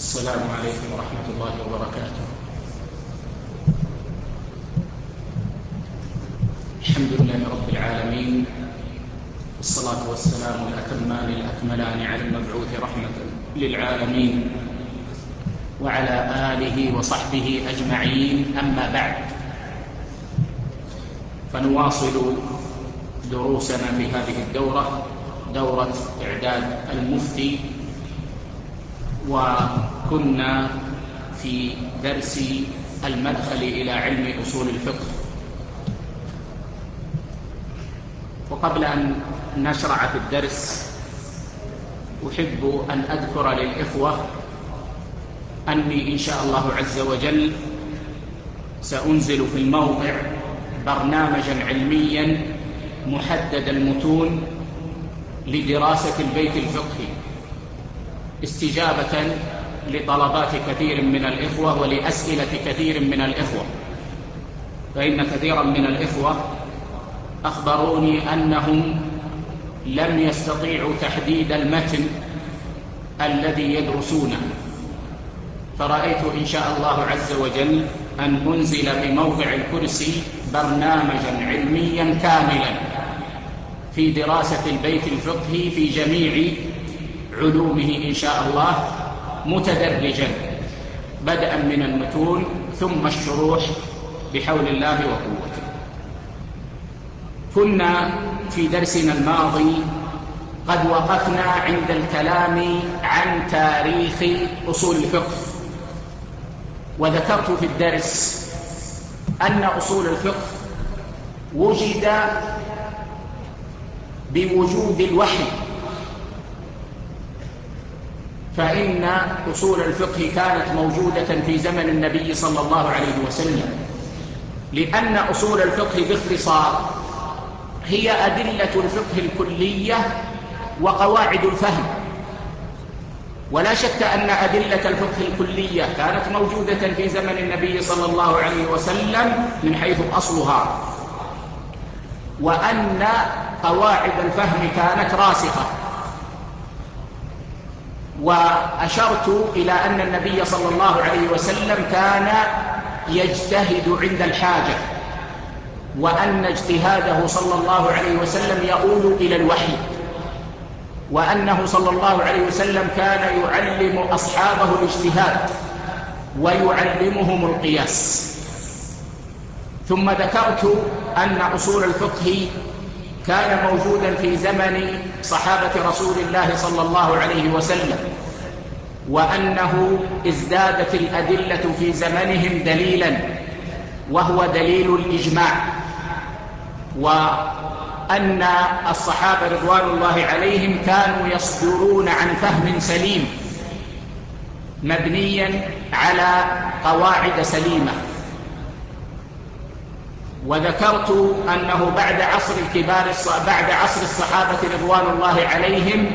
السلام عليكم ورحمة الله وبركاته. الحمد لله رب العالمين، والصلاة والسلام الأتمان الأكملان على المبعوث رحمة للعالمين وعلى آله وصحبه أجمعين. أما بعد، فنواصل دروسنا في هذه الدورة، دورة إعداد المفتي، وكنا في درس المدخل إلى علم أصول الفقه. وقبل أن نشرع في الدرس أحب أن أذكر للإخوة أني إن شاء الله عز وجل سأنزل في الموقع برنامجا علميا محدد المتون لدراسة البيت الفقهي، استجابة لطلبات كثير من الإخوة ولأسئلة كثير من الإخوة. فإن كثيرا من الإخوة أخبروني أنهم لم يستطيعوا تحديد المتن الذي يدرسونه، فرأيت إن شاء الله عز وجل أن أنزل في موقع الكرسي برنامجا علميا كاملا في دراسة البيت الفقهي في جميع علومه إن شاء الله، متدرجا بدءا من المتون ثم الشروح بحول الله وقوته. كنا في درسنا الماضي قد وقفنا عند الكلام عن تاريخ أصول الفقه، وذكرت في الدرس أن أصول الفقه وجد بوجود الوحي، فإن أصول الفقه كانت موجودة في زمن النبي صلى الله عليه وسلم، لأن أصول الفقه باختصار هي أدلة الفقه الكلية وقواعد الفهم. ولا شك أن أدلة الفقه الكلية كانت موجودة في زمن النبي صلى الله عليه وسلم من حيث أصلها، وأن قواعد الفهم كانت راسخة. وأشرت إلى أن النبي صلى الله عليه وسلم كان يجتهد عند الحاجة، وأن اجتهاده صلى الله عليه وسلم يؤول إلى الوحي، وأنه صلى الله عليه وسلم كان يعلم أصحابه الاجتهاد ويعلمهم القياس. ثم ذكرت أن أصول الفقه كان موجودا في زمن صحابة رسول الله صلى الله عليه وسلم، وأنه ازدادت الأدلة في زمنهم دليلا، وهو دليل الإجماع، وأن الصحابة رضوان الله عليهم كانوا يصدرون عن فهم سليم مبنيا على قواعد سليمة. وذكرت أنه بعد عصر الصحابة رضوان الله عليهم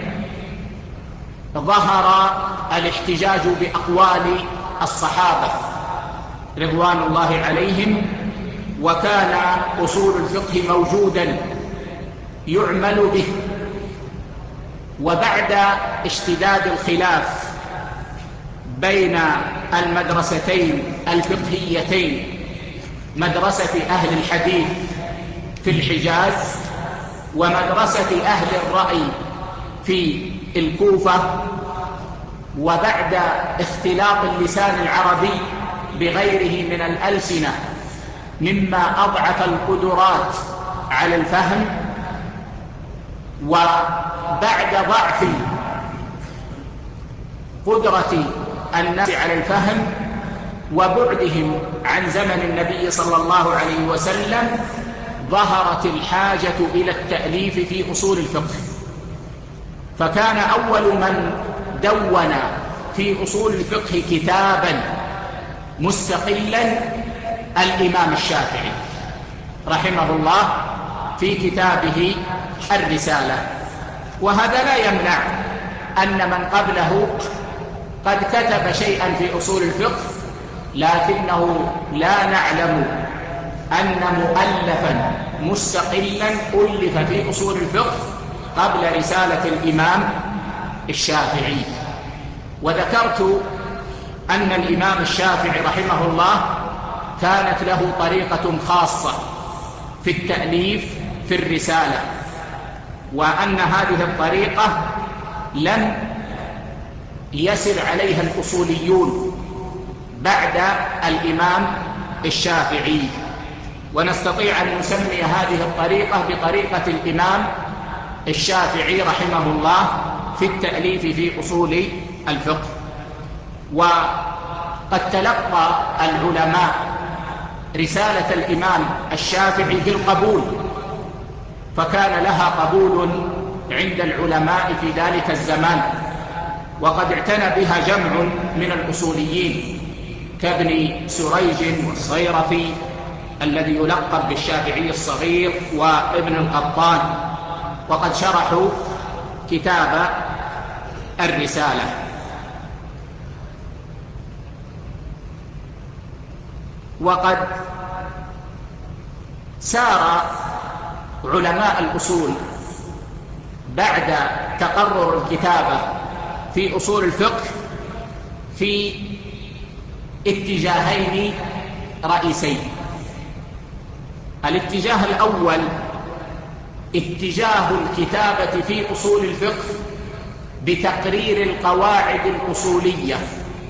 ظهر الاحتجاج بأقوال الصحابة رضوان الله عليهم، وكان أصول الفقه موجودا يعمل به. وبعد اشتداد الخلاف بين المدرستين الفقهيتين، مدرسة أهل الحديث في الحجاز ومدرسة أهل الرأي في الكوفة، وبعد اختلاط اللسان العربي بغيره من الألسنة مما أضعف القدرات على الفهم، وبعد ضعف قدرة الناس على الفهم وبعدهم عن زمن النبي صلى الله عليه وسلم، ظهرت الحاجة إلى التأليف في أصول الفقه. فكان أول من دون في أصول الفقه كتابا مستقلا الإمام الشافعي رحمه الله في كتابه الرسالة. وهذا لا يمنع أن من قبله قد كتب شيئا في أصول الفقه، لكنه لا نعلم أن مؤلفا مستقلا ألف في أصول الفقه قبل رسالة الإمام الشافعي. وذكرت أن الإمام الشافعي رحمه الله كانت له طريقة خاصة في التأليف في الرسالة، وأن هذه الطريقة لم يسر عليها الأصوليون بعد الإمام الشافعي، ونستطيع أن نسمي هذه الطريقة بطريقة الإمام الشافعي رحمه الله في التأليف في أصول الفقه. وقد تلقى العلماء رسالة الإمام الشافعي بالقبول، فكان لها قبول عند العلماء في ذلك الزمان، وقد اعتنى بها جمع من الأصوليين كابن سريج والصيرفي الذي يلقب بالشافعي الصغير وابن القطان، وقد شرحوا كتاب الرسالة. وقد سار علماء الأصول بعد تقرر الكتابة في أصول الفقه في اتجاهين رئيسين. الاتجاه الأول اتجاه الكتابة في أصول الفقه بتقرير القواعد الأصولية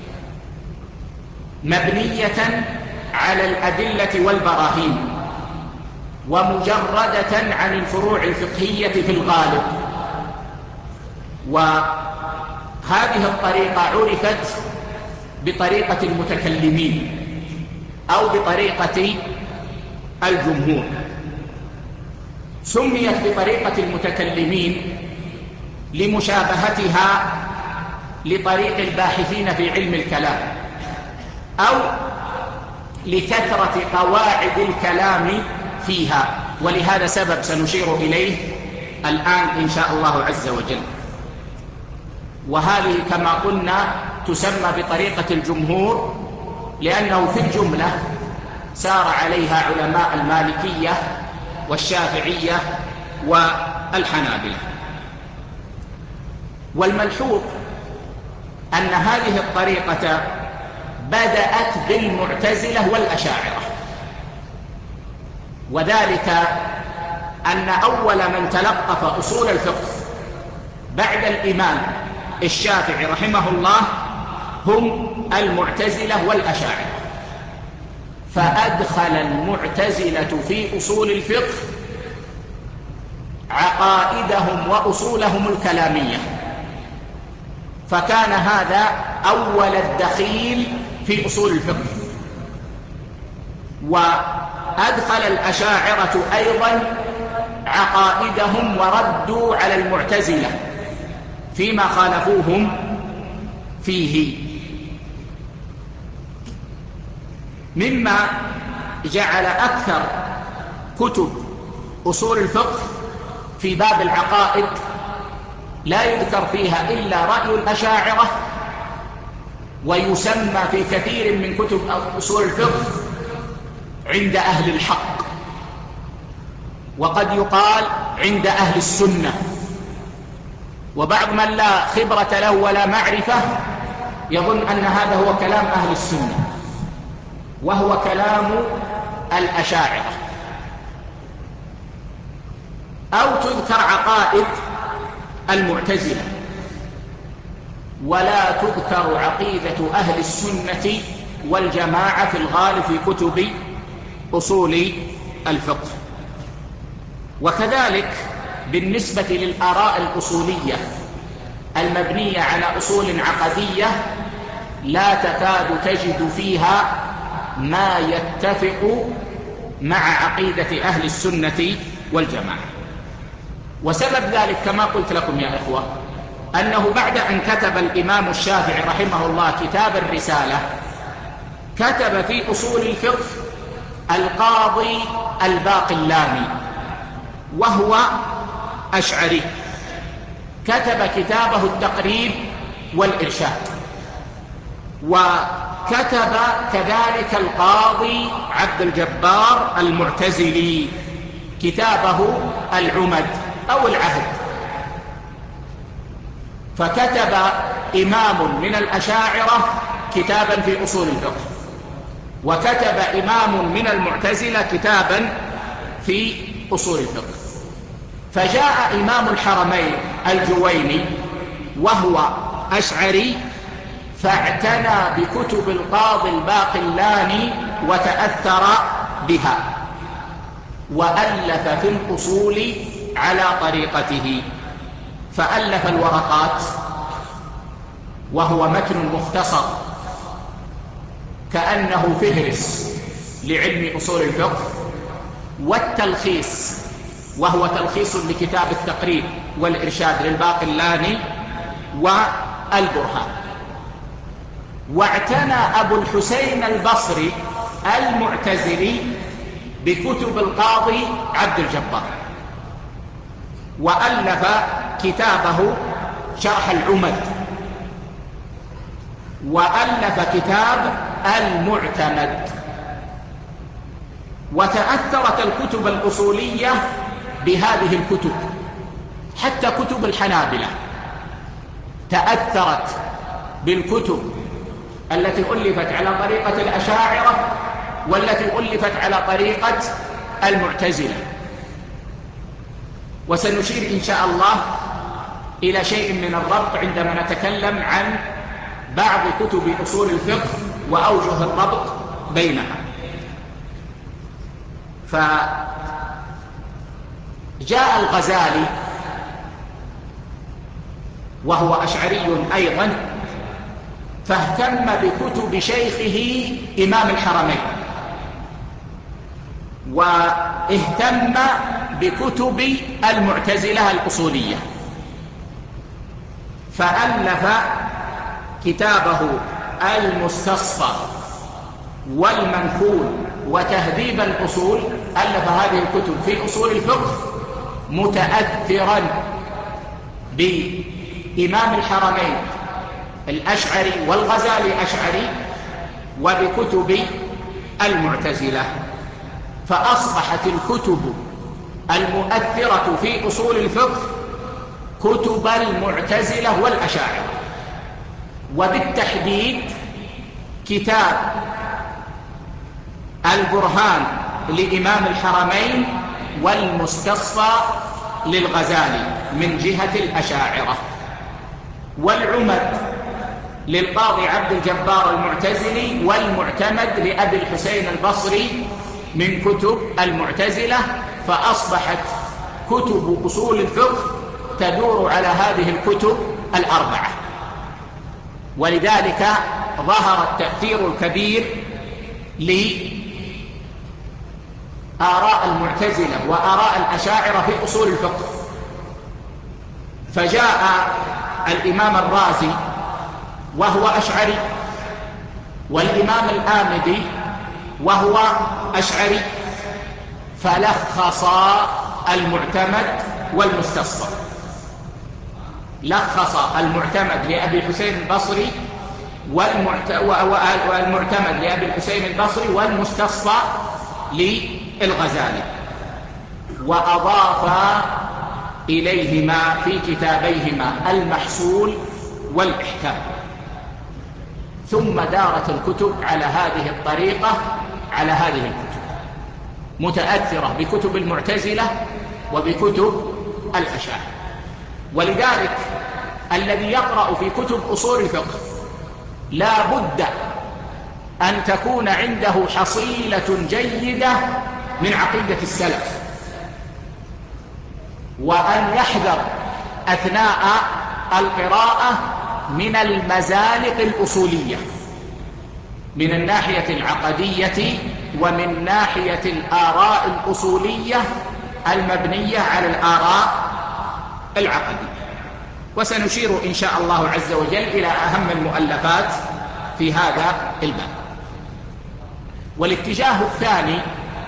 مبنية على الأدلة والبراهين ومجردة عن الفروع الفقهية في الغالب. وهذه الطريقة عرفت بطريقة المتكلمين أو بطريقة الجمهور. سميت بطريقة المتكلمين لمشابهتها لطريق الباحثين في علم الكلام أو لكثرة قواعد الكلام فيها، ولهذا سبب سنشير إليه الآن إن شاء الله عز وجل. وهذه كما قلنا تسمى بطريقة الجمهور لأنه في الجملة سار عليها علماء المالكية والشافعية والحنابلة. والملحوظ أن هذه الطريقة بدأت بالمعتزلة والأشاعرة، وذلك أن أول من تلقف أصول الفقه بعد الإمام الشافعي رحمه الله هم المعتزلة والأشاعرة، فأدخل المعتزلة في أصول الفقه عقائدهم وأصولهم الكلامية، فكان هذا أول الدخيل في أصول الفقه. وأدخل الأشاعرة أيضا عقائدهم وردوا على المعتزلة فيما خالفوهم فيه، مما جعل أكثر كتب أصول الفقه في باب العقائد لا يذكر فيها إلا رأي الأشاعرة، ويسمى في كثير من كتب أصول الفقه عند أهل الحق، وقد يقال عند أهل السنة. وبعض من لا خبرة له ولا معرفة يظن أن هذا هو كلام أهل السنة وهو كلام الأشاعرة، أو تذكر عقائد المعتزلة ولا تذكر عقيدة أهل السنة والجماعة في الغالب في كتب أصول الفقه. وكذلك بالنسبة للآراء الأصولية المبنية على أصول عقدية لا تكاد تجد فيها ما يتفق مع عقيدة أهل السنة والجماعة. وسبب ذلك كما قلت لكم يا إخوة أنه بعد أن كتب الإمام الشافعي رحمه الله كتاب الرسالة كتب في أصول الفقه القاضي الباقلاني وهو أشعري، كتب كتابه التقريب والإرشاد. وكتب كذلك القاضي عبد الجبار المعتزلي كتابه العمد أو العهد. فكتب إمام من الأشاعرة كتابا في أصول الفقه، وكتب إمام من المعتزلة كتابا في أصول الفقه. فجاء إمام الحرمين الجويني وهو أشعري، فاعتنى بكتب القاضي الباقلاني وتأثر بها، وألف في الأصول على طريقته، فألف الورقات وهو متن مختصر كأنه فهرس لعلم أصول الفقه، والتلخيص وهو تلخيص لكتاب التقريب والإرشاد للباقلاني والبرهان. واعتنى أبو الحسين البصري المعتزلي بكتب القاضي عبد الجبار، وألف كتابه شرح العمد، وألف كتاب المعتمد. وتأثرت الكتب الأصولية بهذه الكتب، حتى كتب الحنابلة تأثرت بالكتب التي ألفت على طريقة الأشاعرة والتي ألفت على طريقة المعتزلة. وسنشير إن شاء الله إلى شيء من الربط عندما نتكلم عن بعض كتب أصول الفقه وأوجه الربط بينها. فجاء الغزالي وهو أشعري أيضا، فاهتم بكتب شيخه إمام الحرمين، واهتم بكتب المعتزلة الأصولية، فألف كتابه المستصفى والمنخول وتهذيب الأصول. ألف هذه الكتب في أصول الفقه متأثرا بإمام الحرمين الأشعري والغزالي أشعري وبكتب المعتزلة، فأصبحت الكتب المؤثرة في أصول الفقه كتب المعتزلة والأشاعرة، وبالتحديد كتاب البرهان لإمام الحرمين والمستصفى للغزالي من جهة الأشاعرة، والعمد للقاضي عبد الجبار المعتزلي، والمعتمد لأبي الحسين البصري من كتب المعتزلة. فأصبحت كتب أصول الفقه تدور على هذه الكتب الأربعة، ولذلك ظهر التأثير الكبير لآراء المعتزلة وآراء الأشاعرة في أصول الفقه. فجاء الإمام الرازي وهو أشعري، والإمام الآمدي وهو أشعري، فلخصا المعتمد والمستصفى. لخص المعتمد لأبي الحسين البصري والمعتمد لأبي الحسين البصري والمستصفى للغزالي، وأضاف إليهما في كتابيهما المحصول والإحكام. ثم دارت الكتب على هذه الطريقة، على هذه الكتب متأثرة بكتب المعتزلة وبكتب الأشاعرة. ولذلك الذي يقرأ في كتب أصول الفقه لا بد أن تكون عنده حصيلة جيدة من عقيدة السلف، وأن يحذر أثناء القراءة من المزالق الأصولية من الناحية العقدية ومن ناحية الآراء الأصولية المبنية على الآراء العقدية. وسنشير إن شاء الله عز وجل إلى أهم المؤلفات في هذا الباب. والاتجاه الثاني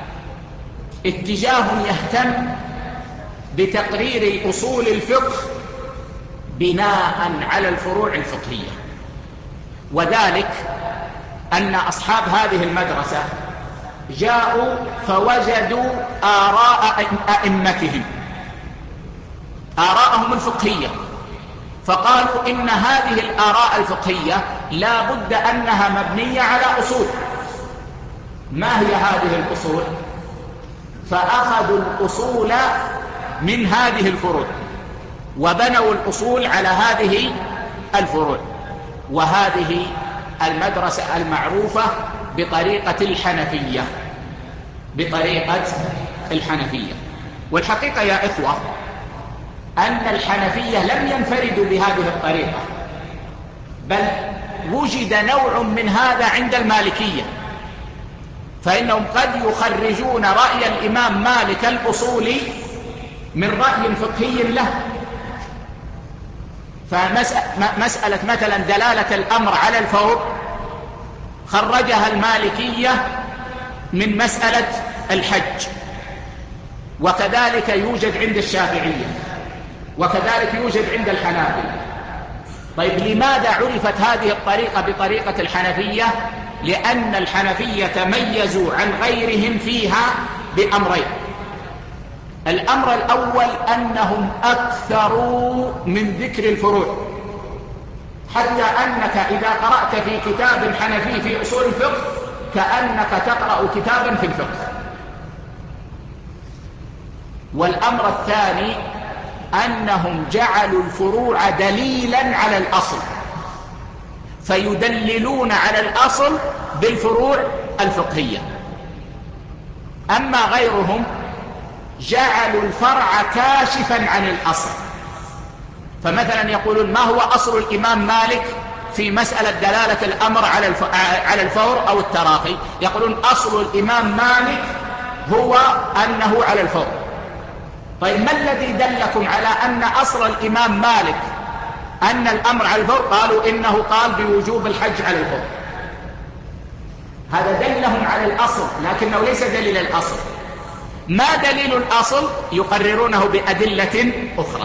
اتجاه يهتم بتقرير أصول الفقه بناء على الفروع الفقهية، وذلك أن أصحاب هذه المدرسة جاءوا فوجدوا آراء أئمتهم، آراءهم الفقهية، فقالوا إن هذه الآراء الفقهية لا بد أنها مبنية على أصول. ما هي هذه الأصول؟ فأخذوا الأصول من هذه الفروع وبنوا الأصول على هذه الفروع، وهذه المدرسة المعروفة بطريقة الحنفية. والحقيقة يا إخوة أن الحنفية لم ينفردوا بهذه الطريقة، بل وجد نوع من هذا عند المالكية، فإنهم قد يخرجون رأي الإمام مالك الأصولي من رأي فقهي له. فمسألة مثلا دلالة الأمر على الفور خرجها المالكية من مسألة الحج، وكذلك يوجد عند الشافعية، وكذلك يوجد عند الحنابلة. طيب لماذا عرفت هذه الطريقة بطريقة الحنفية؟ لأن الحنفية تميزوا عن غيرهم فيها بأمرين. الأمر الأول أنهم أكثروا من ذكر الفروع، حتى أنك إذا قرأت في كتاب حنفي في أصول الفقه كأنك تقرأ كتابا في الفقه. والأمر الثاني أنهم جعلوا الفروع دليلا على الأصل، فيدللون على الأصل بالفروع الفقهية. أما غيرهم جعلوا الفرع كاشفا عن الأصل، فمثلا يقولون ما هو أصل الإمام مالك في مسألة دلالة الأمر على الفور أو التراخي؟ يقولون أصل الإمام مالك هو أنه على الفور. طيب ما الذي دلكم على أن أصل الإمام مالك أن الأمر على الفور؟ قالوا إنه قال بوجوب الحج على الفور. هذا دلهم على الأصل، لكنه ليس دليل الأصل. ما دليل الأصل؟ يقررونه بأدلة أخرى.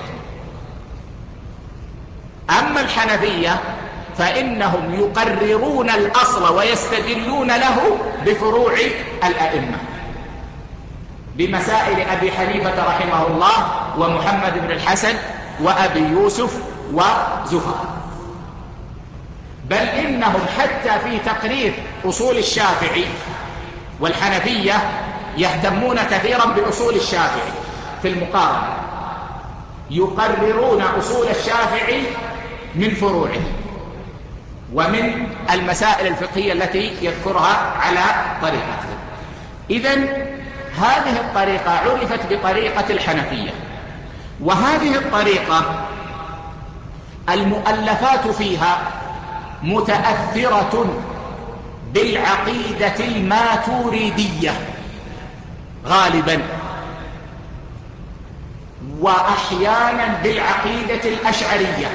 أما الحنفية فإنهم يقررون الأصل ويستدلون له بفروع الأئمة، بمسائل أبي حنيفة رحمه الله ومحمد بن الحسن وأبي يوسف وزفر. بل إنهم حتى في تقرير أصول الشافعي والحنفية يهتمون كثيرا بأصول الشافعي في المقارنة، يقررون أصول الشافعي من فروعه ومن المسائل الفقهية التي يذكرها على طريقته. إذن هذه الطريقة عرفت بطريقة الحنفية، وهذه الطريقة المؤلفات فيها متأثرة بالعقيدة الماتوريدية غالبا، وأحيانا بالعقيدة الأشعرية،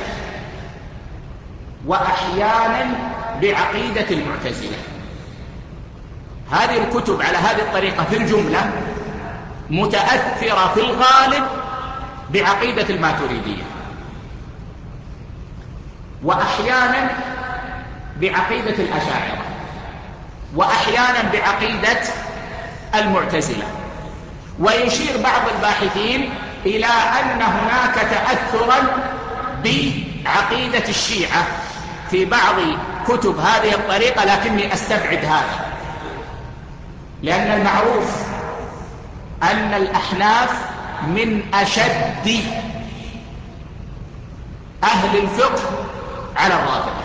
وأحيانا بعقيدة المعتزلة. هذه الكتب على هذه الطريقة في الجملة متأثرة في الغالب بعقيدة الماتوريدية، وأحيانا بعقيدة الأشاعرة، وأحيانا بعقيدة المعتزلة. ويشير بعض الباحثين إلى أن هناك تأثرا بعقيدة الشيعة في بعض كتب هذه الطريقة، لكني أستبعد هذا، لأن المعروف أن الأحناف من أشد أهل الفقه على الرافضة،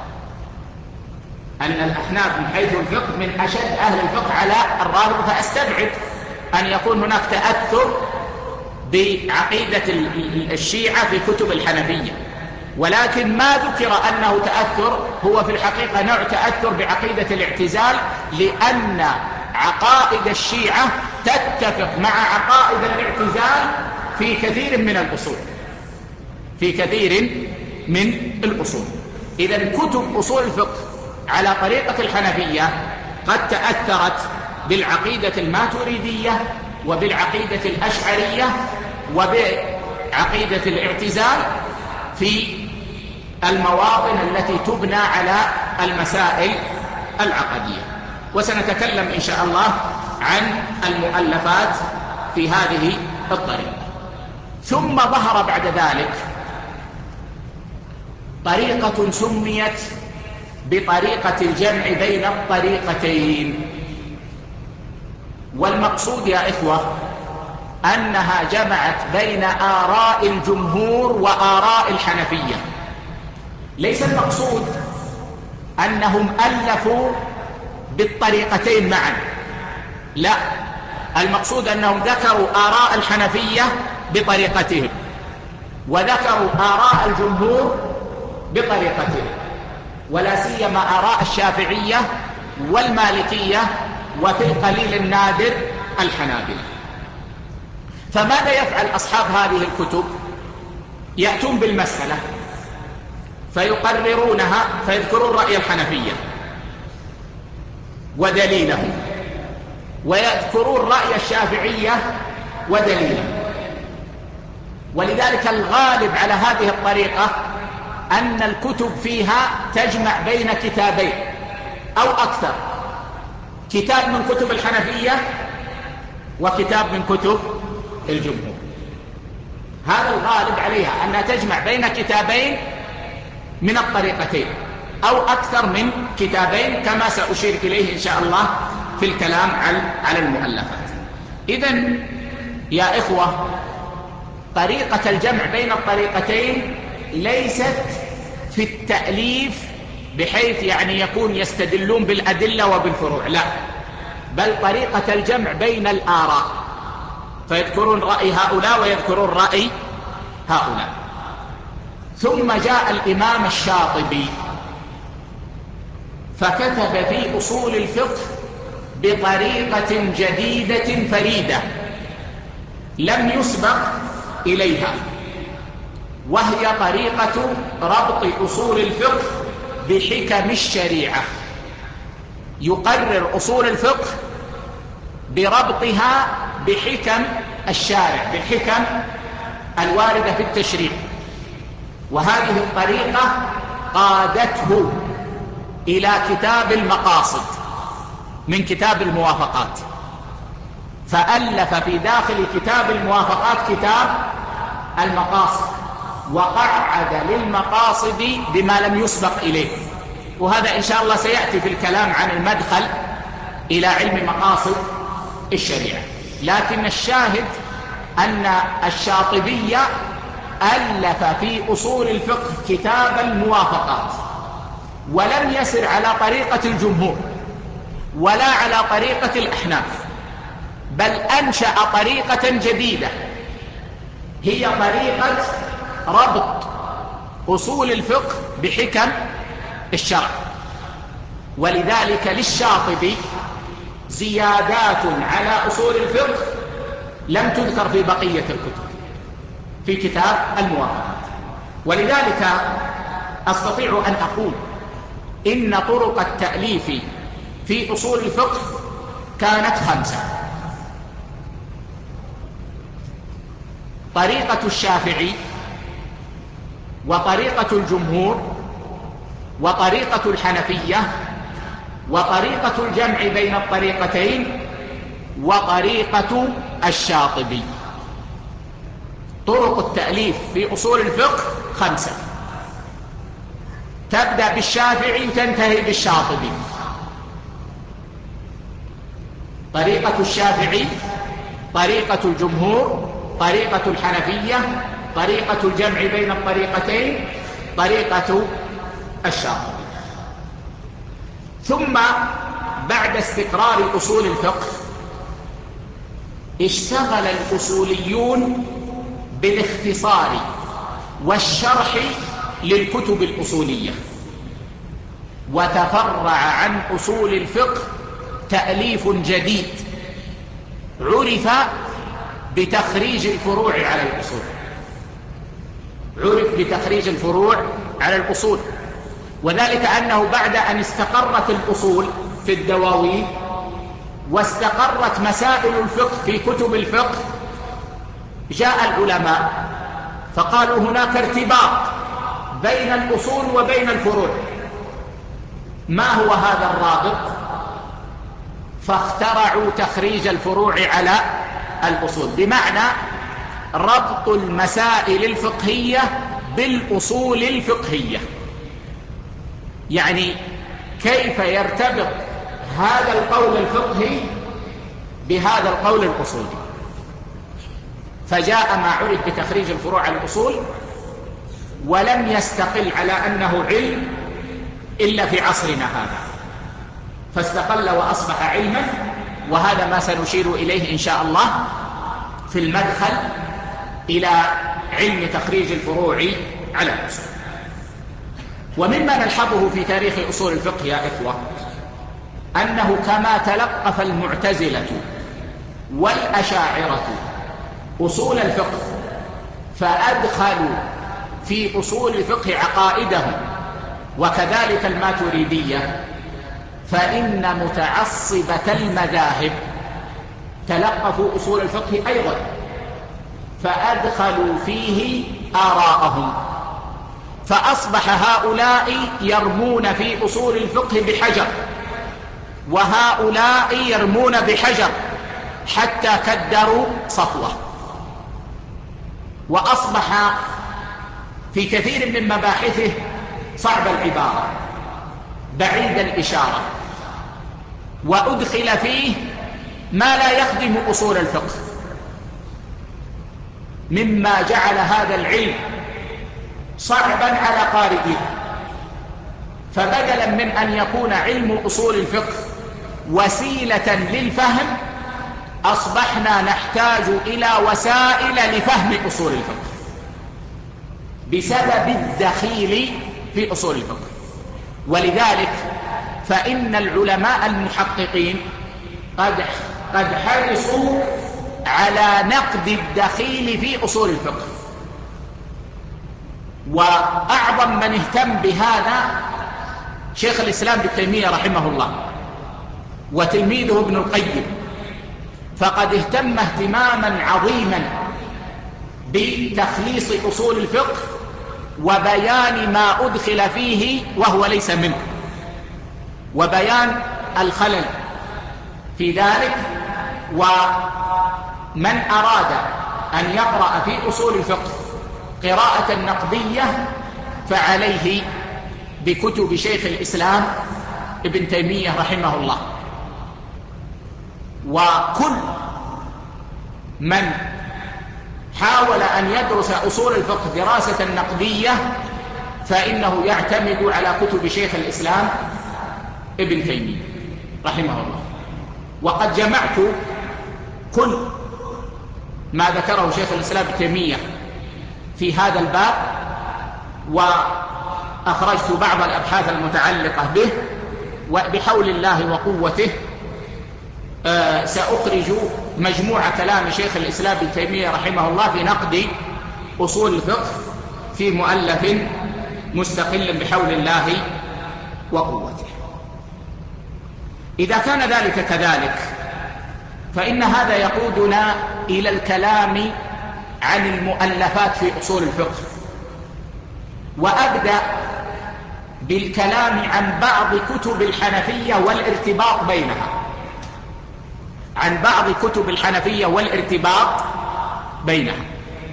أن الأحناف من حيث الفقه من أشد أهل الفقه على الرافضة، فأستبعد أن يكون هناك تأثر بعقيدة الشيعة في كتب الحنفية. ولكن ما ذكر أنه تأثر، هو في الحقيقة نوع تأثر بعقيدة الاعتزال، لأن عقائد الشيعة تتفق مع عقائد الاعتزال في كثير من الأصول، في كثير من الأصول. إذن كتب أصول الفقه على طريقة الحنفية قد تأثرت بالعقيدة الماتريدية وبالعقيدة الأشعرية وبعقيدة الاعتزال في المواطن التي تبنى على المسائل العقدية. وسنتكلم إن شاء الله عن المؤلفات في هذه الطريقة. ثم ظهر بعد ذلك طريقة سميت بطريقة الجمع بين الطريقتين، والمقصود يا إخوة أنها جمعت بين آراء الجمهور وآراء الحنفية. ليس المقصود أنهم ألفوا بالطريقتين معا، لا، المقصود أنهم ذكروا آراء الحنفية بطريقتهم وذكروا آراء الجمهور بطريقتهم، ولا سيما آراء الشافعية والمالكية، وفي القليل النادر الحنابلة. فماذا يفعل أصحاب هذه الكتب؟ يأتون بالمسألة فيقررونها، فيذكرون رأي الحنفية ودليله، ويذكرون رأي الشافعية ودليله. ولذلك الغالب على هذه الطريقة أن الكتب فيها تجمع بين كتابين أو أكثر، كتاب من كتب الحنفية وكتاب من كتب الجمهور. هذا الغالب عليها أنها تجمع بين كتابين من الطريقتين أو أكثر من كتابين، كما سأشير إليه إن شاء الله في الكلام على المؤلفات. إذن يا إخوة، طريقة الجمع بين الطريقتين ليست في التأليف بحيث يعني يكون يستدلون بالأدلة وبالفروع، لا، بل طريقة الجمع بين الآراء، فيذكرون رأي هؤلاء ويذكرون رأي هؤلاء. ثم جاء الإمام الشاطبي فكتب في أصول الفقه بطريقة جديدة فريدة لم يسبق إليها، وهي طريقة ربط أصول الفقه بحكم الشريعة. يقرر أصول الفقه بربطها بحكم الشارع، بالحكم الواردة في التشريع. وهذه الطريقة قادته إلى كتاب المقاصد من كتاب الموافقات، فألف في داخل كتاب الموافقات كتاب المقاصد، وقعد للمقاصد بما لم يسبق إليه. وهذا إن شاء الله سيأتي في الكلام عن المدخل إلى علم مقاصد الشريعة. لكن الشاهد أن الشاطبي ألف في أصول الفقه كتاب الموافقات، ولم يسر على طريقة الجمهور ولا على طريقة الأحناف، بل أنشأ طريقة جديدة، هي طريقة ربط أصول الفقه بحكم الشرع. ولذلك للشاطبي زيادات على أصول الفقه لم تذكر في بقية الكتب في كتاب الموافقات. ولذلك أستطيع أن أقول إن طرق التأليف في أصول الفقه كانت 5: طريقة الشافعي، وطريقة الجمهور، وطريقة الحنفية، وطريقة الجمع بين الطريقتين، وطريقة الشاطبي. طرق التأليف في أصول الفقه 5، تبدأ بالشافعي وتنتهي بالشاطبي. طريقة الشافعي، طريقة الجمهور، طريقة الحنفية، طريقة الجمع بين الطريقتين، طريقة الشاطبي. ثم بعد استقرار أصول الفقه اشتغل الأصوليون بالاختصار والشرح للكتب الأصولية، وتفرع عن أصول الفقه تأليف جديد عرف بتخريج الفروع على الأصول. عرف بتخريج الفروع على الأصول، وذلك أنه بعد أن استقرت الأصول في الدواوين واستقرت مسائل الفقه في كتب الفقه، جاء العلماء فقالوا هناك ارتباط بين الأصول وبين الفروع. ما هو هذا الرابط؟ فاخترعوا تخريج الفروع على الأصول، بمعنى ربط المسائل الفقهية بالأصول الفقهية. يعني كيف يرتبط هذا القول الفقهي بهذا القول الأصولي. فجاء ما عرف بتخريج الفروع على الأصول، ولم يستقل على أنه علم إلا في عصرنا هذا، فاستقل وأصبح علما، وهذا ما سنشير إليه إن شاء الله في المدخل إلى علم تخريج الفروع على الأصول. ومما نلحظه في تاريخ أصول الفقه يا إخوة أنه كما تلقف المعتزلة والأشاعرة أصول الفقه فأدخلوا في أصول الفقه عقائدهم، وكذلك الماتريدية، فإن متعصبة المذاهب تلقفوا أصول الفقه أيضا فأدخلوا فيه آراءهم، فأصبح هؤلاء يرمون في أصول الفقه بحجر، وهؤلاء يرمون بحجر، حتى كدروا صفوة، وأصبح في كثير من مباحثه صعب العبارة بعيد الإشارة، وأدخل فيه ما لا يخدم أصول الفقه، مما جعل هذا العلم صعبا على قارئه. فبدلا من أن يكون علم أصول الفقه وسيلة للفهم، أصبحنا نحتاج إلى وسائل لفهم أصول الفقه بسبب الدخيل في أصول الفقه. ولذلك فإن العلماء المحققين قد حرصوا على نقد الدخيل في أصول الفقه، وأعظم من اهتم بهذا شيخ الإسلام ابن تيمية رحمه الله وتلميذه ابن القيم، فقد اهتم اهتماما عظيما بتخليص أصول الفقه وبيان ما أدخل فيه وهو ليس منه، وبيان الخلل في ذلك. ومن أراد أن يقرأ في أصول الفقه قراءة نقدية فعليه بكتب شيخ الإسلام ابن تيمية رحمه الله. وكل من حاول أن يدرس أصول الفقه دراسة نقدية فإنه يعتمد على كتب شيخ الإسلام ابن تيمية رحمه الله. وقد جمعت كل ما ذكره شيخ الإسلام ابن تيمية في هذا الباب، وأخرجت بعض الأبحاث المتعلقة به، وبحول الله وقوته سأخرج مجموعة كلام شيخ الإسلام ابن تيمية رحمه الله في نقد أصول الفقه في مؤلف مستقل بحول الله وقوته. إذا كان ذلك كذلك فإن هذا يقودنا إلى الكلام عن المؤلفات في أصول الفقه، وأبدأ بالكلام عن بعض كتب الحنفية والارتباط بينها، عن بعض كتب الحنفية والارتباط بينها.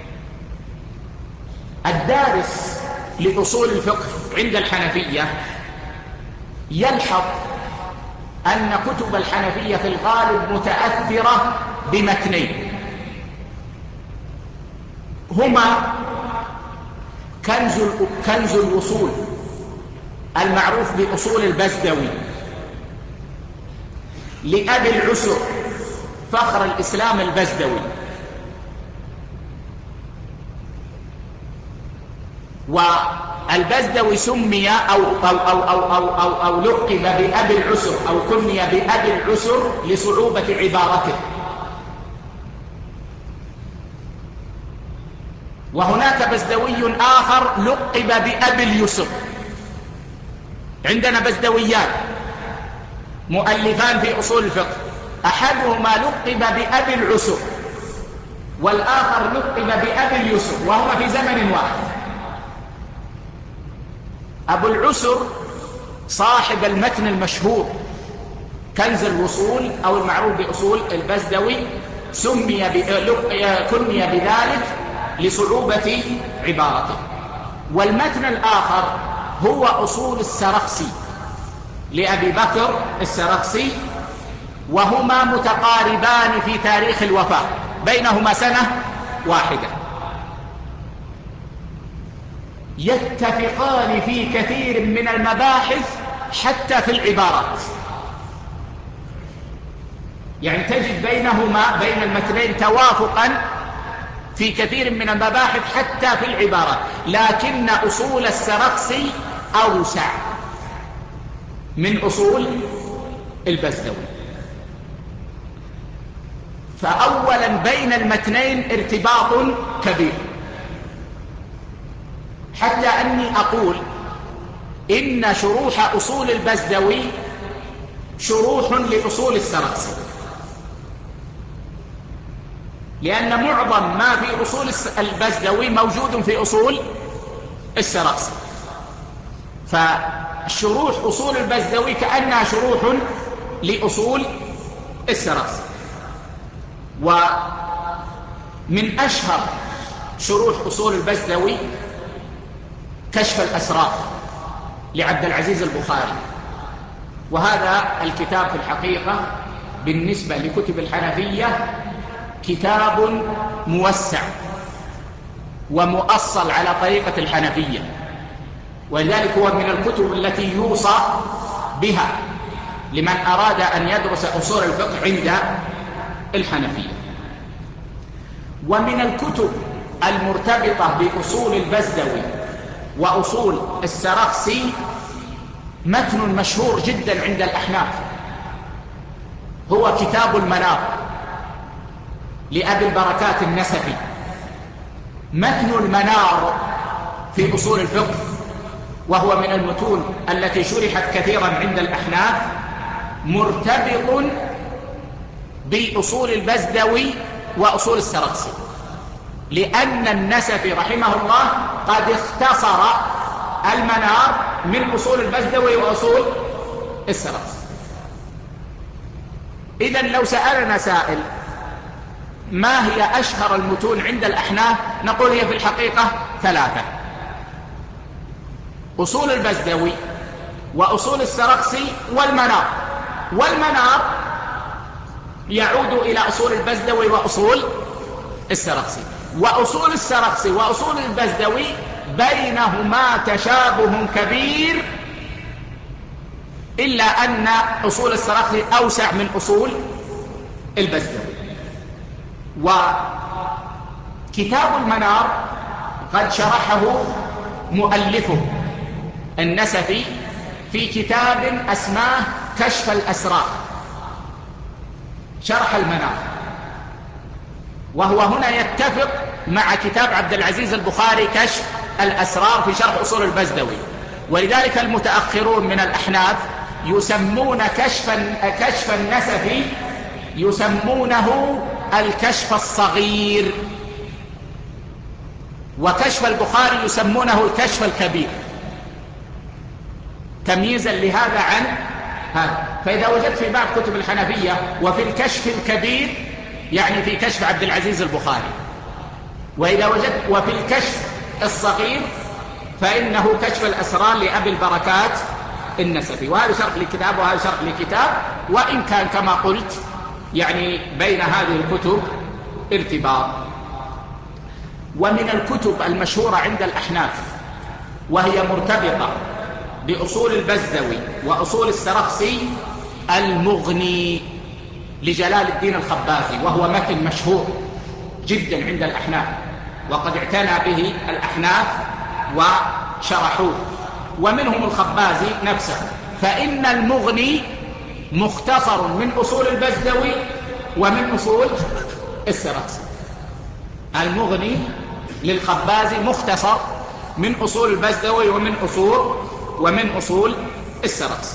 الدارس لأصول الفقه عند الحنفية يلحظ أن كتب الحنفية في الغالب متأثرة بمتنين، هما كنز الوصول المعروف بأصول البزدوي لأبي العسر فخر الإسلام البزدوي، والبزدوي سمي أو لقب بأبي العسر أو كني بأبي العسر لصعوبة عبارته. وهناك بزدوي آخر لقب بأبي اليسر. عندنا بزدويان مؤلفان في أصول الفقه، أحدهما لقب بأبي العسر والآخر لقب بأبي اليسر، وهما في زمن واحد. أبو العسر صاحب المتن المشهور كنز الوصول أو المعروف بأصول البزدوي كني بذلك لصعوبة عبارته. والمتن الآخر هو أصول السرخسي لأبي بكر السرخسي، وهما متقاربان في تاريخ الوفاة، بينهما سنة واحدة. يتفقان في كثير من المباحث حتى في العبارات، يعني تجد بينهما بين المتنين توافقا في كثير من المباحث حتى في العبارات، لكن أصول السرخسي أوسع من أصول البزدوي. فأولا بين المتنين ارتباط كبير، حتى أني أقول إن شروح أصول البزدوي شروح لأصول السرخسي، لأن معظم ما في أصول البزدوي موجود في أصول السرخسي، فشروح أصول البزدوي كأنها شروح لأصول السرخسي. ومن أشهر شروح أصول البزدوي كشف الأسرار لعبد العزيز البخاري، وهذا الكتاب في الحقيقة بالنسبة لكتب الحنفية كتاب موسع ومؤصل على طريقة الحنفية، ولذلك هو من الكتب التي يوصى بها لمن أراد أن يدرس أصول الفقه عند الحنفية. ومن الكتب المرتبطة بأصول البزدوي وأصول السرخسي متن مشهور جدا عند الأحناف، هو كتاب المنار لأبي البركات النسفي. متن المنار في أصول الفقه، وهو من المتون التي شرحت كثيرا عند الأحناف، مرتبط بأصول البزدوي وأصول السرخسي، لأن النسفي رحمه الله قد اختصر المنار من أصول البزدوي وأصول السرخسي. إذن لو سألنا سائل ما هي أشهر المتون عند الأحناف، نقول هي في الحقيقة ثلاثة: أصول البزدوي وأصول السرخسي والمنار. والمنار يعود إلى أصول البزدوي وأصول السرخسي، وأصول السرخسي وأصول البزدوي بينهما تشابه كبير، إلا أن أصول السرخسي أوسع من أصول البزدوي. وكتاب المنار قد شرحه مؤلفه النسفي في كتاب اسماه كشف الأسرار، شرح المنار، وهو هنا يتفق مع كتاب عبد العزيز البخاري كشف الأسرار في شرح أصول البزدوي. ولذلك المتأخرون من الأحناف يسمون كشف النسفي يسمونه الكشف الصغير، وكشف البخاري يسمونه الكشف الكبير، تمييزا لهذا عن هذا. فإذا وجدت في بعض كتب الحنفية وفي الكشف الكبير يعني في كشف عبد العزيز البخاري، وإذا وجدت وفي الكشف الصغير فإنه كشف الأسرار لأبي البركات النسفي. وهذا شرح لكتاب وهذا شرح لكتاب، وإن كان كما قلت يعني بين هذه الكتب ارتباط. ومن الكتب المشهورة عند الأحناف وهي مرتبطة بأصول البزدوي وأصول السرخسي المغني لجلال الدين الخبازي، وهو متن مشهور جدا عند الأحناف، وقد اعتنى به الأحناف وشرحوه، ومنهم الخبازي نفسه. فإن المغني مختصر من أصول البزدوي ومن أصول السرخسي. المغني للخبازي مختصر من أصول البزدوي ومن أصول السرخسي.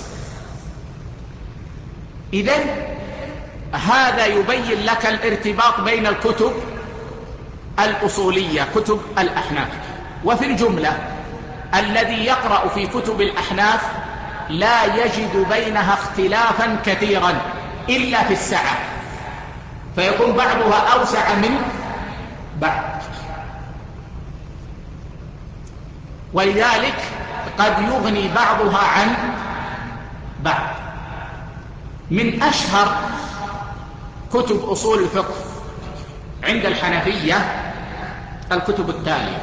إذن هذا يبين لك الارتباط بين الكتب الأصولية، كتب الأحناف. وفي الجملة الذي يقرأ في كتب الأحناف لا يجد بينها اختلافا كثيرا إلا في السعة، فيكون بعضها أوسع من بعض. ولذلك قد يغني بعضها عن بعض. من أشهر كتب أصول الفقه عند الحنفية الكتب التالية: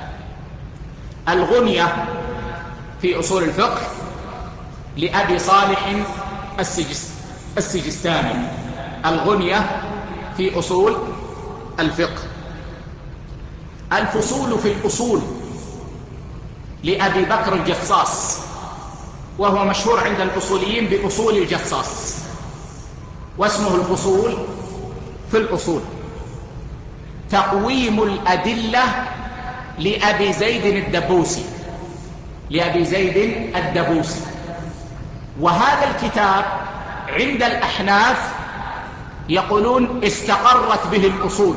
الغنية في أصول الفقه لأبي صالح السجستاني، الغنية في أصول الفقه. الفصول في الأصول لأبي بكر الجصاص، وهو مشهور عند الأصوليين بأصول الجصاص، واسمه الفصول في الأصول. تقويم الأدلة لأبي زيد الدبوسي، لأبي زيد الدبوسي. وهذا الكتاب عند الأحناف يقولون استقرت به الأصول،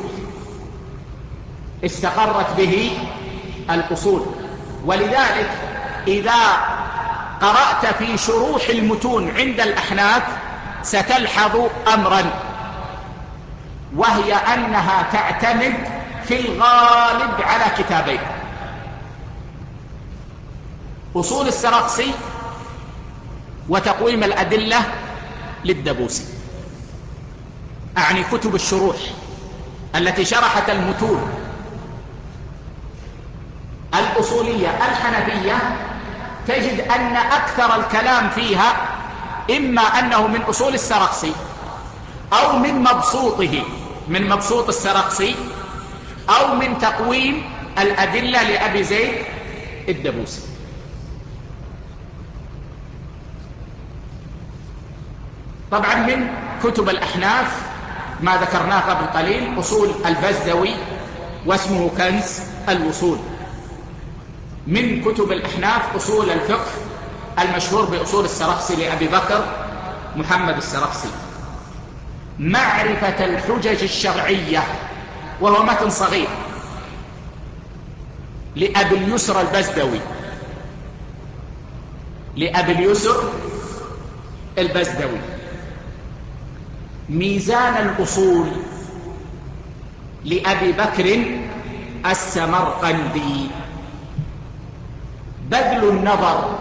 استقرت به الأصول. ولذلك إذا قرأت في شروح المتون عند الأحناف ستلحظ أمرا، وهي أنها تعتمد في الغالب على كتابين: أصول السرخسي وتقويم الأدلة للدبوسي، أعني كتب الشروح التي شرحت المتون الأصولية الحنفية. تجد أن أكثر الكلام فيها إما أنه من أصول السرخسي أو من مبسوطه، من مبسوط السرخسي، أو من تقويم الأدلة لأبي زيد الدبوسي. طبعا من كتب الأحناف ما ذكرناه قبل قليل أصول البزدوي، واسمه كنز الوصول. من كتب الأحناف أصول الفقه المشهور بأصول السرخسي لأبي بكر محمد السرخسي. معرفة الحجج الشرعية، وهو متن صغير لأبي اليسر البزدوي، لأبي اليسر البزدوي. ميزان الأصول لأبي بكر السمرقندي. بذل النظر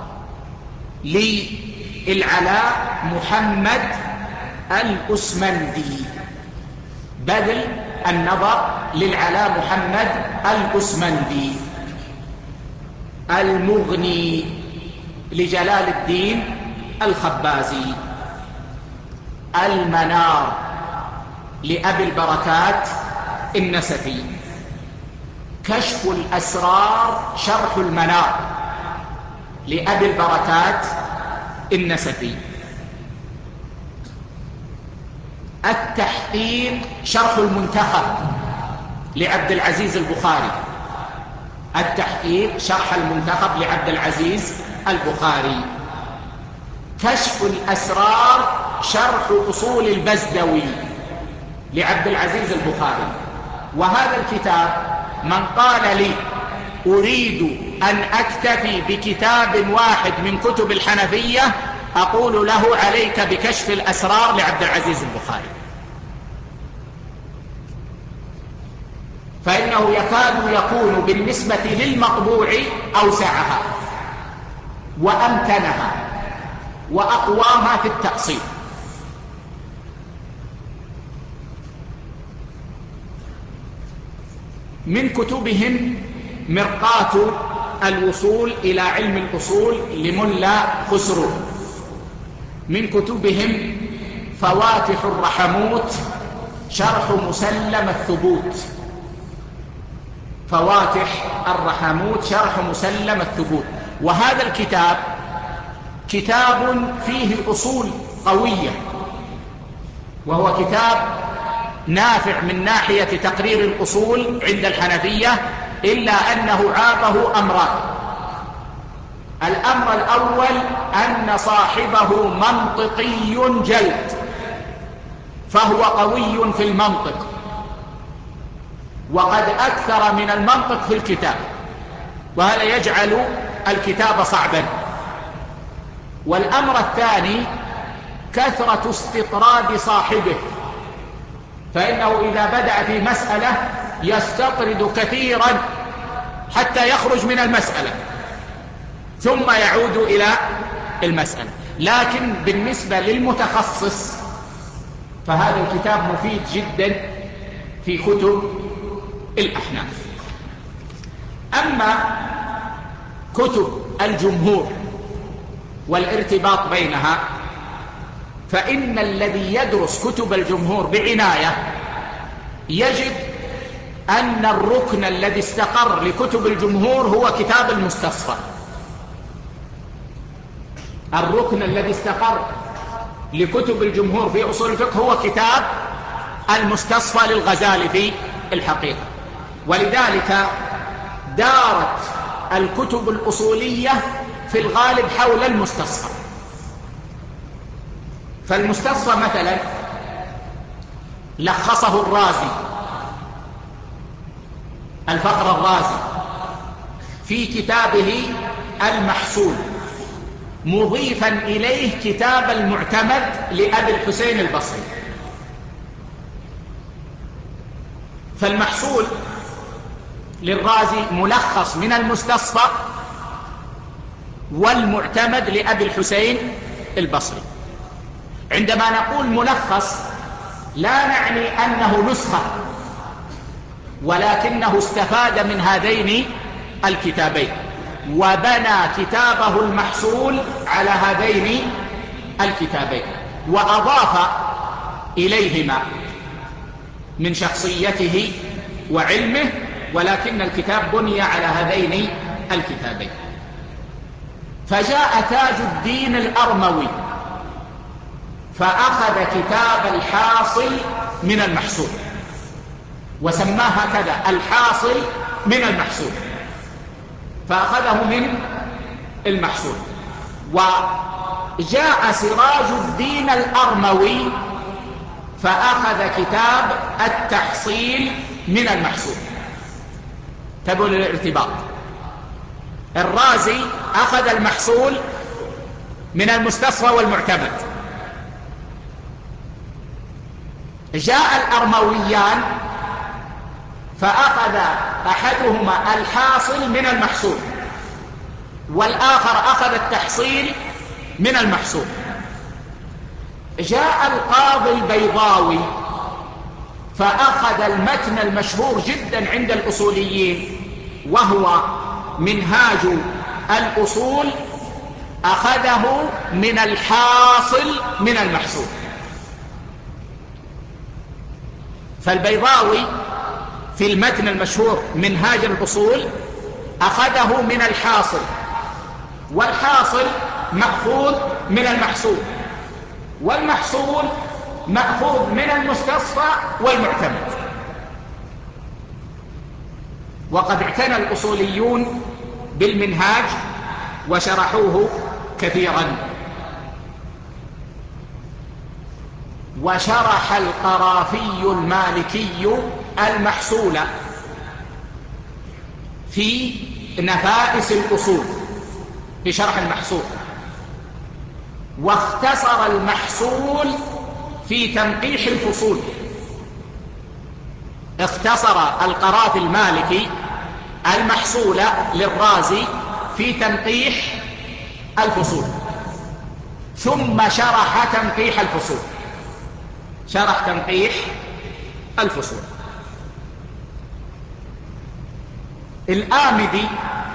للعلاء محمد الأسمندي، بذل النظر للعلاء محمد الأسمندي. المغني لجلال الدين الخبازي. المنار لأبي البركات النسفي. كشف الأسرار شرح المنار لأبي البركات النسفي. التحقيق شرح المنتخب لعبد العزيز البخاري. التحقيق شرح المنتخب لعبد العزيز البخاري. كشف الأسرار شرح أصول البزدوي لعبد العزيز البخاري. وهذا الكتاب من قال لي أريد أن أكتفي بكتاب واحد من كتب الحنفية أقول له عليك بكشف الأسرار لعبد العزيز البخاري، فإنه يكاد يكون بالنسبة للمطبوع أوسعها وأمتنها وأقواها في التأصيل. من كتبهم مرقاة الوصول إلى علم الأصول لملا خسرو. من كتبهم فواتح الرحموت شرح مسلم الثبوت. فواتح الرحموت شرح مسلم الثبوت. وهذا الكتاب كتاب فيه أصول قوية، وهو كتاب نافع من ناحية تقرير الأصول عند الحنفية، إلا أنه عابه أمران. الأمر الأول أن صاحبه منطقي جلد، فهو قوي في المنطق، وقد أكثر من المنطق في الكتاب، وهذا يجعل الكتاب صعبا. والأمر الثاني كثرة استطراد صاحبه، فإنه إذا بدأ في مسألة يستطرد كثيرا حتى يخرج من المسألة، ثم يعود إلى المسألة. لكن بالنسبة للمتخصص فهذا الكتاب مفيد جدا في كتب الأحناف. أما كتب الجمهور والارتباط بينها، فإن الذي يدرس كتب الجمهور بعناية يجد أن الركن الذي استقر لكتب الجمهور هو كتاب المستصفى. الركن الذي استقر لكتب الجمهور في أصول الفقه هو كتاب المستصفى للغزالي في الحقيقة. ولذلك دارت الكتب الأصولية في الغالب حول المستصفى. فالمستصفى مثلا لخصه الرازي، الفقر الرازي، في كتابه المحصول، مضيفا إليه كتاب المعتمد لأبي الحسين البصري. فالمحصول للرازي ملخص من المستصفى، والمعتمد لأبي الحسين البصري. عندما نقول ملخص لا نعني أنه نسخة، ولكنه استفاد من هذين الكتابين وبنى كتابه المحصول على هذين الكتابين وأضاف إليهما من شخصيته وعلمه، ولكن الكتاب بني على هذين الكتابين. فجاء تاج الدين الأرموي فأخذ كتاب الحاصل من المحصول وسماه هكذا، الحاصل من المحصول، فأخذه من المحصول. وجاء سراج الدين الأرموي فأخذ كتاب التحصيل من المحصول. تبع الارتباط، الرازي أخذ المحصول من المستصفى والمعتمد، جاء الأرمويان فأخذ أحدهما الحاصل من المحصول والآخر أخذ التحصيل من المحصول. جاء القاضي البيضاوي فأخذ المتن المشهور جدا عند الأصوليين وهو منهاج الأصول، أخذه من الحاصل من المحصول. فالبيضاوي في المتن المشهور منهاج الأصول أخذه من الحاصل، والحاصل مأخوذ من المحصول، والمحصول مأخوذ من المستصفى والمعتمد. وقد اعتنى الأصوليون بالمنهاج وشرحوه كثيرا. وشرح القرافي المالكي المحصول في نفائس الأصول في شرح المحصول، واختصر المحصول في تنقيح الفصول. اختصر القرافي المالكي المحصول للرازي في تنقيح الفصول، ثم شرح تنقيح الفصول، شرح تنقيح الفصول. الآمدي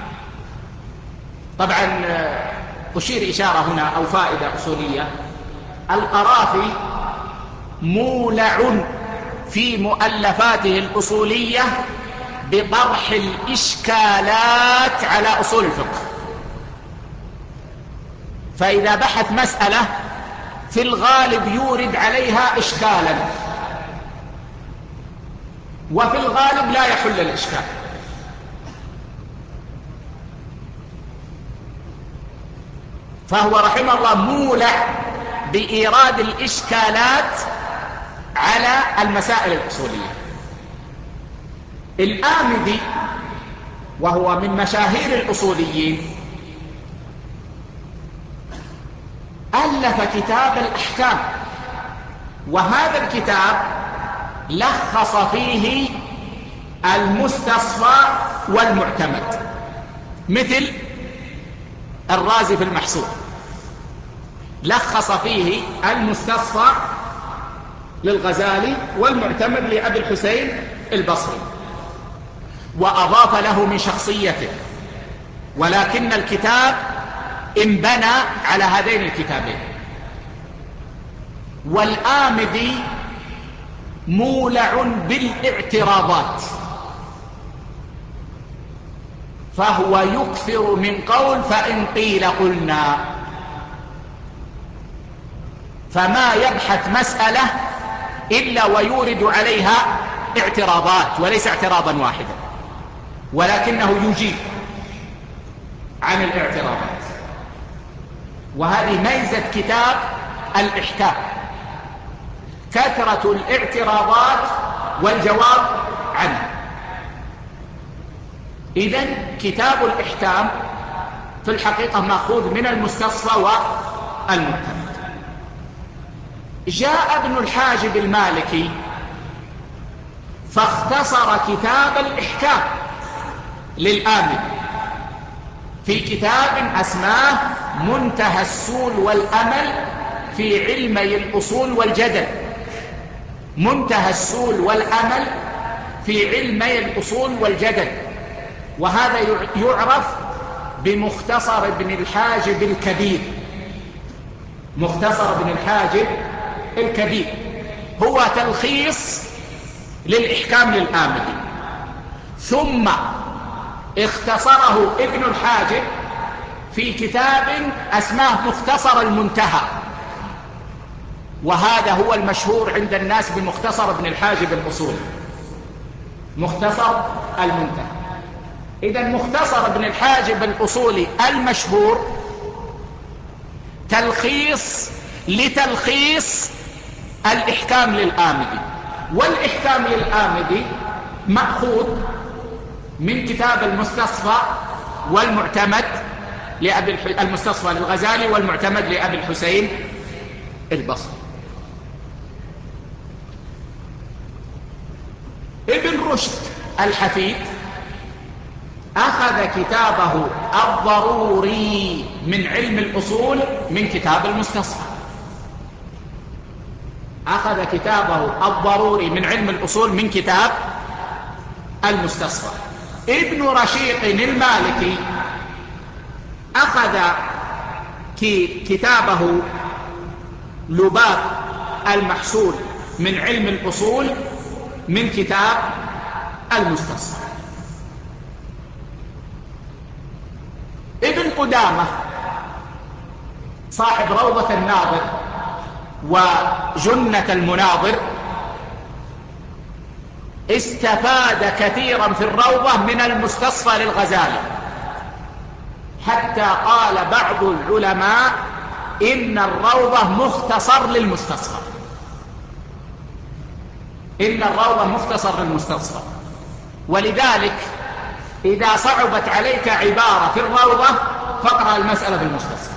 طبعا أشير إشارة هنا أو فائدة أصولية، القرافي مولع في مؤلفاته الأصولية بطرح الإشكالات على أصول الفقه. فإذا بحث مسألة في الغالب يورد عليها إشكالا، وفي الغالب لا يحل الإشكال. فهو رحمه الله مولع بإيراد الإشكالات على المسائل الأصولية. الآمدي وهو من مشاهير الأصوليين ألف كتاب الأحكام، وهذا الكتاب لخص فيه المستصفى والمعتمد، مثل الرازي في المحصول، لخص فيه المستصفى للغزالي والمعتمد لأبي الحسين البصري، وأضاف له من شخصيته، ولكن الكتاب انبنى على هذين الكتابين. والآمدي مولع بالاعتراضات، فهو يكثر من قول فإن قيل قلنا، فما يبحث مسألة إلا ويورد عليها اعتراضات، وليس اعتراضا واحدا، ولكنه يجيب عن الاعتراضات. وهذه ميزة كتاب الإحكام، كثرة الاعتراضات والجواب عنها. إذن كتاب الإحكام في الحقيقة مأخوذ من المستصفى والمعتمد. جاء ابن الحاجب المالكي فاختصر كتاب الإحكام للآمدي في كتاب أسماه منتهى السول والأمل في علمي الأصول والجدل. منتهى السول والأمل في علمي الأصول والجدل، وهذا يعرف بمختصر ابن الحاجب الكبير. مختصر ابن الحاجب الكبير هو تلخيص للإحكام للآمدي، ثم اختصره ابن الحاجب في كتاب اسماه مختصر المنتهى، وهذا هو المشهور عند الناس بمختصر ابن الحاجب الأصولي، مختصر المنتهى. إذن مختصر ابن الحاجب الأصولي المشهور تلخيص لتلخيص الإحكام للآمدي. والإحكام للآمدي مأخوذ من كتاب المستصفى والمعتمد المستصفى للغزالي والمعتمد لأبي الحسين البصري. ابن رشد الحفيد أخذ كتابه الضروري من علم الأصول من كتاب المستصفى. أخذ كتابه الضروري من علم الأصول من كتاب المستصفى. ابن رشيق المالكي أخذ كتابه لباب المحصول من علم الأصول من كتاب المستصفى. ابن قدامة صاحب روضة الناظر وجنة المناظر استفاد كثيرا في الروضة من المستصفى للغزالي، حتى قال بعض العلماء إن الروضة مختصر للمستصفى. إن الروضة مختصر للمستصفى. ولذلك إذا صعبت عليك عبارة في الروضة فاقرأ المسألة في المستصفى.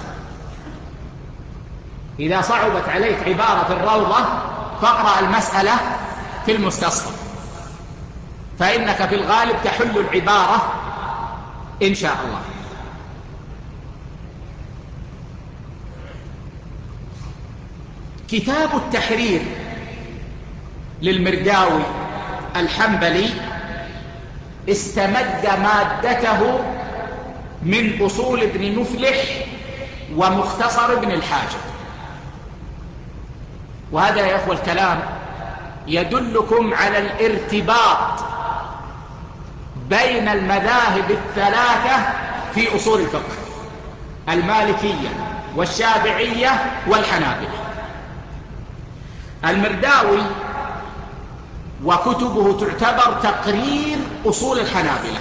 إذا صعبت عليك عبارة في الروضة فاقرأ المسألة في المستصفى، فإنك في الغالب تحل العبارة إن شاء الله. كتاب التحرير للمرداوي الحنبلي استمد مادته من أصول ابن مفلح ومختصر ابن الحاجب. وهذا يا أخوة الكلام يدلكم على الارتباط بين المذاهب الثلاثة في أصول الفقه: المالكية والشافعية والحنابلة. المرداوي وكتبه تعتبر تقرير أصول الحنابلة،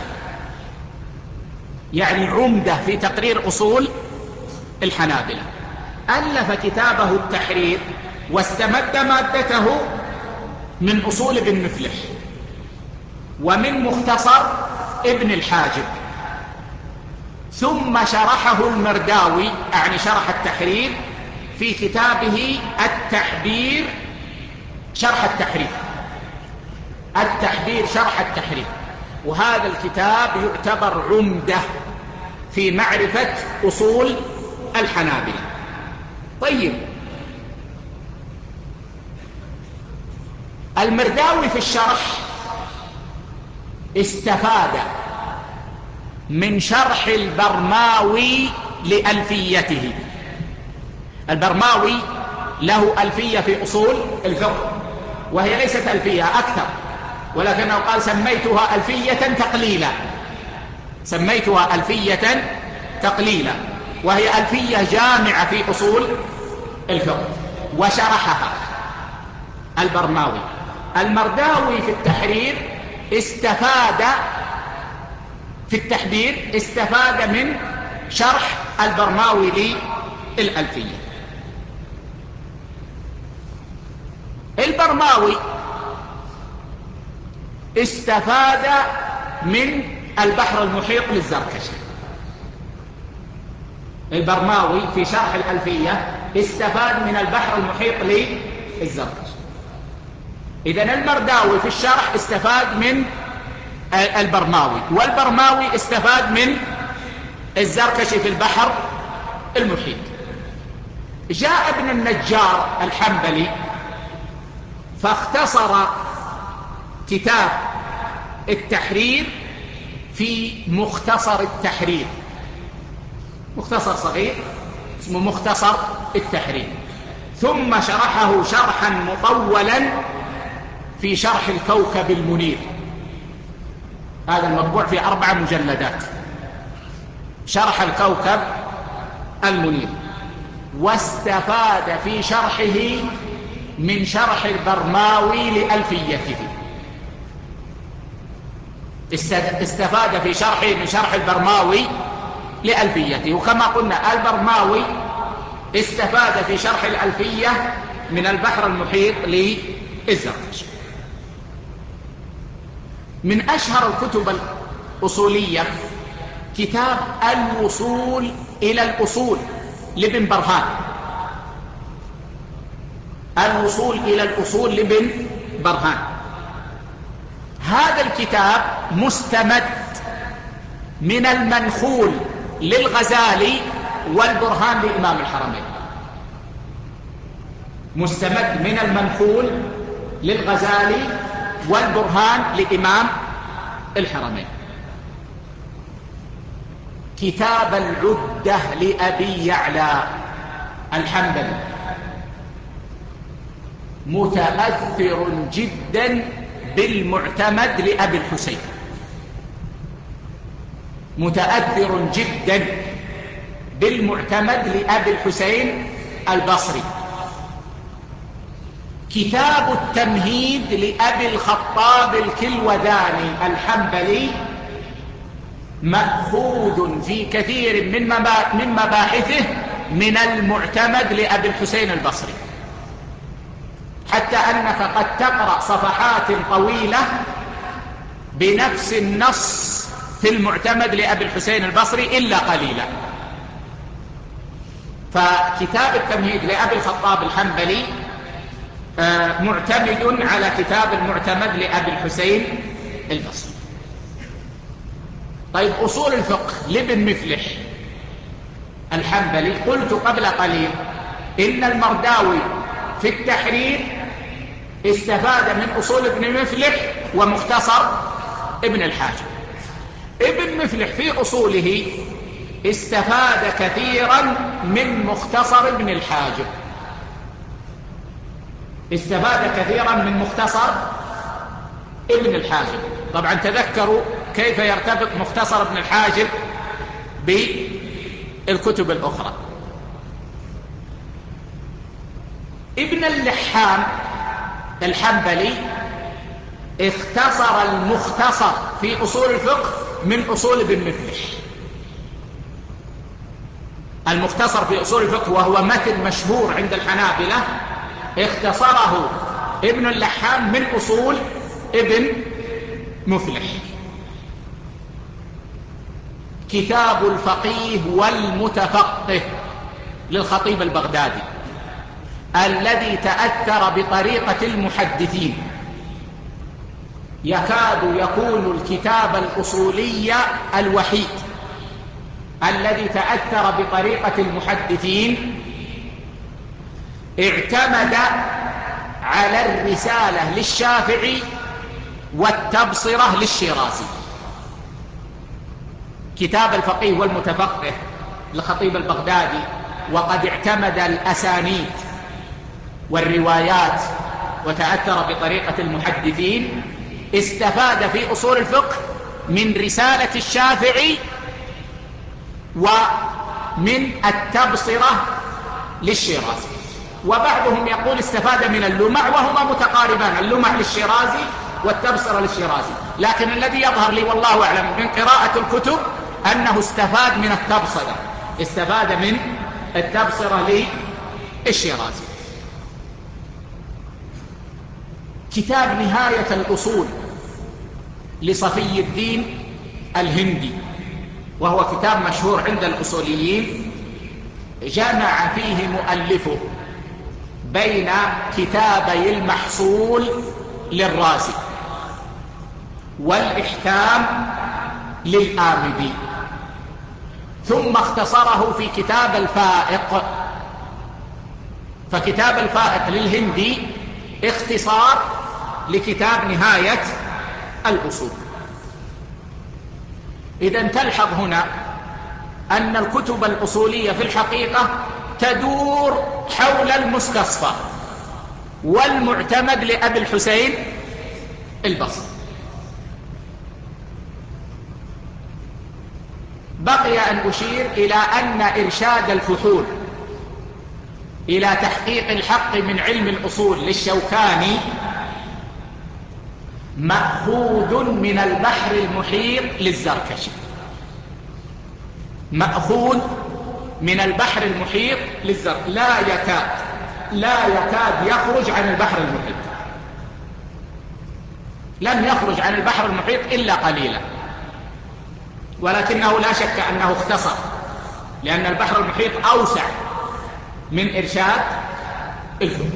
يعني عمدة في تقرير أصول الحنابلة. ألف كتابه التحرير واستمد مادته من أصول ابن مفلح ومن مختصر ابن الحاجب، ثم شرحه المرداوي، يعني شرح التحرير في كتابه التحبير شرح التحرير. التحبير شرح التحرير، وهذا الكتاب يعتبر عمدة في معرفة أصول الحنابلة. طيب، المرداوي في الشرح استفاد من شرح البرماوي لألفيته. البرماوي له ألفية في أصول الفقه، وهي ليست ألفية، أكثر، ولكنه قال سميتها ألفية تقليلا، سميتها ألفية تقليلا، وهي ألفية جامعة في أصول الفقه، وشرحها البرماوي. المرداوي في التحرير استفاد في التحبير استفاد من شرح البرماوي للألفية. البرماوي استفاد من البحر المحيط للزركشي. البرماوي في شرح الألفية استفاد من البحر المحيط للزركشي. إذن المرداوي في الشرح استفاد من البرماوي، والبرماوي استفاد من الزركشي في البحر المحيط. جاء ابن النجار الحنبلي فاختصر كتاب التحرير في مختصر التحرير، مختصر صغير اسمه مختصر التحرير، ثم شرحه شرحا مطولا في شرح الكوكب المنير. هذا المطبوع في 4 مجلدات، شرح الكوكب المنير. واستفاد في شرحه من شرح البرماوي لألفيته، استفاد في شرحه من شرح البرماوي لألفيته. وكما قلنا البرماوي استفاد في شرح الألفية من البحر المحيط للزركشي. من أشهر الكتب الأصولية كتاب الوصول إلى الأصول لابن برهان، الوصول إلى الأصول لابن برهان. هذا الكتاب مستمد من المنخول للغزالي والبرهان لإمام الحرمين، مستمد من المنخول للغزالي والبرهان لإمام الحرمين. كتاب العدة لأبي يعلى الحنبلي متأثر جدا بالمعتمد لأبي الحسين، متأثر جدا بالمعتمد لأبي الحسين البصري. كتاب التمهيد لأبي الخطاب الكلوذاني الحنبلي مأخوذ في كثير من مباحثه من المعتمد لأبي الحسين البصري، حتى أنك قد تقرأ صفحات طويلة بنفس النص في المعتمد لأبي الحسين البصري إلا قليلا. فكتاب التمهيد لأبي الخطاب الحنبلي معتمد على كتاب المعتمد لأبي الحسين البصري. طيب، أصول الفقه لابن مفلح الحنبلي، قلت قبل قليل إن المرداوي في التحرير استفاد من أصول ابن مفلح ومختصر ابن الحاجب. ابن مفلح في أصوله استفاد كثيرا من مختصر ابن الحاجب، استفاد كثيرا من مختصر ابن الحاجب. طبعا تذكروا كيف يرتبط مختصر ابن الحاجب بالكتب الأخرى. ابن اللحام الحنبلي اختصر المختصر في أصول الفقه من أصول ابن مفلح. المختصر في أصول الفقه وهو متن مشهور عند الحنابلة اختصره ابن اللحام من أصول ابن مفلح. كتاب الفقيه والمتفقه للخطيب البغدادي الذي تأثر بطريقة المحدثين، يكاد يكون الكتاب الأصولي الوحيد الذي تأثر بطريقة المحدثين اعتمد على الرسالة للشافعي والتبصرة للشيرازي. كتاب الفقيه والمتفقه للخطيب البغدادي، وقد اعتمد الأسانيد والروايات وتأثر بطريقة المحدثين، استفاد في أصول الفقه من رسالة الشافعي ومن التبصرة للشيرازي. وبعضهم يقول استفاد من اللمع، وهما متقاربان، اللمع للشيرازي والتبصرة للشيرازي، لكن الذي يظهر لي والله أعلم من قراءة الكتب أنه استفاد من التبصرة، استفاد من التبصرة للشيرازي. كتاب نهاية الأصول لصفي الدين الهندي، وهو كتاب مشهور عند الأصوليين، جمع فيه مؤلفه بين كتابي المحصول للرازي والإحكام للآمدي، ثم اختصره في كتاب الفائق. فكتاب الفائق للهندي اختصار لكتاب نهاية الأصول. إذن تلحظ هنا أن الكتب الأصولية في الحقيقة تدور حول المستصفى والمعتمد لأبي الحسين البصري. بقي أن أشير إلى أن إرشاد الفحول إلى تحقيق الحق من علم الأصول للشوكاني مأخوذ من البحر المحيط للزركشي، مأخوذ من البحر المحيط للزركشي، لا يكاد يخرج عن البحر المحيط، لم يخرج عن البحر المحيط إلا قليلا، ولكنه لا شك أنه اختصر، لأن البحر المحيط أوسع من إرشاد الفحول.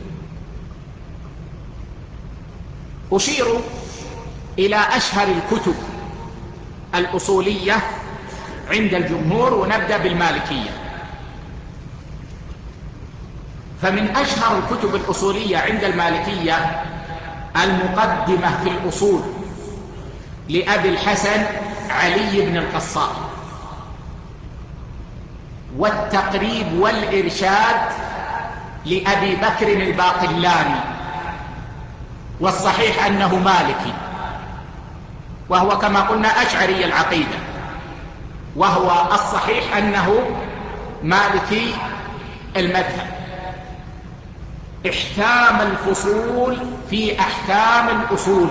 أشير إلى أشهر الكتب الأصولية عند الجمهور، ونبدأ بالمالكية. فمن أشهر الكتب الأصولية عند المالكية المقدمة في الأصول لأبي الحسن علي بن القصار، والتقريب والإرشاد لأبي بكر الباقلاني، والصحيح أنه مالكي، وهو كما قلنا أشعري العقيدة، وهو الصحيح أنه مالكي المذهب. إحكام الفصول في أحكام الأصول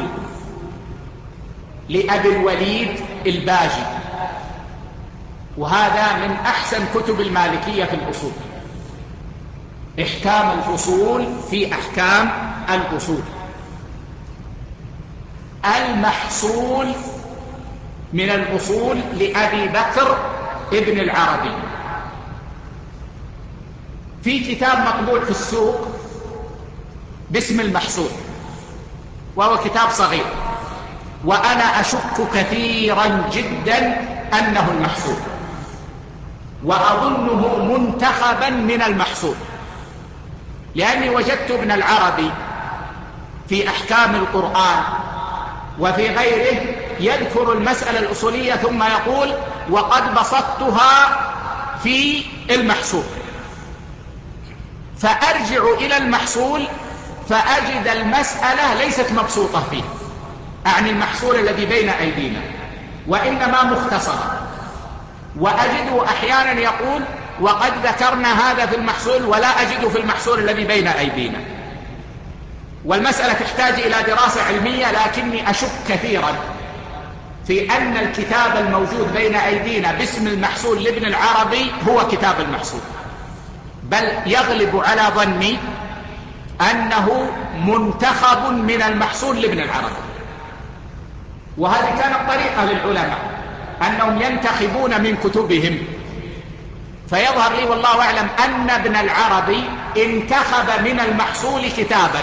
لأبي الوليد الباجي، وهذا من أحسن كتب المالكية في الأصول. إحكام الفصول في أحكام الأصول. المحصول من الأصول لأبي بكر ابن العربي، في كتاب مطبوع في السوق باسم المحصول، وهو كتاب صغير، وأنا أشك كثيرا جدا أنه المحصول، وأظنه منتخبا من المحصول، لأني وجدت ابن العربي في أحكام القرآن وفي غيره يذكر المسألة الأصولية ثم يقول وقد بسطتها في المحصول، فأرجع إلى المحصول فأجد المسألة ليست مبسوطة فيه، أعني المحصول الذي بين أيدينا، وإنما مختصرة. وأجده أحيانا يقول وقد ذكرنا هذا في المحصول ولا أجد في المحصول الذي بين أيدينا، والمسألة تحتاج إلى دراسة علمية، لكني أشك كثيرا في أن الكتاب الموجود بين أيدينا باسم المحصول لابن العربي هو كتاب المحصول، بل يغلب على ظني أنه منتخب من المحصول لابن العربي. وهذه كانت طريقة للعلماء أنهم ينتخبون من كتبهم، فيظهر لي والله أعلم أن ابن العربي انتخب من المحصول كتابا،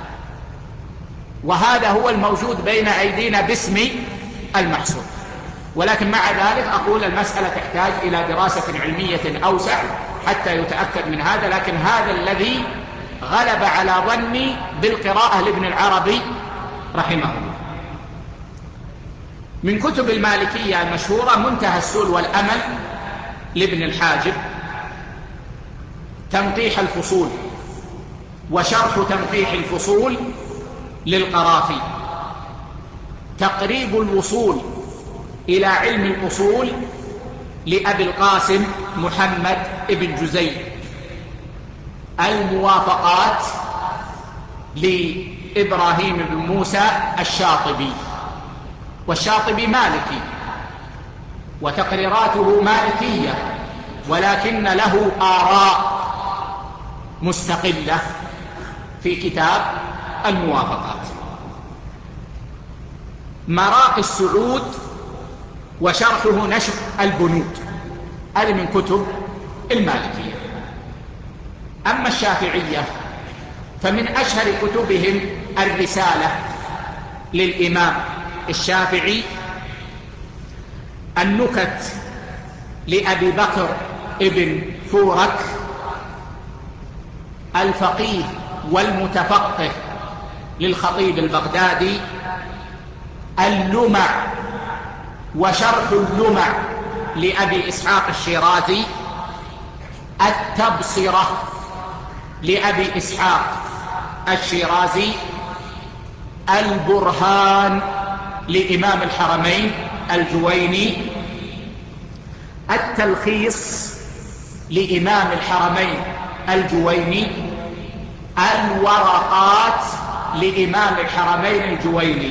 وهذا هو الموجود بين أيدينا باسم المحصول. ولكن مع ذلك أقول المسألة تحتاج إلى دراسة علمية أوسع حتى يتأكد من هذا، لكن هذا الذي غلب على ظني بالقراءة لابن العربي رحمه الله. من كتب المالكية المشهورة منتهى السؤل والأمل لابن الحاجب، تنقيح الفصول وشرح تنقيح الفصول للقرافي، تقريب الوصول إلى علم الأصول لأبي القاسم محمد بن جزي، الموافقات لإبراهيم بن موسى الشاطبي، والشاطبي مالكي وتقريراته مالكية، ولكن له آراء مستقلة في كتاب الموافقات. مراقي السعود وشرحه نشر البنود، هذه من كتب المالكية. أما الشافعية فمن أشهر كتبهم الرسالة للإمام الشافعي، النكت لأبي بكر ابن فورك، الفقيه والمتفقه للخطيب البغدادي، اللمع وشرح اللمع لأبي إسحاق الشيرازي، التبصرة لأبي إسحاق الشيرازي، البرهان لإمام الحرمين الجويني، التلخيص لإمام الحرمين الجويني، الورقات لإمام الحرمين الجويني،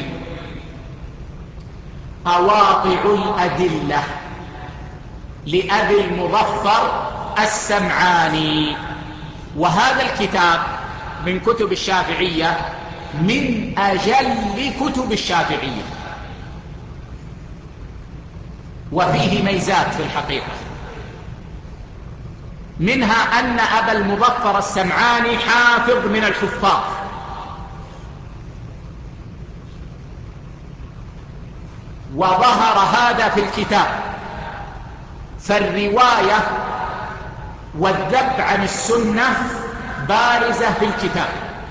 قواطع الأدلة لأبي المظفر السمعاني. وهذا الكتاب من كتب الشافعية من أجل كتب الشافعية، وفيه ميزات في الحقيقة، منها أن أبا المظفر السمعاني حافظ من الحفاظ، وظهر هذا في الكتاب، فالرواية والذب عن السنة بارزة في الكتاب،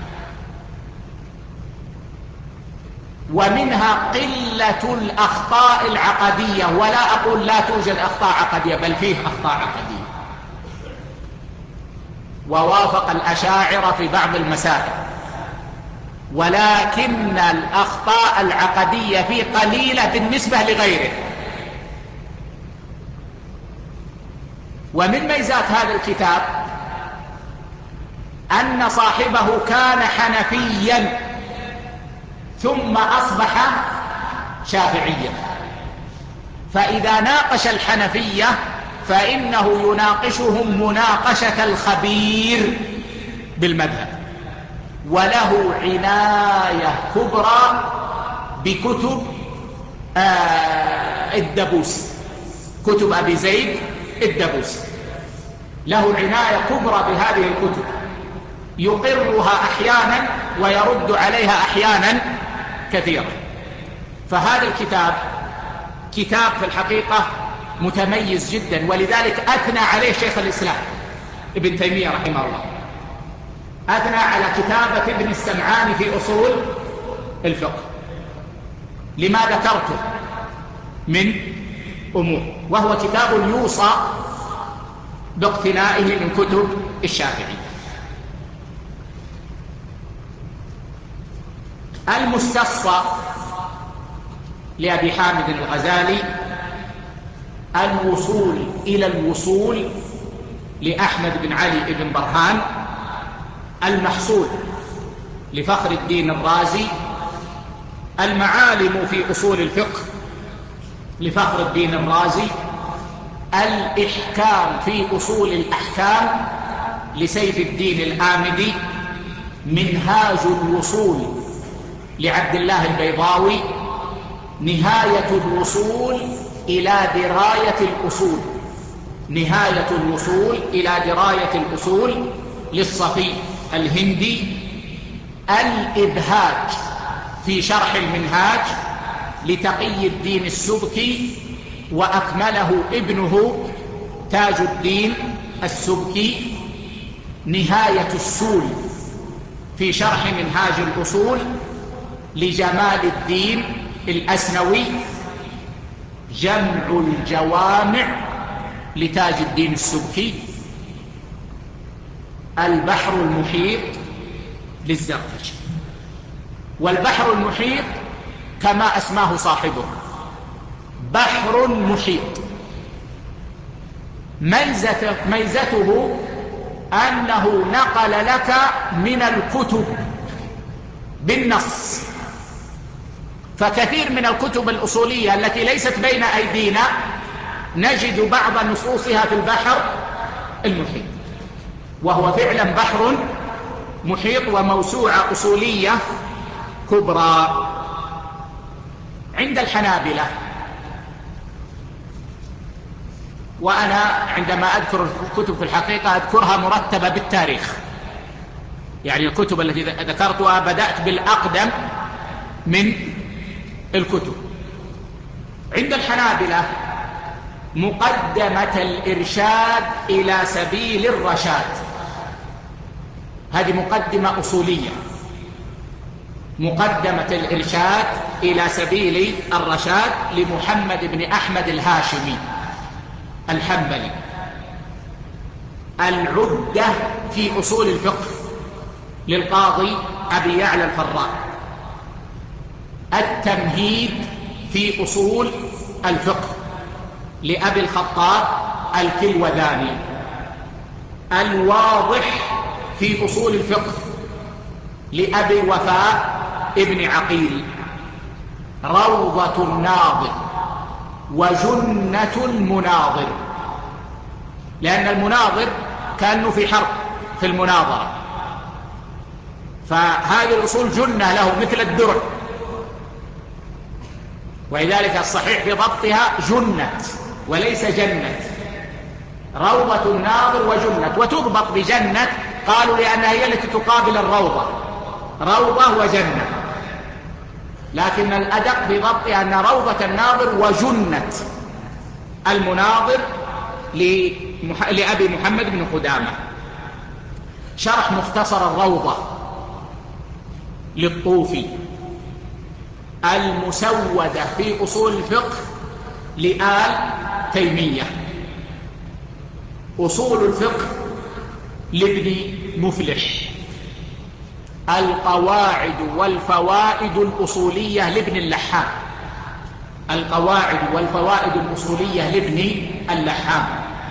ومنها قلة الأخطاء العقدية، ولا أقول لا توجد أخطاء عقدية، بل فيه أخطاء عقدية، ووافق الأشاعرة في بعض المسائل، ولكن الأخطاء العقدية فيه قليلة بالنسبة لغيره. ومن ميزات هذا الكتاب أن صاحبه كان حنفيا ثم أصبح شافعيا، فإذا ناقش الحنفية فإنه يناقشهم مناقشة الخبير بالمذهب، وله عناية كبرى بكتب الدبوس، كتب أبي زيد الدبوس، له عناية كبرى بهذه الكتب، يقرها أحيانا ويرد عليها أحيانا كثيرا. فهذا الكتاب كتاب في الحقيقة متميز جدا، ولذلك أثنى عليه شيخ الإسلام ابن تيمية رحمه الله، أثنى على كتابة ابن السمعاني في أصول الفقه لما ذكرته من أمور، وهو كتاب يوصى باقتنائه من كتب الشافعي. المستصفى لأبي حامد الغزالي، الوصول إلى الوصول لأحمد بن علي بن برهان، المحصول لفخر الدين الرازي، المعالم في أصول الفقه لفخر الدين الرازي، الإحكام في أصول الأحكام لسيف الدين الآمدي، منهاج الوصول لعبد الله البيضاوي، نهاية الوصول إلى دراية الأصول، نهاية الوصول إلى دراية الأصول للصفي الهندي، الإبهاج في شرح المنهاج لتقي الدين السبكي، وأكمله ابنه تاج الدين السبكي نهاية السول في شرح منهاج الأصول لجمال الدين الأسنوي، جمع الجوامع لتاج الدين السبكي، البحر المحيط للزركشي. والبحر المحيط كما أسماه صاحبه بحر محيط، ميزته أنه نقل لك من الكتب بالنص، فكثير من الكتب الأصولية التي ليست بين أيدينا نجد بعض نصوصها في البحر المحيط، وهو فعلا بحر محيط وموسوعة أصولية كبرى. عند الحنابلة، وأنا عندما أذكر الكتب في الحقيقة أذكرها مرتبة بالتاريخ، يعني الكتب التي ذكرتها بدأت بالأقدم من الكتب. عند الحنابلة مقدمة الإرشاد إلى سبيل الرشاد، هذه مقدمة أصولية، مقدمة الإرشاد إلى سبيل الرشاد لمحمد بن أحمد الهاشمي الحنبلي. العدة في أصول الفقه للقاضي أبي يعلى الفراء. التمهيد في أصول الفقه لأبي الخطاب الكلوذاني. الواضح في أصول الفقه لأبي الوفاء ابن عقيل. روضة الناظر وجنة المناظر، لأن المناظر كانوا في حرب في المناظرة، فهذه الأصول جنة له مثل الدرع، ولذلك الصحيح في ضبطها جنة وليس جنة. روضة الناظر وجنة، وتضبط بجنة قالوا لأنها هي التي تقابل الروضة، روضة وجنة، لكن الأدق في ضبطها أن روضة الناظر وجنة المناظر لأبي محمد بن قدامة. شرح مختصر الروضة للطوفي. المسودة في أصول الفقه لآل تيمية. أصول الفقه لابن مفلح. القواعد والفوائد الأصولية لابن اللحام. القواعد والفوائد الأصولية لابن اللحام.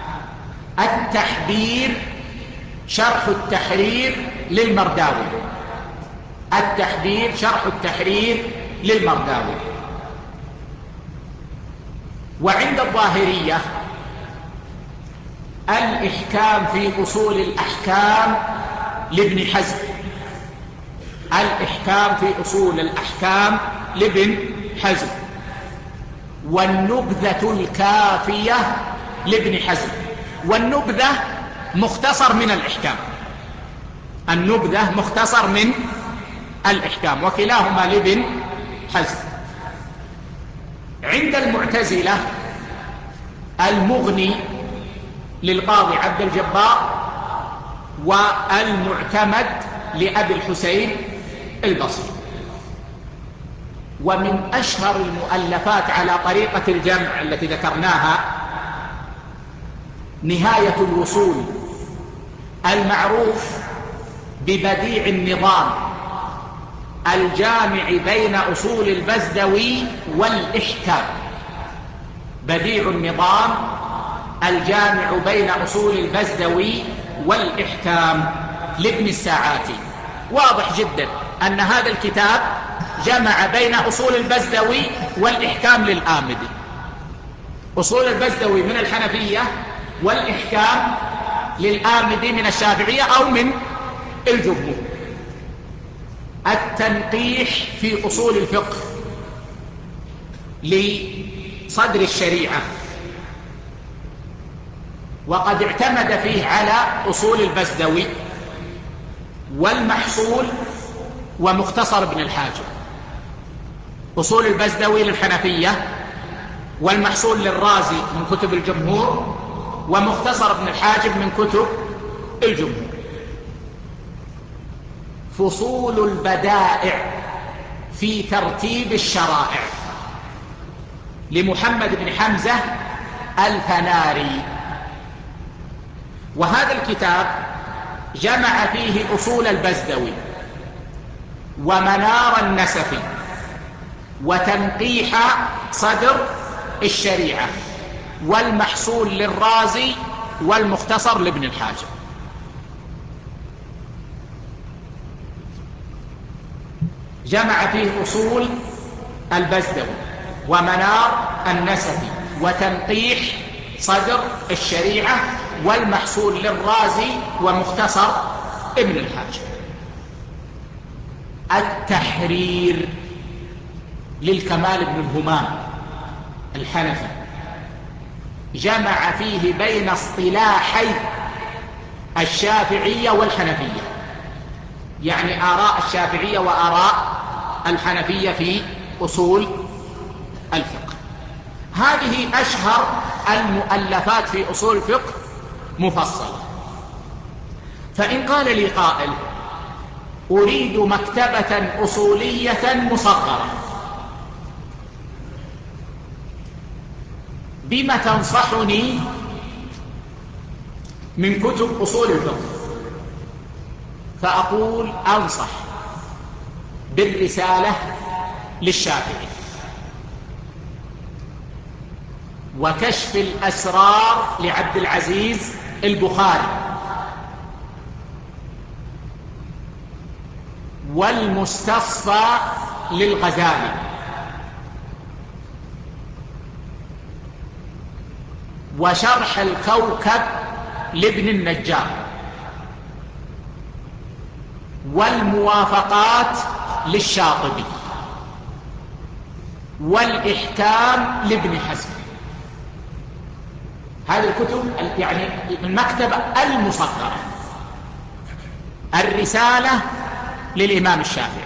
التحبير شرح التحرير للمرداوي. التحبير شرح التحرير للمرداوي. وعند الظاهرية الإحكام في أصول الأحكام لابن حزم. الإحكام في أصول الأحكام لابن حزم. والنبذة الكافية لابن حزم. والنبذة مختصر من الإحكام، النبذة مختصر من الإحكام، وكلاهما لابن حزم. عند المعتزلة المغني للقاضي عبد الجبار، والمعتمد لأبي الحسين البصري. ومن أشهر المؤلفات على طريقة الجمع التي ذكرناها نهاية الوصول، المعروف ببديع النظام، الجامع بين أصول البزدوي والإحكام. بديع النظام الجامع بين أصول البزدوي والإحكام لابن الساعاتي. واضح جدا أن هذا الكتاب جمع بين أصول البزدوي والإحكام للآمدي. أصول البزدوي من الحنفية والإحكام للآمدي من الشافعية أو من الجمهور. التنقيح في أصول الفقه لصدر الشريعة، وقد اعتمد فيه على أصول البزدوي والمحصول ومختصر ابن الحاجب. أصول البزدوي للحنفية والمحصول للرازي من كتب الجمهور، ومختصر ابن الحاجب من كتب الجمهور. فصول البدائع في ترتيب الشرائع لمحمد بن حمزة الفناري. وهذا الكتاب جمع فيه أصول البزدوي ومنار النسفي وتنقيح صدر الشريعة والمحصول للرازي والمختصر لابن الحاجب. جمع فيه أصول البزدوي ومنار النسفي وتنقيح صدر الشريعة والمحصول للرازي ومختصر ابن الحاجب. التحرير للكمال بن الهمام الحنفي جمع فيه بين اصطلاحي الشافعية والحنفية، يعني آراء الشافعية وآراء الحنفية في أصول الفقه. هذه أشهر المؤلفات في أصول الفقه مفصلة. فإن قال لي قائل أريد مكتبة أصولية مصغرة، بما تنصحني من كتب أصول الفقه؟ فأقول أنصح بالرسالة للشافعي، وكشف الأسرار لعبد العزيز البخاري، والمستصفى للغزالي، وشرح الكوكب لابن النجار، والموافقات للشاطبي، والإحكام لابن حزم. هذه الكتب يعني المكتبة المصغرة. الرسالة للإمام الشافعي،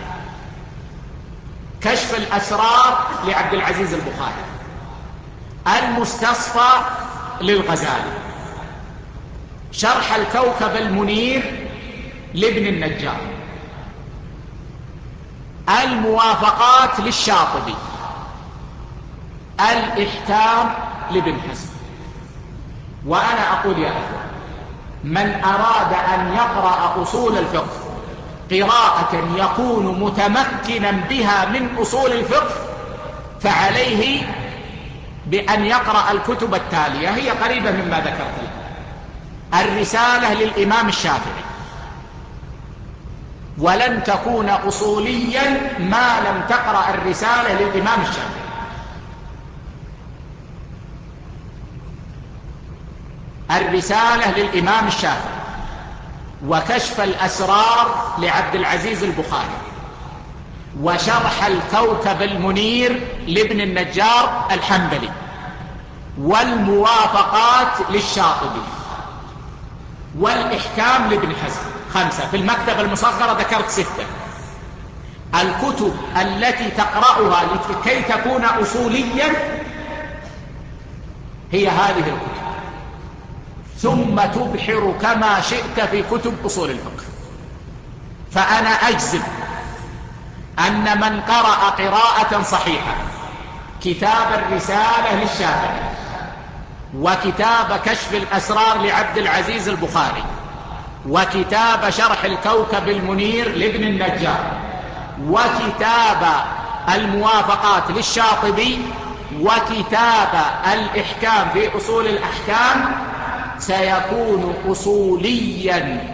كشف الأسرار لعبد العزيز البخاري، المستصفى للغزالي، شرح الكوكب المنير لابن النجار، الموافقات للشاطبي، الإحكام لابن حزم. وأنا أقول يا أخوة، من أراد أن يقرأ أصول الفقه قراءة يكون متمكنا بها من أصول الفقه فعليه بأن يقرأ الكتب التالية، هي قريبة مما ذكرت لك. الرسالة للإمام الشافعي، ولن تكون أصوليا ما لم تقرأ الرسالة للإمام الشافعي. الرسالة للإمام الشافعي، وكشف الأسرار لعبد العزيز البخاري، وشرح الكوكب المنير لابن النجار الحنبلي، والموافقات للشاطبي، والإحكام لابن حزم. 5. في المكتبة المصغرة ذكرت 6. الكتب التي تقرأها لكي تكون أصوليا هي هذه الكتب، ثم تبحر كما شئت في كتب أصول الفقه. فأنا أجزم أن من قرأ قراءة صحيحة كتاب الرسالة للشافعي، وكتاب كشف الأسرار لعبد العزيز البخاري، وكتاب شرح الكوكب المنير لابن النجار، وكتاب الموافقات للشاطبي، وكتاب الإحكام في أصول الأحكام، سيكون أصوليا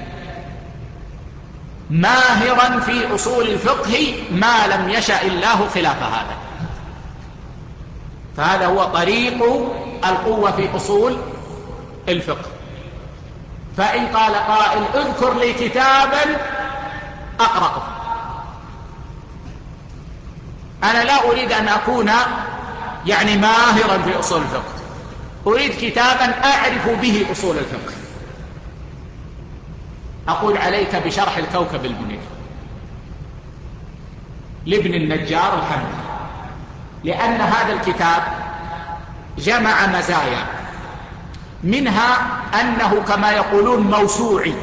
ماهرا في أصول الفقه ما لم يشأ الله خلاف هذا. فهذا هو طريق القوة في أصول الفقه. فإن قال قائل اذكر لي كتابا أقرأه، أنا لا أريد أن أكون يعني ماهرا في أصول الفقه، أريد كتابا أعرف به أصول الفقه. أقول عليك بشرح الكوكب المنير لابن النجار الحنبلي، لأن هذا الكتاب جمع مزايا، منها أنه كما يقولون موسوعي،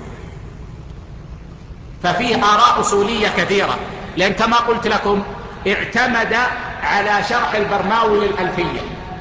ففيه آراء أصولية كثيرة، لأن كما قلت لكم اعتمد على شرح البرماوي للألفية،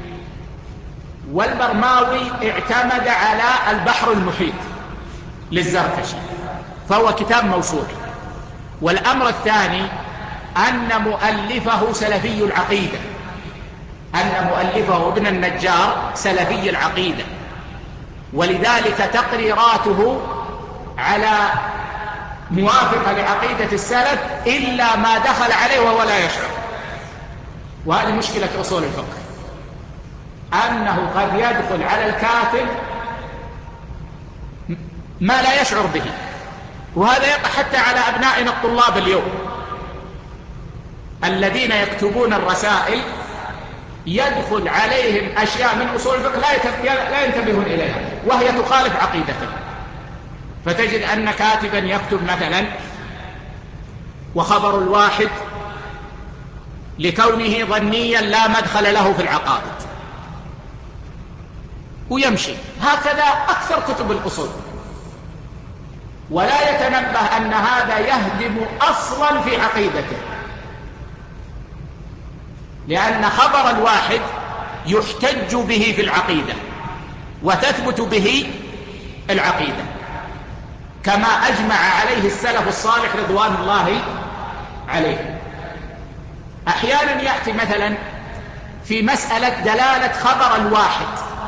والبرماوي اعتمد على البحر المحيط للزركشي، فهو كتاب موسوعي. والأمر الثاني أن مؤلفه سلفي العقيدة، أن مؤلفه ابن النجار سلفي العقيدة، ولذلك تقريراته على موافقة لعقيدة السلف إلا ما دخل عليه وهو لا يشعر. وهذه مشكلة أصول الفقه، أنه قد يدخل على الكاتب ما لا يشعر به، وهذا يقع حتى على أبنائنا الطلاب اليوم الذين يكتبون الرسائل، يدخل عليهم أشياء من أصول الفقه لا ينتبهون إليها وهي تخالف عقيدته، فتجد أن كاتبا يكتب مثلا وخبر الواحد لكونه ظنيا لا مدخل له في العقائد، ويمشي هكذا أكثر كتب الأصول، ولا يتنبه أن هذا يهدم أصلا في عقيدته، لأن خبر الواحد يحتج به في العقيدة وتثبت به العقيدة، كما أجمع عليه السلف الصالح رضوان الله عليه. أحيانا يأتي مثلا في مسألة دلالة خبر الواحد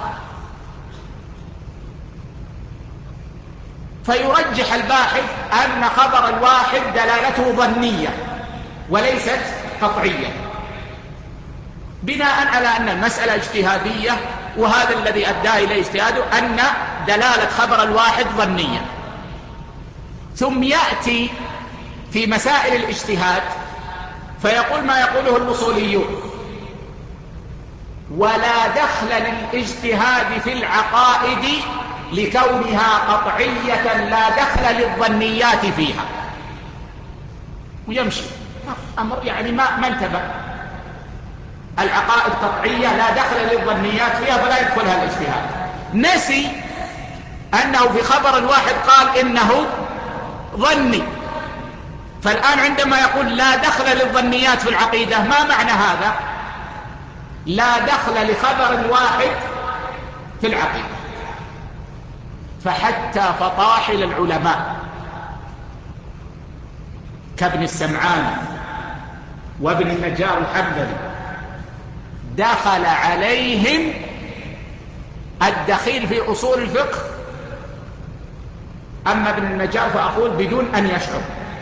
فيرجح الباحث أن خبر الواحد دلالته ظنية وليست قطعية، بناء على أن المسألة اجتهادية، وهذا الذي أدى إليه اجتهاده أن دلالة خبر الواحد ظنية. ثم يأتي في مسائل الاجتهاد فيقول ما يقوله الأصوليون: ولا دخل للاجتهاد في العقائد لكونها قطعية لا دخل للظنيات فيها، ويمشي أمر يعني ما انتبه. العقائد قطعية لا دخل للظنيات فيها فلا يدخلها الاجتهاد. نسي أنه في خبر الواحد قال إنه ظني، فالآن عندما يقول لا دخل للظنيات في العقيدة، ما معنى هذا؟ لا دخل لخبر الواحد في العقيدة. فحتى فطاحل العلماء كابن السمعاني وابن النجار الحنبلي دخل عليهم الدخيل في أصول الفقه، أما ابن النجار فأقول بدون أن يشعر.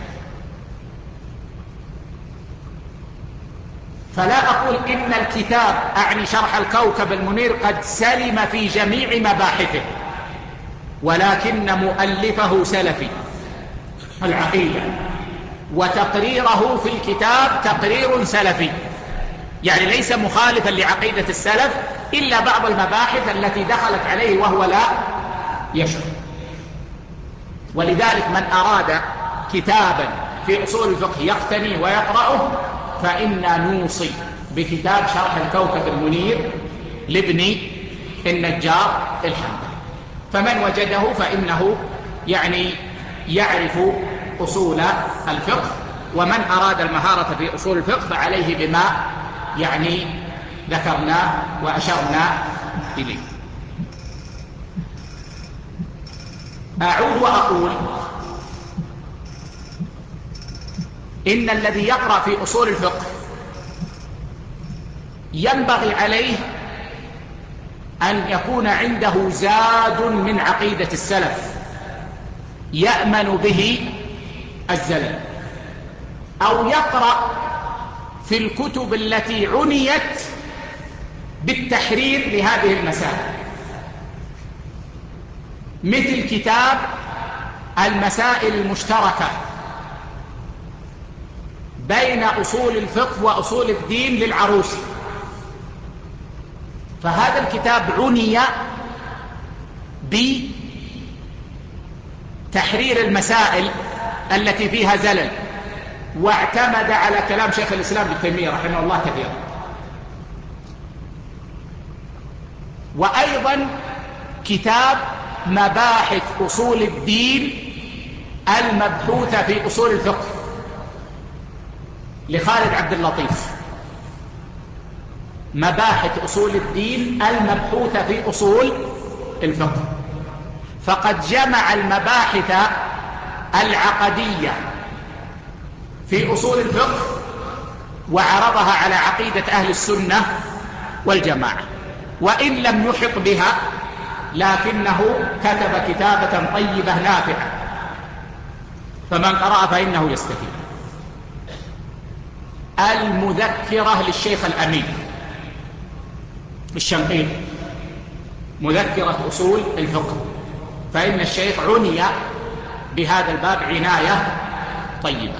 فلا أقول إن الكتاب أعني شرح الكوكب المنير قد سلم في جميع مباحثه، ولكن مؤلفه سلفي العقيدة، وتقريره في الكتاب تقرير سلفي، يعني ليس مخالفا لعقيدة السلف إلا بعض المباحث التي دخلت عليه وهو لا يشعر. ولذلك من أراد كتابا في أصول الفقه يقتنيه ويقرأه فإنا نوصي بكتاب شرح الكوكب المنير لابن النجار الحنبلي، فمن وجده فإنه يعني يعرف أصول الفقه. ومن أراد المهارة في أصول الفقه فعليه بما يعني ذكرناه وأشرنا إليه. أعود وأقول إن الذي يقرأ في أصول الفقه ينبغي عليه أن يكون عنده زاد من عقيدة السلف يأمن به الزلل، أو يقرأ في الكتب التي عنيت بالتحرير لهذه المسائل، مثل كتاب المسائل المشتركة بين أصول الفقه وأصول الدين للعروسي، فهذا الكتاب عني بتحرير المسائل التي فيها زلل، واعتمد على كلام شيخ الإسلام ابن تيمية رحمه الله كثيرا. وأيضا كتاب مباحث أصول الدين المبحوثة في أصول الفقه لخالد عبد اللطيف، مباحث أصول الدين المبحوثة في أصول الفقه. فقد جمع المباحث العقدية في أصول الفقه وعرضها على عقيدة أهل السنة والجماعة، وإن لم يحط بها لكنه كتب كتابة طيبة نافعة، فمن قرأ فإنه يستفيد. المذكرة للشيخ الأمين الشنقيطي، مذكرة أصول الفقه، فإن الشيخ عني بهذا الباب عناية طيبة.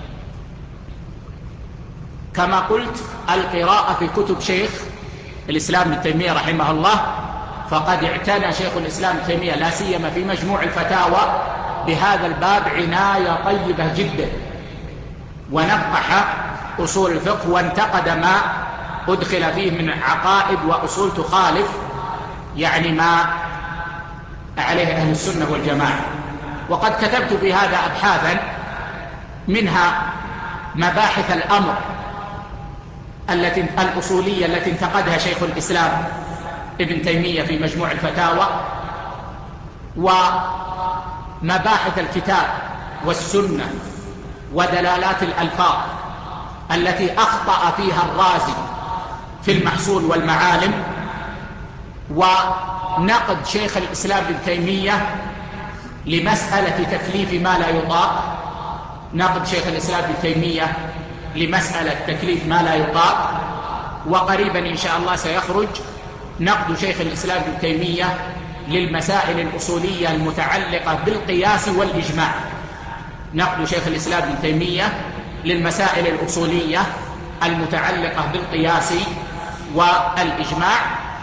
كما قلت، القراءة في كتب شيخ الإسلام ابن تيمية رحمه الله، فقد اعتنى شيخ الإسلام ابن تيمية لا سيما في مجموع الفتاوى بهذا الباب عناية طيبة جدا، ونقح أصول الفقه وانتقد ما أدخل فيه من عقائد وأصول تخالف يعني ما عليه أهل السنة والجماعة. وقد كتبت في هذا أبحاثا، منها مباحث الأمر الأصولية التي انتقدها شيخ الإسلام ابن تيمية في مجموع الفتاوى، ومباحث الكتاب والسنة ودلالات الألفاظ التي أخطأ فيها الرازي في المحصول والمعالم، ونقد شيخ الإسلام ابن تيمية لمسألة تكليف ما لا يطاق، نقد شيخ الإسلام ابن تيمية لمسألة تكليف ما لا يطاق. وقريبا إن شاء الله سيخرج نقد شيخ الإسلام ابن تيمية للمسائل الأصولية المتعلقة بالقياس والإجماع، نقد شيخ الإسلام ابن تيمية للمسائل الأصولية المتعلقة بالقياس والإجماع.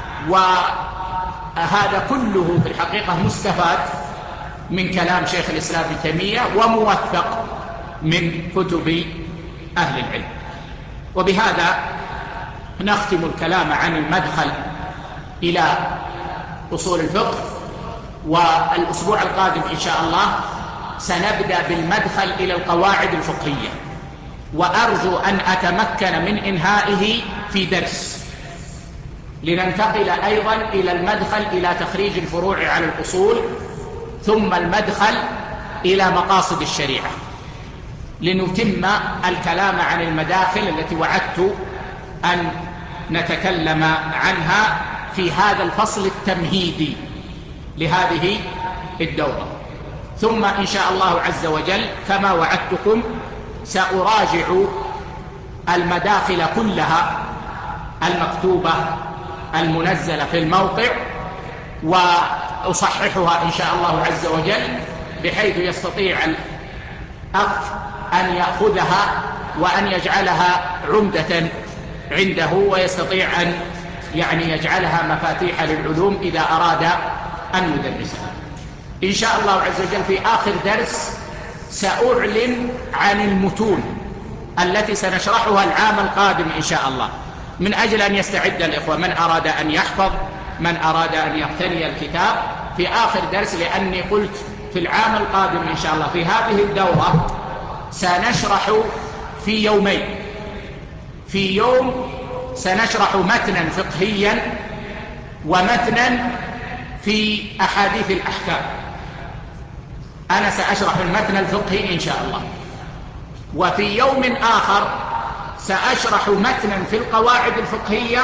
وهذا كله في الحقيقة مستفاد من كلام شيخ الإسلام ابن تيمية وموثق من كتب أهل العلم. وبهذا نختم الكلام عن المدخل إلى أصول الفقه، والأسبوع القادم إن شاء الله سنبدأ بالمدخل إلى القواعد الفقهية، وأرجو أن أتمكن من إنهائه في درس، لننتقل أيضا إلى المدخل إلى تخريج الفروع على الأصول، ثم المدخل إلى مقاصد الشريعة، لنتم الكلام عن المداخل التي وعدت أن نتكلم عنها في هذا الفصل التمهيدي لهذه الدورة. ثم إن شاء الله عز وجل كما وعدتكم سأراجع المداخل كلها المكتوبة المنزلة في الموقع، وأصححها إن شاء الله عز وجل، بحيث يستطيع الأخ أن يأخذها وأن يجعلها عمدة عنده، ويستطيع أن يجعلها مفاتيح للعلوم إذا أراد أن يدرسها. إن شاء الله عز وجل في آخر درس سأعلن عن المتون التي سنشرحها العام القادم إن شاء الله، من أجل أن يستعد الإخوة، من أراد أن يحفظ، من أراد أن يقتني الكتاب في آخر درس، لأني قلت في العام القادم إن شاء الله في هذه الدورة سنشرح في يومين. في يوم سنشرح متنا فقهيا ومتنا في أحاديث الأحكام، أنا سأشرح المتن الفقهي إن شاء الله. وفي يوم آخر سأشرح متنا في القواعد الفقهية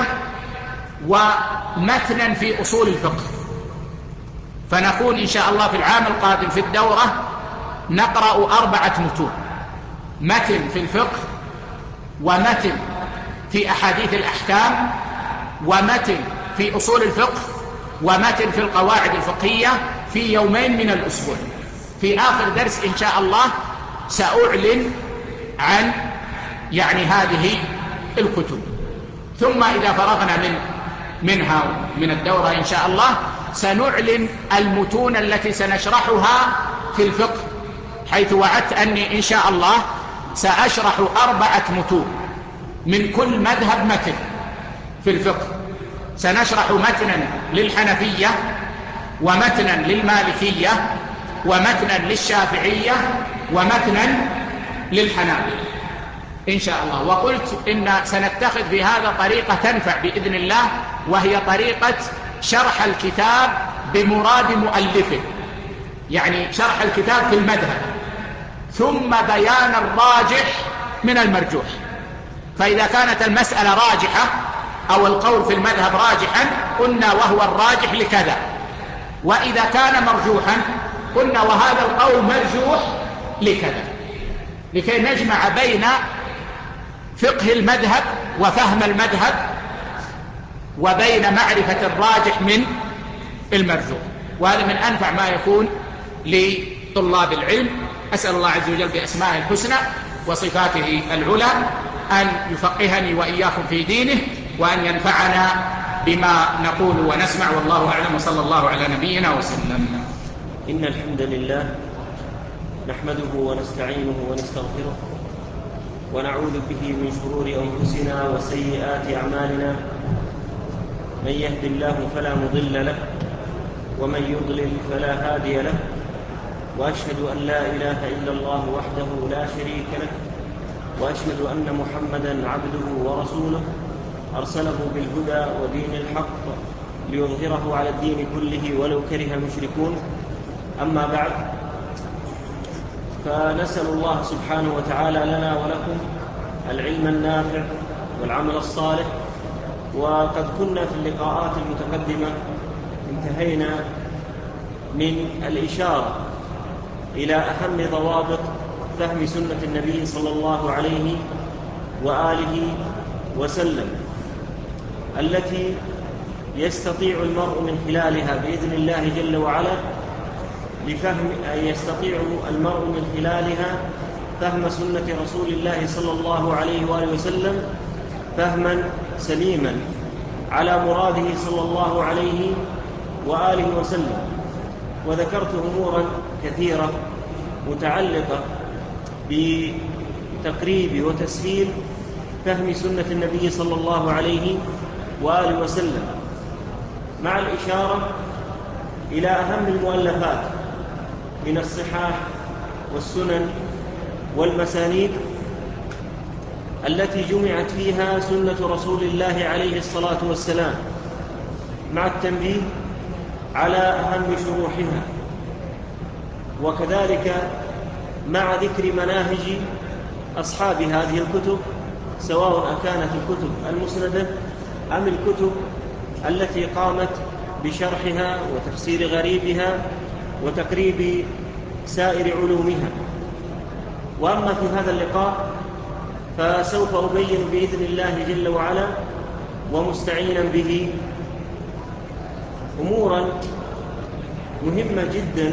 ومتنا في أصول الفقه، فنكون إن شاء الله في العام القادم في الدورة نقرأ 4 متون: متن في الفقه، ومتن في أحاديث الأحكام، ومتن في أصول الفقه، ومتن في القواعد الفقهية، في يومين من الأسبوع. في آخر درس إن شاء الله سأعلن عن هذه الكتب، ثم إذا فرغنا منها من الدورة إن شاء الله سنعلن المتون التي سنشرحها في الفقه، حيث وعدت أني إن شاء الله سأشرح 4 متون من كل مذهب متن في الفقه، سنشرح متنا للحنفية ومتنا للمالكية ومتنا للشافعية ومتنا للحنابلة إن شاء الله. وقلت إن سنتخذ في هذا طريقة تنفع بإذن الله، وهي طريقة شرح الكتاب بمراد مؤلفه، يعني شرح الكتاب في المذهب ثم بيان الراجح من المرجوح. فإذا كانت المسألة راجحة أو القول في المذهب راجحا قلنا وهو الراجح لكذا، وإذا كان مرجوحا قلنا وهذا القول مرجوح لكذا، لكي نجمع بين فقه المذهب وفهم المذهب وبين معرفة الراجح من المرجوح. وهذا من أنفع ما يكون لطلاب العلم. أسأل الله عز وجل بأسمائه الحسنى وصفاته العلى أن يفقهني وإياكم في دينه، وأن ينفعنا بما نقول ونسمع، والله أعلم، وصلى الله على نبينا وسلم. إن الحمد لله نحمده ونستعينه ونستغفره ونعوذ به من شرور أنفسنا وسيئات أعمالنا، من يهد الله فلا مضل له ومن يضلل فلا هادي له، وأشهد أن لا إله إلا الله وحده لا شريك له، وأشهد أن محمدا عبده ورسوله أرسله بالهدى ودين الحق ليظهره على الدين كله ولو كره المشركون. أما بعد، فنسأل الله سبحانه وتعالى لنا ولكم العلم النافع والعمل الصالح. وقد كنا في اللقاءات المتقدمة انتهينا من الإشارة إلى أهم ضوابط فهم سنة النبي صلى الله عليه وآله وسلم، التي يستطيع المرء من خلالها بإذن الله جل وعلا يستطيع المرء من خلالها فهم سنة رسول الله صلى الله عليه وآله وسلم فهما سليما على مراده صلى الله عليه وآله وسلم. وذكرت أمورا كثيرة متعلقة بتقريب وتسهيل فهم سنة النبي صلى الله عليه وآله وسلم، مع الإشارة إلى أهم المؤلفات من الصحاح والسنن والمسانيد التي جمعت فيها سنة رسول الله عليه الصلاة والسلام، مع التنبيه على أهم شروحها، وكذلك مع ذكر مناهج أصحاب هذه الكتب، سواء كانت الكتب المسندة أم الكتب التي قامت بشرحها وتفسير غريبها وتقريب سائر علومها. وأما في هذا اللقاء فسوف أبين بإذن الله جل وعلا ومستعينا به أمورا مهمة جدا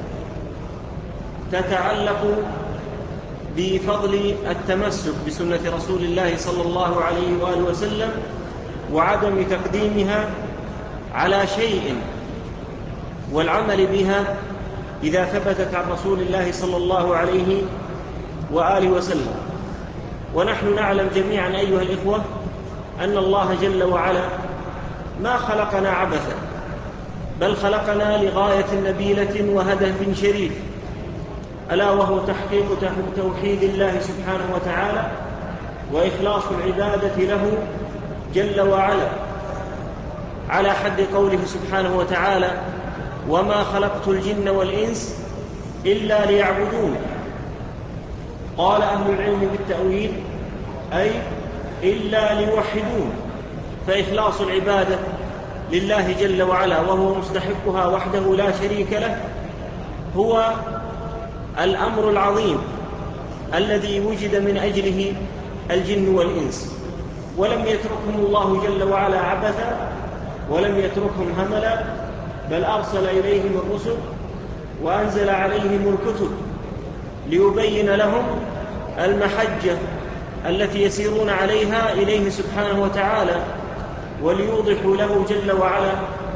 تتعلق بفضل التمسك بسنة رسول الله صلى الله عليه وآله وسلم، وعدم تقديمها على شيء والعمل بها إذا ثبتت عن رسول الله صلى الله عليه وآله وسلم. ونحن نعلم جميعا أيها الإخوة أن الله جل وعلا ما خلقنا عبثا، بل خلقنا لغاية نبيلة وهدف شريف، ألا وهو تحقيق توحيد الله سبحانه وتعالى وإخلاص العبادة له جل وعلا، على حد قوله سبحانه وتعالى: وما خلقت الجن والإنس إلا ليعبدون. قال أهل العلم بالتأويل أي إلا ليوحدون، فإخلاص العبادة لله جل وعلا وهو مستحقها وحده لا شريك له هو الأمر العظيم الذي وجد من أجله الجن والإنس. ولم يتركهم الله جل وعلا عبثا، ولم يتركهم هملا، بل أرسل إليهم الرسل وأنزل عليهم الكتب ليبين لهم المحجة التي يسيرون عليها إليه سبحانه وتعالى، وليوضحوا له جل وعلا،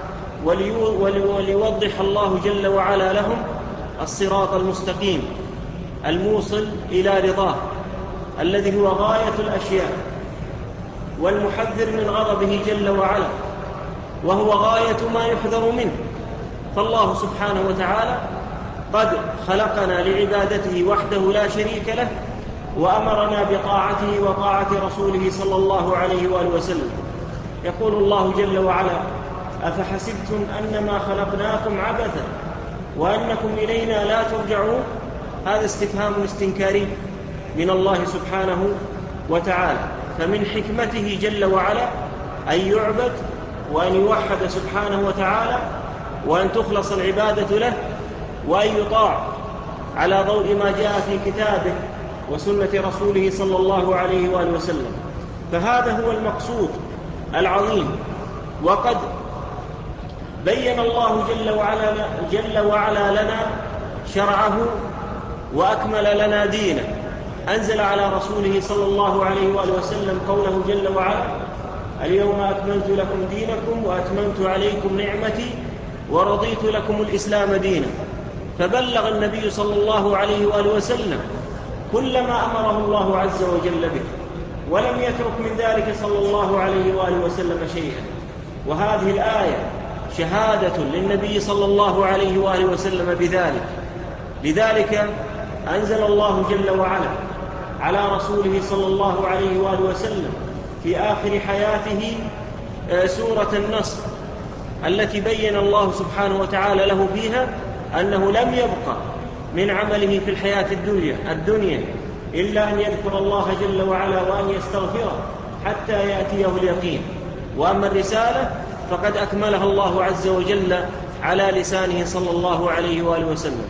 وليوضح الله جل وعلا لهم الصراط المستقيم الموصل إلى رضاه، الذي هو غاية الأشياء والمحذر من غضبه جل وعلا. وهو غاية ما يحذر منه. فالله سبحانه وتعالى قد خلقنا لعبادته وحده لا شريك له، وأمرنا بطاعته وطاعة رسوله صلى الله عليه وآله وسلم. يقول الله جل وعلا: أفحسبتم أنما خلقناكم عبثا وأنكم إلينا لا ترجعون. هذا استفهام استنكاري من الله سبحانه وتعالى. فمن حكمته جل وعلا أن يعبد وأن يوحد سبحانه وتعالى، وأن تخلص العبادة له، وأن يطاع على ضوء ما جاء في كتابه وسنة رسوله صلى الله عليه وآله وسلم. فهذا هو المقصود العظيم. وقد بين الله جل وعلا لنا شرعه وأكمل لنا دينه. أنزل على رسوله صلى الله عليه وآله وسلم قوله جل وعلا: اليوم أكملت لكم دينكم وأتممت عليكم نعمتي ورضيت لكم الإسلام دينا. فبلغ النبي صلى الله عليه وآله وسلم كل ما أمره الله عز وجل به، ولم يترك من ذلك صلى الله عليه وآله وسلم شيئا. وهذه الآية شهادة للنبي صلى الله عليه وآله وسلم بذلك. لذلك أنزل الله جل وعلا على رسوله صلى الله عليه وآله وسلم في آخر حياته سورة النصر، التي بين الله سبحانه وتعالى له فيها أنه لم يبقى من عمله في الحياة الدنيا إلا أن يذكر الله جل وعلا وأن يستغفره حتى يأتيه اليقين. وأما الرسالة فقد أكملها الله عز وجل على لسانه صلى الله عليه وآله وسلم.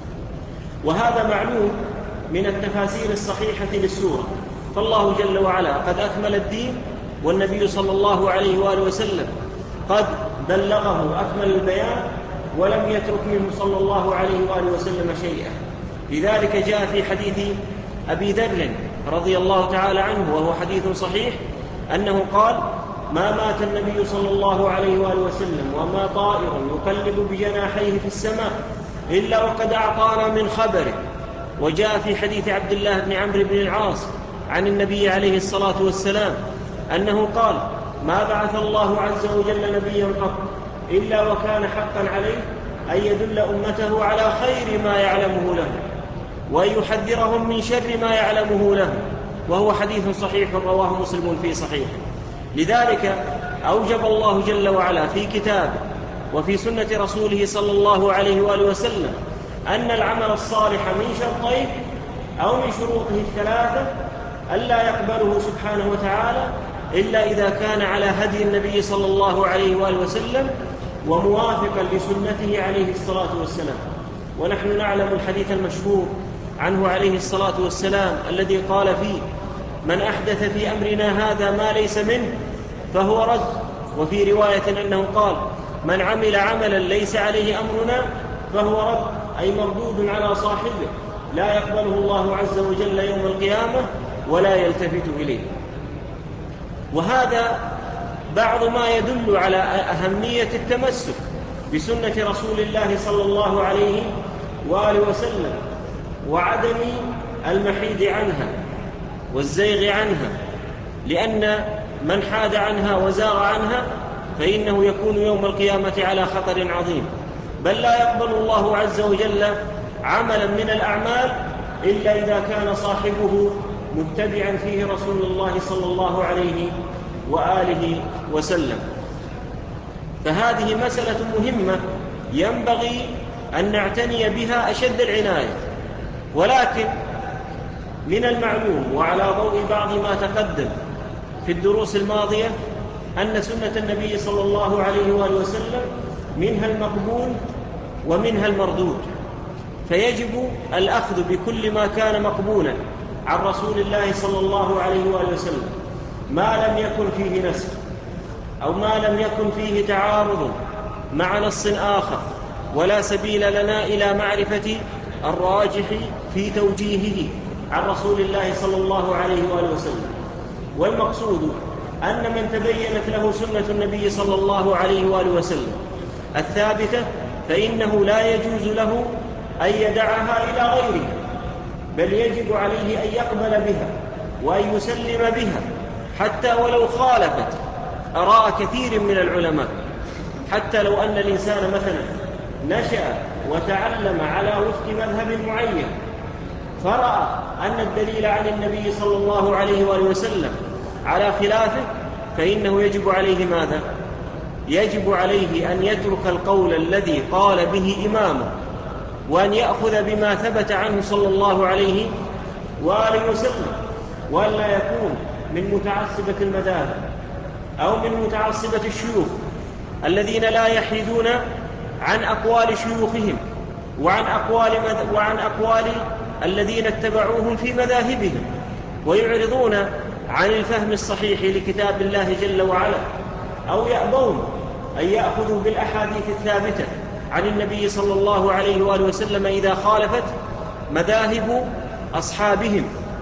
وهذا معلوم من التفاسير الصحيحة للسورة. فالله جل وعلا قد أكمل الدين، والنبي صلى الله عليه وآله وسلم قد بلغه أكمل البيان، ولم يترك منه صلى الله عليه وآله وسلم شيئا. لذلك جاء في حديث أبي ذر رضي الله تعالى عنه، وهو حديث صحيح، أنه قال: ما مات النبي صلى الله عليه وآله وسلم وما طائر يقلب بجناحيه في السماء إلا وقد أعطانا من خبره. وجاء في حديث عبد الله بن عمرو بن العاص عن النبي عليه الصلاة والسلام أنه قال: ما بعث الله عز وجل نبيا قط إلا وكان حقا عليه أن يدل أمته على خير ما يعلمه له، وأن يحذرهم من شر ما يعلمه له. وهو حديث صحيح رواه مسلم في صحيحه. لذلك أوجب الله جل وعلا في كتابه وفي سنة رسوله صلى الله عليه وآله وسلم أن العمل الصالح من شرطين أو من شروطه الثلاثة ألا يقبله سبحانه وتعالى إلا إذا كان على هدي النبي صلى الله عليه وآله وسلم وموافقا لسنته عليه الصلاة والسلام. ونحن نعلم الحديث المشهور عنه عليه الصلاة والسلام الذي قال فيه: من أحدث في أمرنا هذا ما ليس منه فهو رد. وفي رواية أنه قال: من عمل عملا ليس عليه أمرنا فهو رد، أي مردود على صاحبه، لا يقبله الله عز وجل يوم القيامة ولا يلتفت إليه. وهذا بعض ما يدل على أهمية التمسك بسنة رسول الله صلى الله عليه وآله وسلم، وعدم المحيد عنها والزيغ عنها، لأن من حاد عنها وزاغ عنها فإنه يكون يوم القيامة على خطر عظيم. بل لا يقبل الله عز وجل عملا من الأعمال إلا إذا كان صاحبه متبعا فيه رسول الله صلى الله عليه وآله وسلم. فهذه مسألة مهمة ينبغي أن نعتني بها أشد العناية. ولكن من المعلوم وعلى ضوء بعض ما تقدم في الدروس الماضية أن سنة النبي صلى الله عليه وآله وسلم منها المقبول ومنها المردود، فيجب الأخذ بكل ما كان مقبولا عن رسول الله صلى الله عليه وآله وسلم ما لم يكن فيه نسخ أو ما لم يكن فيه تعارض مع نص آخر، ولا سبيل لنا إلى معرفة الراجح في توجيهه عن رسول الله صلى الله عليه وآله وسلم. والمقصود أن من تبينت له سنة النبي صلى الله عليه وآله وسلم الثابتة فإنه لا يجوز له أن يدعها إلى غيره، بل يجب عليه أن يقبل بها وأن يسلم بها حتى ولو خالفت آراء كثير من العلماء. حتى لو أن الإنسان مثلا نشأ وتعلم على وفق مذهب معين فرأى أن الدليل عن النبي صلى الله عليه وآله وسلم على خلافه، فإنه يجب عليه ماذا؟ يجب عليه أن يترك القول الذي قال به إمامه، وأن يأخذ بما ثبت عنه صلى الله عليه وآله وسلم، وألا يكون من متعصبة المذاهب أو من متعصبة الشيوخ الذين لا يحيدون عن أقوال شيوخهم وعن أقوال الذين اتبعوهم في مذاهبهم، ويعرضون عن الفهم الصحيح لكتاب الله جل وعلا، أو يأبون أن يأخذوا بالأحاديث الثابتة عن النبي صلى الله عليه وآله وسلم إذا خالفت مذاهب أصحابهم.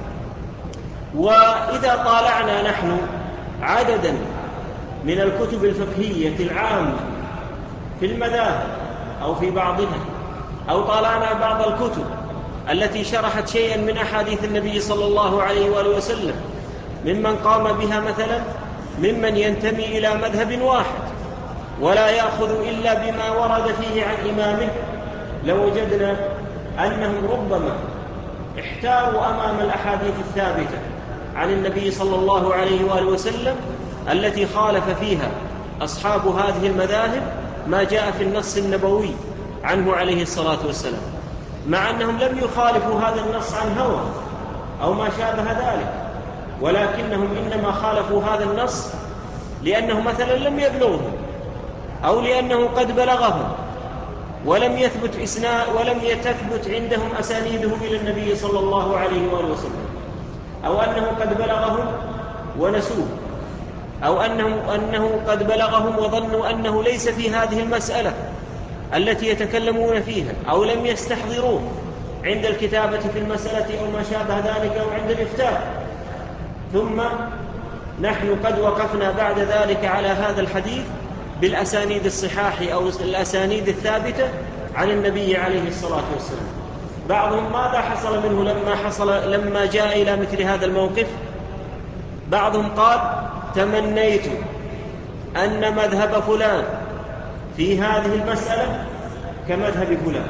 وإذا طالعنا نحن عددا من الكتب الفقهية العامة في المذاهب أو في بعضها، أو طالعنا بعض الكتب التي شرحت شيئا من أحاديث النبي صلى الله عليه وآله وسلم ممن قام بها مثلا ممن ينتمي إلى مذهب واحد ولا يأخذ إلا بما ورد فيه عن إمامه، لوجدنا أنهم ربما احتاروا أمام الأحاديث الثابتة عن النبي صلى الله عليه وآله وسلم التي خالف فيها أصحاب هذه المذاهب ما جاء في النص النبوي عنه عليه الصلاة والسلام، مع أنهم لم يخالفوا هذا النص عن هوى أو ما شابه ذلك، ولكنهم إنما خالفوا هذا النص لأنه مثلا لم يبلغهم، أو لأنه قد بلغهم ولم يثبت عندهم أسانيده إلى النبي صلى الله عليه وآله وسلم، أو أنه قد بلغهم ونسوه، أو أنه قد بلغهم وظنوا أنه ليس في هذه المسألة التي يتكلمون فيها، أو لم يستحضروه عند الكتابة في المسألة أو ما شابه ذلك، أو عند الإفتاء. ثم نحن قد وقفنا بعد ذلك على هذا الحديث بالأسانيد الصحاح أو الأسانيد الثابتة عن النبي عليه الصلاة والسلام. بعضهم ماذا حصل منه لما جاء إلى مثل هذا الموقف؟ بعضهم قال: تمنيت أن مذهب فلان في هذه المسألة كمذهب فلان.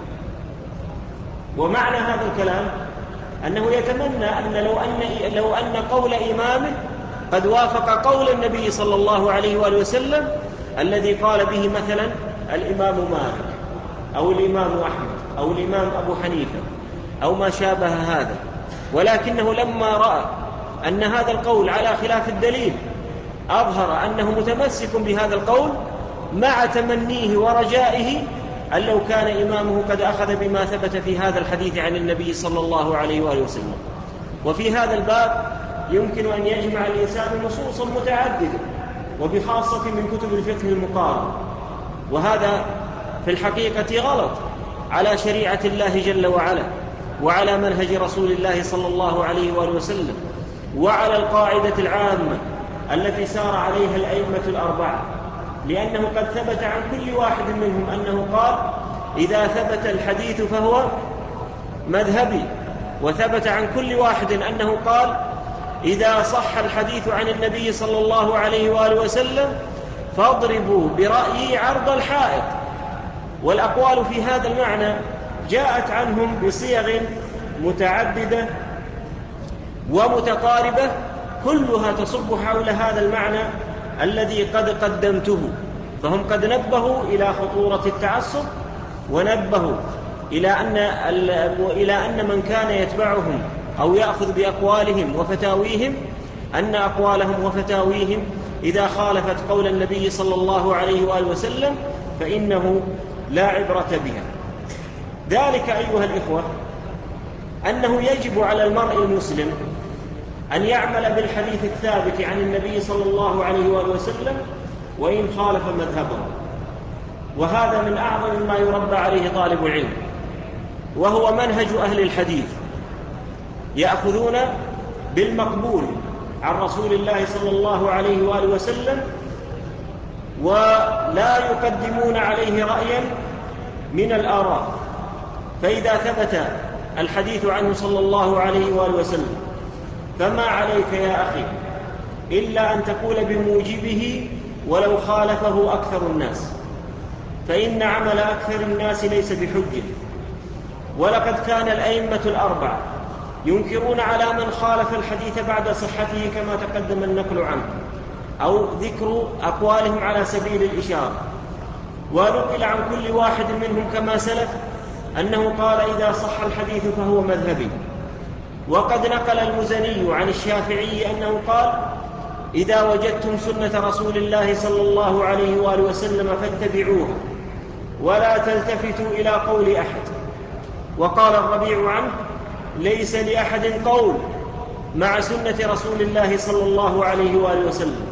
ومعنى هذا الكلام أنه يتمنى أن لو أن قول إمامه قد وافق قول النبي صلى الله عليه وآله وسلم الذي قال به مثلا الإمام مالك أو الإمام أحمد أو الإمام أبو حنيفة أو ما شابه هذا، ولكنه لما رأى أن هذا القول على خلاف الدليل أظهر أنه متمسك بهذا القول، مع تمنيه ورجائه أن لو كان إمامه قد أخذ بما ثبت في هذا الحديث عن النبي صلى الله عليه وآله وسلم. وفي هذا الباب يمكن أن يجمع الإنسان نصوصا متعددة، وبخاصة من كتب الفقه المقارن، وهذا في الحقيقة غلط على شريعة الله جل وعلا، وعلى منهج رسول الله صلى الله عليه وآله وسلم، وعلى القاعدة العامة التي سار عليها الأئمة الأربعة، لأنه قد ثبت عن كل واحد منهم أنه قال: إذا ثبت الحديث فهو مذهبي. وثبت عن كل واحد أنه قال: إذا صح الحديث عن النبي صلى الله عليه وآله وسلم فاضربوا برأيي عرض الحائط. والأقوال في هذا المعنى جاءت عنهم بصيغ متعددة ومتقاربة، كلها تصب حول هذا المعنى الذي قد قدمته. فهم قد نبهوا إلى خطورة التعصب، ونبهوا إلى أن من كان يتبعهم أو يأخذ بأقوالهم وفتاويهم أن أقوالهم وفتاويهم إذا خالفت قول النبي صلى الله عليه وآله وسلم فإنه لا عبرة بها. ذلك أيها الإخوة أنه يجب على المرء المسلم أن يعمل بالحديث الثابت عن النبي صلى الله عليه وآله وسلم وإن خالف مذهبه، وهذا من أعظم ما يربى عليه طالب العلم، وهو منهج أهل الحديث، يأخذون بالمقبول عن رسول الله صلى الله عليه وآله وسلم، ولا يقدمون عليه رأيا من الآراء. فإذا ثبت الحديث عنه صلى الله عليه وآله وسلم فما عليك يا أخي إلا أن تقول بموجبه ولو خالفه أكثر الناس، فإن عمل أكثر الناس ليس بحجة. ولقد كان الأئمة الأربعة ينكرون على من خالف الحديث بعد صحته كما تقدم النقل عنه أو ذكر أقوالهم على سبيل الإشارة. ونقل عن كل واحد منهم كما سلف أنه قال إذا صح الحديث فهو مذهبي. وقد نقل المزني عن الشافعي أنه قال إذا وجدتم سنة رسول الله صلى الله عليه وآله وسلم فاتبعوها ولا تلتفتوا إلى قول أحد. وقال الربيع عنه ليس لأحد قول مع سنة رسول الله صلى الله عليه وآله وسلم.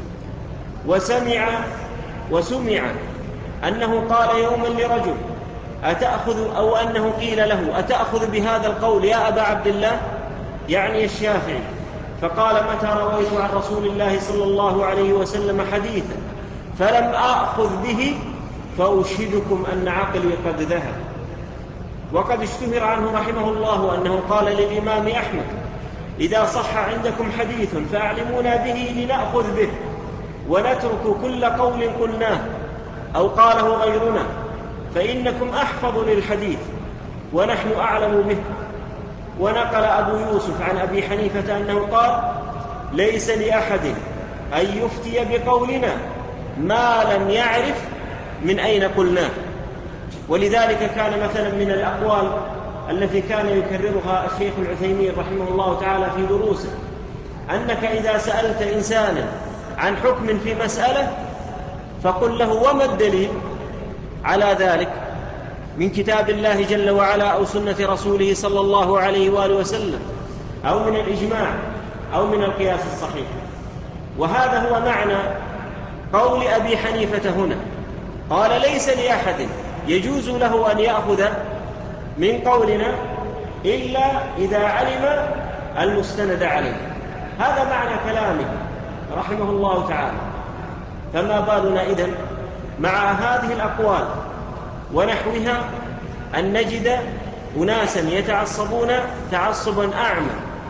وسمع أنه قال يوما لرجل أو أنه قيل له أتأخذ بهذا القول يا أبا عبد الله، يعني الشافعي، فقال متى رويت عن رسول الله صلى الله عليه وسلم حديثا فلم أأخذ به فأشهدكم أن عقلي قد ذهب. وقد اشتهر عنه رحمه الله أنه قال للإمام أحمد إذا صح عندكم حديث فأعلمونا به لنأخذ به ونترك كل قول قلناه أو قاله غيرنا، فإنكم أحفظ للحديث ونحن أعلم به. ونقل أبو يوسف عن أبي حنيفة أنه قال ليس لأحد أن يفتي بقولنا ما لم يعرف من أين قلناه. ولذلك كان مثلا من الأقوال التي كان يكررها الشيخ العثيمين رحمه الله تعالى في دروسه أنك إذا سألت إنسانا عن حكم في مسألة فقل له وما الدليل على ذلك من كتاب الله جل وعلا أو سنة رسوله صلى الله عليه وآله وسلم أو من الإجماع أو من القياس الصحيح. وهذا هو معنى قول أبي حنيفة هنا، قال ليس لأحد يجوز له أن يأخذ من قولنا إلا إذا علم المستند عليه. هذا معنى كلامه رحمه الله تعالى. فما بالنا إذن مع هذه الأقوال ونحوها أن نجد أناسا يتعصبون تعصبا أعمى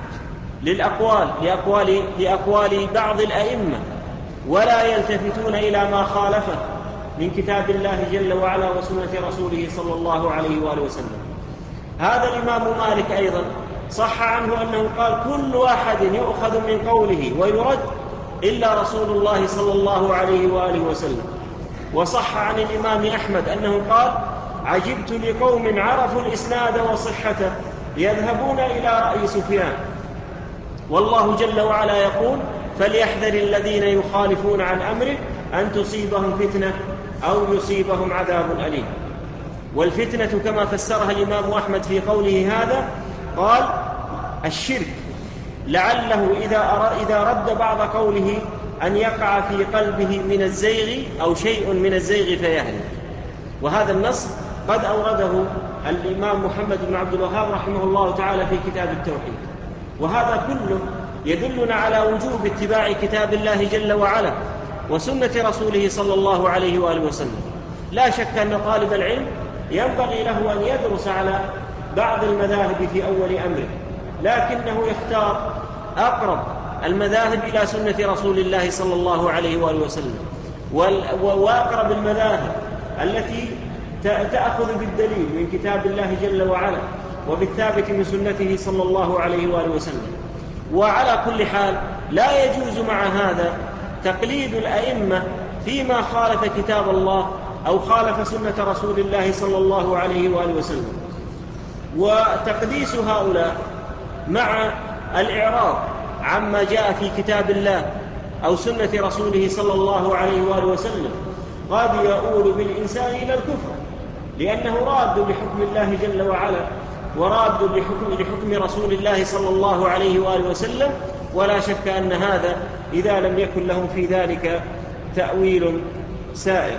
لأقوال بعض الأئمة ولا يلتفتون إلى ما خالفه من كتاب الله جل وعلا وسنة رسوله صلى الله عليه وآله وسلم. هذا الإمام مالك أيضا صح عنه أنه قال كل واحد يؤخذ من قوله ويرد إلا رسول الله صلى الله عليه وآله وسلم. وصح عن الإمام أحمد أنه قال عجبت لقوم عرفوا الإسناد وصحته يذهبون إلى رأي سفيان، والله جل وعلا يقول فليحذر الذين يخالفون عن أمره أن تصيبهم فتنة أو يصيبهم عذاب أليم. والفتنة كما فسرها الإمام أحمد في قوله هذا قال الشرك، لعله إذا رد بعض قوله أن يقع في قلبه من الزيغ أو شيء من الزيغ فيهلك. وهذا النص قد أورده الإمام محمد بن عبد الوهاب رحمه الله تعالى في كتاب التوحيد. وهذا كله يدلنا على وجوب اتباع كتاب الله جل وعلا وسنة رسوله صلى الله عليه وآله وسلم. لا شك أن طالب العلم ينبغي له أن يدرس على بعض المذاهب في أول أمره، لكنه يختار أقرب المذاهب إلى سنة رسول الله صلى الله عليه وآله وسلم، وأقرب المذاهب التي تأخذ بالدليل من كتاب الله جل وعلا وبالثابت من سنته صلى الله عليه وآله وسلم. وعلى كل حال لا يجوز مع هذا تقليد الأئمة فيما خالف كتاب الله أو خالف سنة رسول الله صلى الله عليه وآله وسلم. وتقديس هؤلاء مع الإعراض عما جاء في كتاب الله أو سنة رسوله صلى الله عليه وآله وسلم قد يؤول بالإنسان إلى الكفر، لأنه راد لحكم الله جل وعلا وراد لحكم رسول الله صلى الله عليه وآله وسلم. ولا شك أن هذا إذا لم يكن لهم في ذلك تأويل سائغ.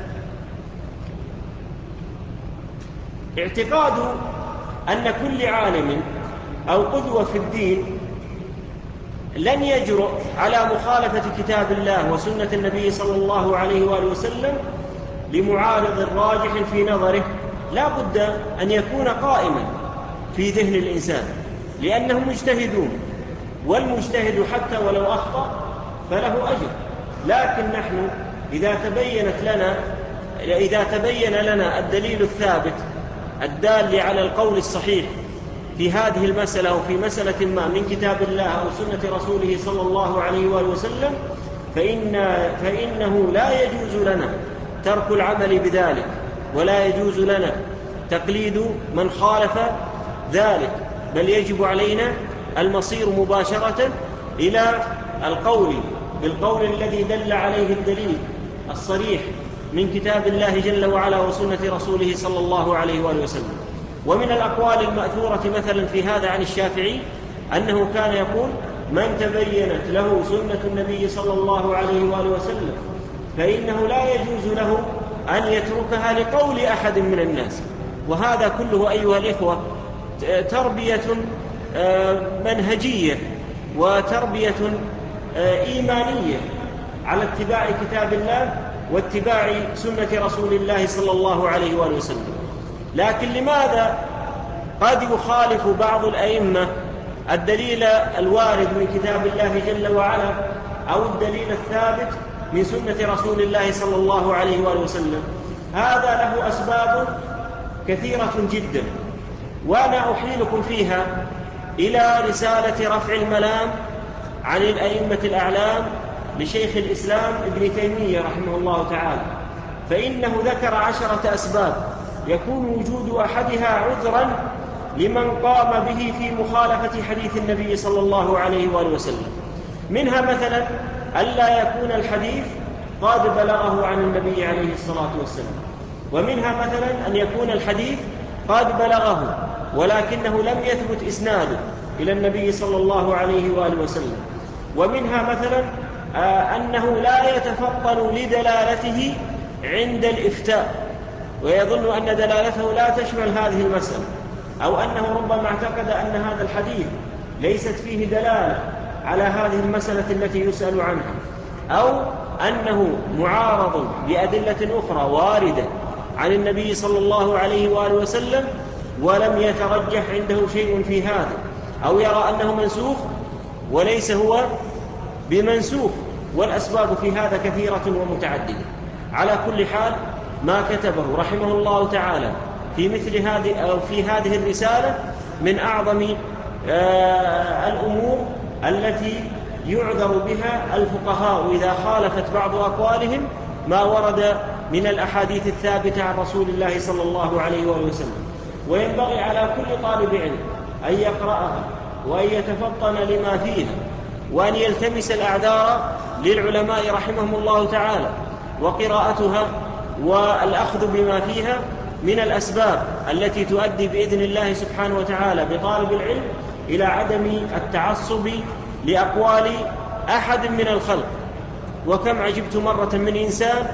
اعتقاد أن كل عالم أو قدوة في الدين لن يجرؤ على مخالفة كتاب الله وسنة النبي صلى الله عليه وآله وسلم لمعارض راجح في نظره لا بد أن يكون قائما في ذهن الإنسان، لأنهم مجتهدون، والمجتهد حتى ولو أخطأ فله أجر، لكن نحن إذا تبين لنا الدليل الثابت الدال على القول الصحيح في هذه المسألة أو في مسألة ما من كتاب الله أو سنة رسوله صلى الله عليه وآله وسلم، فإنه لا يجوز لنا ترك العمل بذلك، ولا يجوز لنا تقليد من خالف ذلك، بل يجب علينا المصير مباشرة إلى بالقول الذي دل عليه الدليل الصريح من كتاب الله جل وعلا وسنة رسوله صلى الله عليه وآله وسلم. ومن الأقوال المأثورة مثلا في هذا عن الشافعي أنه كان يقول: من تبينت له سنة النبي صلى الله عليه وآله وسلم فإنه لا يجوز له أن يتركها لقول أحد من الناس. وهذا كله أيها الإخوة تربية منهجية وتربية إيمانية على اتباع كتاب الله واتباع سنة رسول الله صلى الله عليه وآله وسلم. لكن لماذا قد يخالف بعض الأئمة الدليل الوارد من كتاب الله جل وعلا أو الدليل الثابت من سنة رسول الله صلى الله عليه وآله وسلم؟ هذا له أسباب كثيرة جدا، وأنا أحيلكم فيها إلى رسالة رفع الملام عن الأئمة الأعلام لشيخ الإسلام ابن تيمية رحمه الله تعالى، فإنه ذكر 10 أسباب يكون وجود أحدها عذرا لمن قام به في مخالفة حديث النبي صلى الله عليه وآله وسلم. منها مثلا ألا يكون الحديث قد بلغه عن النبي عليه الصلاة والسلام، ومنها مثلا أن يكون الحديث قد بلغه ولكنه لم يثبت إسناده إلى النبي صلى الله عليه وآله وسلم، ومنها مثلا أنه لا يتفطن لدلالته عند الإفتاء ويظن أن دلالته لا تشمل هذه المسألة، أو أنه ربما اعتقد أن هذا الحديث ليست فيه دلالة على هذه المسألة التي يسأل عنها، أو أنه معارض بأدلة أخرى واردة عن النبي صلى الله عليه وآله وسلم ولم يترجح عنده شيء في هذا، أو يرى أنه منسوخ وليس هو بمنسوخ. والأسباب في هذا كثيرة ومتعددة. على كل حال ما كتبه رحمه الله تعالى في مثل هذه أو في هذه الرسالة من أعظم الأمور التي يعذر بها الفقهاء إذا خالفت بعض أقوالهم ما ورد من الأحاديث الثابتة عن رسول الله صلى الله عليه وآله وسلم. وينبغي على كل طالب علم أن يقرأها وأن يتفطن لما فيها وأن يلتمس الأعذار للعلماء رحمهم الله تعالى، وقراءتها والأخذ بما فيها من الأسباب التي تؤدي بإذن الله سبحانه وتعالى بطالب العلم إلى عدم التعصب لأقوال أحد من الخلق. وكم عجبت مرة من إنسان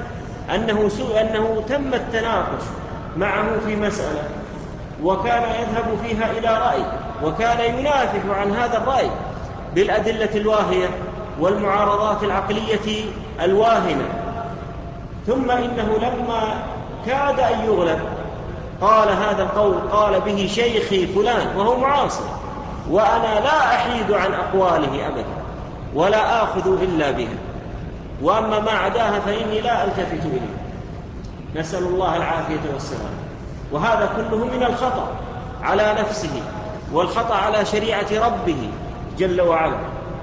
أنه تم التناقش معه في مسألة وكان يذهب فيها إلى رأي وكان ينافح عن هذا الرأي بالأدلة الواهية والمعارضات العقلية الواهنة، ثم إنه لما كاد أن يغلب قال هذا القول قال به شيخي فلان وهو معاصر، وأنا لا أحيد عن أقواله أبدا ولا آخذ إلا بها، وأما ما عداها فإني لا ألتفت إليه. نسأل الله العافية والسلام. وهذا كله من الخطأ على نفسه والخطأ على شريعة ربه جل وعلا.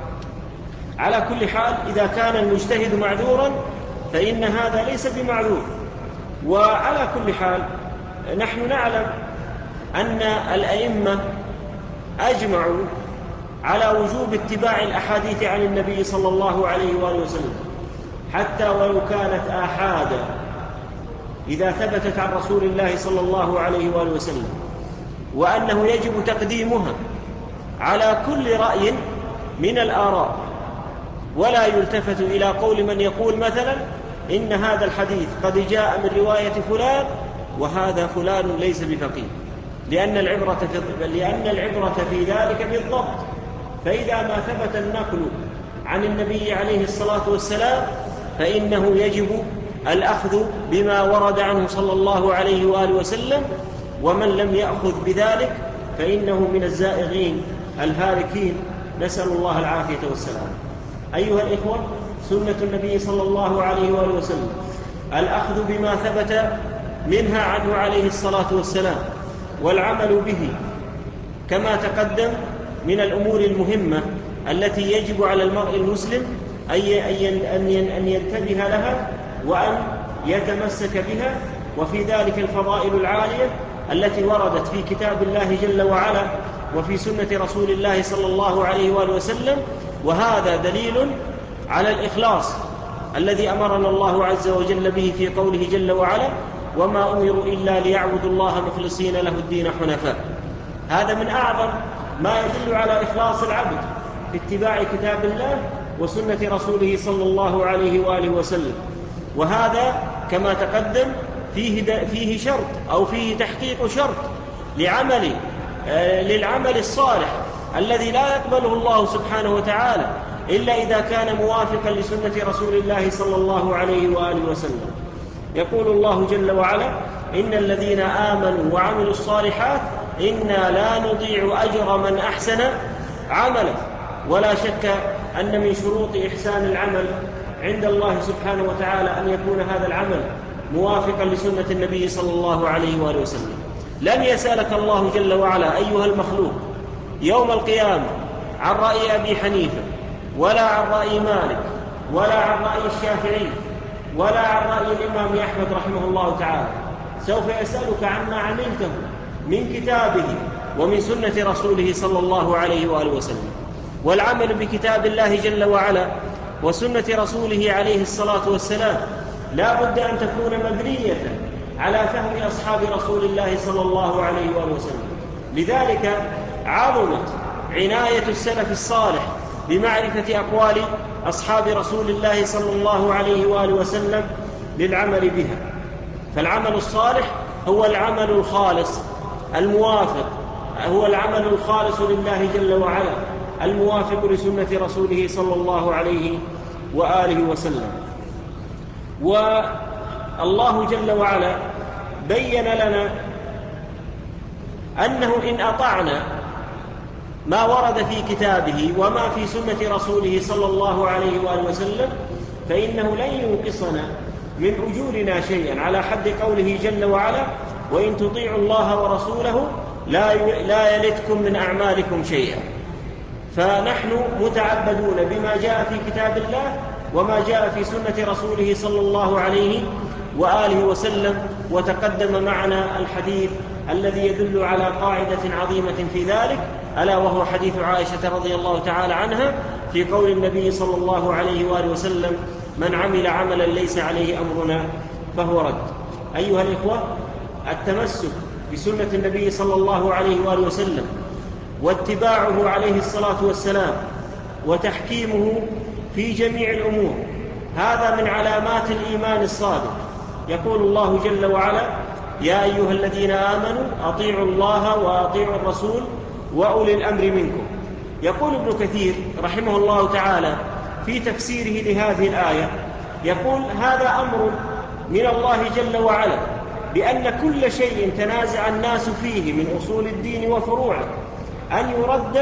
على كل حال إذا كان المجتهد معذورا فإن هذا ليس بمعذور. وعلى كل حال نحن نعلم أن الأئمة أجمعوا على وجوب اتباع الأحاديث عن النبي صلى الله عليه وآله وسلم حتى ولو كانت آحادا إذا ثبتت عن رسول الله صلى الله عليه وآله وسلم، وأنه يجب تقديمها على كل رأي من الآراء، ولا يلتفت إلى قول من يقول مثلا إن هذا الحديث قد جاء من رواية فلان وهذا فلان ليس بفقيه، لأن العبرة في ذلك بالضبط. فإذا ما ثبت النقل عن النبي عليه الصلاة والسلام فإنه يجب الأخذ بما ورد عنه صلى الله عليه وآله وسلم، ومن لم يأخذ بذلك فإنه من الزائغين الهالكين، نسأل الله العافية والسلام. أيها الإخوة، سنة النبي صلى الله عليه وآله وسلم، الأخذ بما ثبت منها عنه عليه الصلاة والسلام والعمل به، كما تقدم من الأمور المهمة التي يجب على المرء المسلم أن ينتبه لها وأن يتمسك بها، وفي ذلك الفضائل العالية التي وردت في كتاب الله جل وعلا وفي سنة رسول الله صلى الله عليه وآله وسلم. وهذا دليل على الإخلاص الذي أمرنا الله عز وجل به في قوله جل وعلا: وما أمروا إلا ليعبدوا الله مخلصين له الدين حنفاء. هذا من أعظم ما يدل على إخلاص العبد في اتباع كتاب الله وسنة رسوله صلى الله عليه وآله وسلم. وهذا كما تقدم فيه شرط أو فيه تحقيق شرط للعمل الصالح الذي لا يقبله الله سبحانه وتعالى إلا إذا كان موافقا لسنة رسول الله صلى الله عليه وآله وسلم. يقول الله جل وعلا: إن الذين آمنوا وعملوا الصالحات إنا لا نضيع أجر من أحسن عملا. ولا شك أن من شروط إحسان العمل عند الله سبحانه وتعالى أن يكون هذا العمل موافقا لسنة النبي صلى الله عليه وآله وسلم. لن يسألك الله جل وعلا أيها المخلوق يوم القيامة عن رأي أبي حنيفة، ولا عن رأي مالك، ولا عن رأي الشافعي، ولا عن رأي الإمام أحمد رحمه الله تعالى. سوف يسألك عما عملته من كتابه ومن سنة رسوله صلى الله عليه وآله وسلم. والعمل بكتاب الله جل وعلا وسنة رسوله عليه الصلاة والسلام لا بد أن تكون مبنية على فهم أصحاب رسول الله صلى الله عليه وآله وسلم. لذلك عظمت عناية السلف الصالح بمعرفة أقوال أصحاب رسول الله صلى الله عليه وآله وسلم للعمل بها. فالعمل الصالح هو العمل الخالص الموافق، هو العمل الخالص لله جل وعلا الموافق لسنة رسوله صلى الله عليه وآله وسلم. والله جل وعلا بين لنا أنه إن أطعنا ما ورد في كتابه وما في سنة رسوله صلى الله عليه وآله وسلم فإنه لن ينقصنا من أجورنا شيئا، على حد قوله جل وعلا: وإن تطيعوا الله ورسوله لا يلتكم من أعمالكم شيئا. فنحن متعبدون بما جاء في كتاب الله وما جاء في سنة رسوله صلى الله عليه وآله وسلم. وتقدم معنا الحديث الذي يدل على قاعدة عظيمة في ذلك، ألا وهو حديث عائشة رضي الله تعالى عنها في قول النبي صلى الله عليه وآله وسلم: من عمل عملا ليس عليه أمرنا فهو رد. أيها الإخوة، التمسك بسنة النبي صلى الله عليه وآله وسلم واتباعه عليه الصلاة والسلام وتحكيمه في جميع الأمور هذا من علامات الإيمان الصادق. يقول الله جل وعلا: يا أيها الذين آمنوا أطيعوا الله وأطيعوا الرسول وأولي الأمر منكم. يقول ابن كثير رحمه الله تعالى في تفسيره لهذه الآية، يقول: هذا أمر من الله جل وعلا بأن كل شيء تنازع الناس فيه من أصول الدين وفروعه أن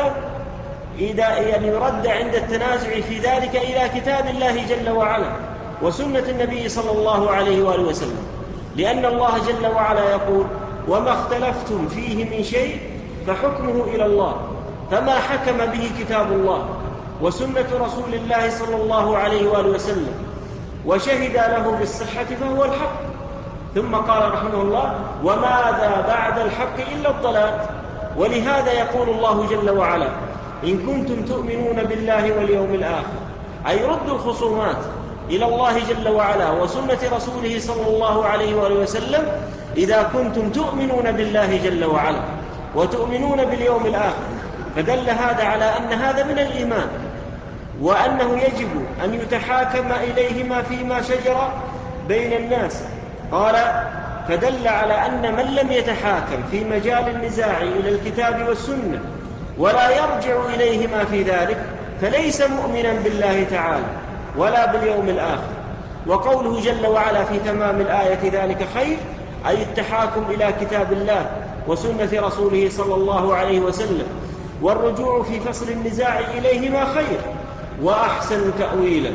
يرد عند التنازع في ذلك إلى كتاب الله جل وعلا وسنة النبي صلى الله عليه وآله وسلم، لأن الله جل وعلا يقول: وما اختلفتم فيه من شيء فحكمه إلى الله، فما حكم به كتاب الله وسنة رسول الله صلى الله عليه وآله وسلم وشهد له بالصحة فهو الحق. ثم قال رحمه الله: وماذا بعد الحق إلا الضلال. ولهذا يقول الله جل وعلا: إن كنتم تؤمنون بالله واليوم الآخر، أي ردوا الخصومات إلى الله جل وعلا وسنة رسوله صلى الله عليه وآله وسلم إذا كنتم تؤمنون بالله جل وعلا وتؤمنون باليوم الآخر. فدل هذا على أن هذا من الإيمان، وأنه يجب أن يتحاكم إليهما فيما شجر بين الناس. قال: فدل على أن من لم يتحاكم في مجال النزاع إلى الكتاب والسنة ولا يرجع إليهما في ذلك فليس مؤمنا بالله تعالى ولا باليوم الآخر. وقوله جل وعلا في تمام الآية: ذلك خير، أي التحاكم إلى كتاب الله وسنة رسوله صلى الله عليه وسلم والرجوع في فصل النزاع إليهما خير وأحسن تأويلا.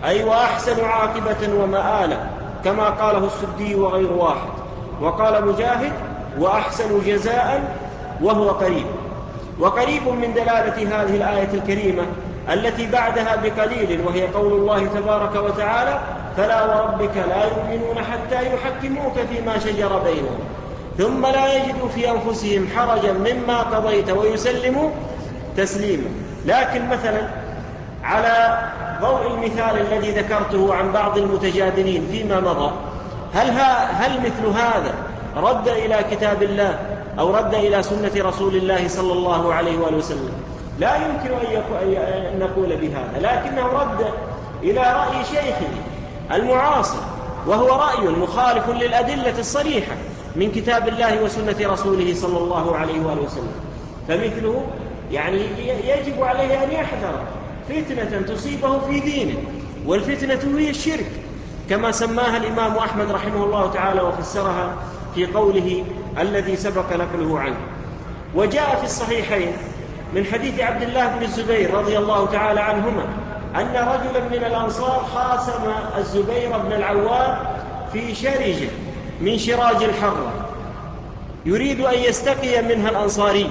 أي وأحسن عاقبة ومآلا، كما قاله السدي وغير واحد. وقال مجاهد: وأحسن جزاء وهو قريب. وقريب من دلالة هذه الآية الكريمة التي بعدها بقليل، وهي قول الله تبارك وتعالى: فلا وربك لا يؤمنون حتى يحكموك فيما شجر بينهم ثم لا يجدوا في أنفسهم حرجا مما قضيت ويسلموا تسليما. لكن مثلا على ضوء المثال الذي ذكرته عن بعض المتجادلين فيما مضى، هل مثل هذا رد إلى كتاب الله أو رد إلى سنة رسول الله صلى الله عليه وآله وسلم؟ لا يمكن أن نقول بهذا، لكنه رد إلى رأي شيخه المعاصر، وهو رأي مخالف للأدلة الصريحة من كتاب الله وسنة رسوله صلى الله عليه وآله وسلم. فمثله يعني يجب عليه أن يحذر فتنة تصيبه في دينه، والفتنة هي الشرك كما سماها الإمام أحمد رحمه الله تعالى وفسرها في قوله الذي سبق نقله عنه. وجاء في الصحيحين من حديث عبد الله بن الزبير رضي الله تعالى عنهما أن رجلا من الأنصار خاصم الزبير بن العوام في شرجة من شراج الحرة يريد أن يستقي منها الأنصاري،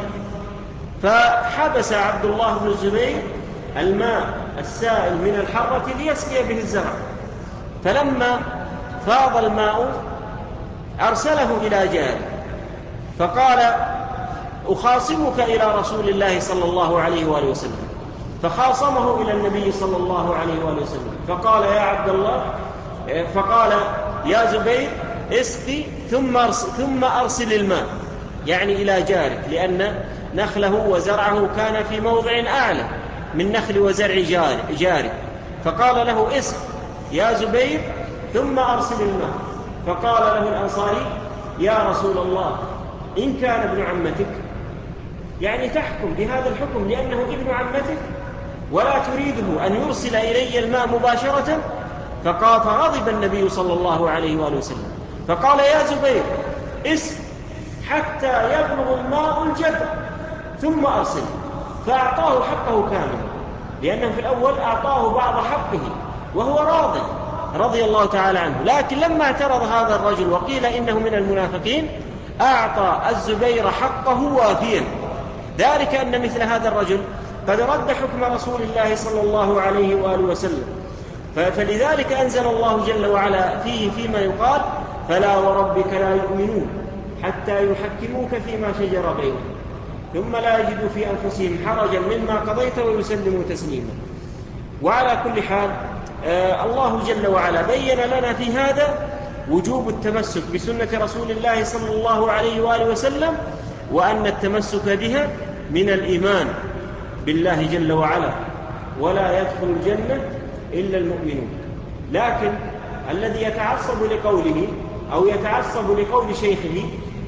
فحبس عبد الله بن الزبير الماء السائل من الحرة ليسقي به الزرع، فلما فاض الماء أرسله إلى جاره فقال: أخاصمك إلى رسول الله صلى الله عليه وآله وسلم. فخاصمه إلى النبي صلى الله عليه وآله وسلم فقال: يا عبد الله، فقال: يا زبير اسقي ثم أرسل الماء، يعني إلى جارك، لأن نخله وزرعه كان في موضع أعلى من نخل وزرع جارك. فقال له: اسق يا زبير ثم أرسل الماء. فقال له الأنصاري: يا رسول الله، إن كان ابن عمتك، يعني تحكم بهذا الحكم لأنه ابن عمتك ولا تريده أن يرسل إلي الماء مباشرة؟ فغضب النبي صلى الله عليه وآله وسلم فقال: يا زبير اسق حتى يبلغ الماء الجدر ثم أرسل. فأعطاه حقه كاملا، لأنه في الأول أعطاه بعض حقه وهو راضي رضي الله تعالى عنه. لكن لما اعترض هذا الرجل وقيل إنه من المنافقين أعطى الزبير حقه وافيا، ذلك أن مثل هذا الرجل قد رد حكم رسول الله صلى الله عليه وآله وسلم. فلذلك أنزل الله جل وعلا فيه فيما يقال: فلا وربك لا يؤمنون حتى يحكموك فيما شجر بينهم ثم لا يجدوا في أنفسهم حرجا مما قضيت ويسلموا تسليما. وعلى كل حال الله جل وعلا بين لنا في هذا وجوب التمسك بسنة رسول الله صلى الله عليه وآله وسلم، وأن التمسك بها من الإيمان بالله جل وعلا، ولا يدخل الجنة إلا المؤمنون. لكن الذي يتعصب لقوله أو يتعصب لقول شيخه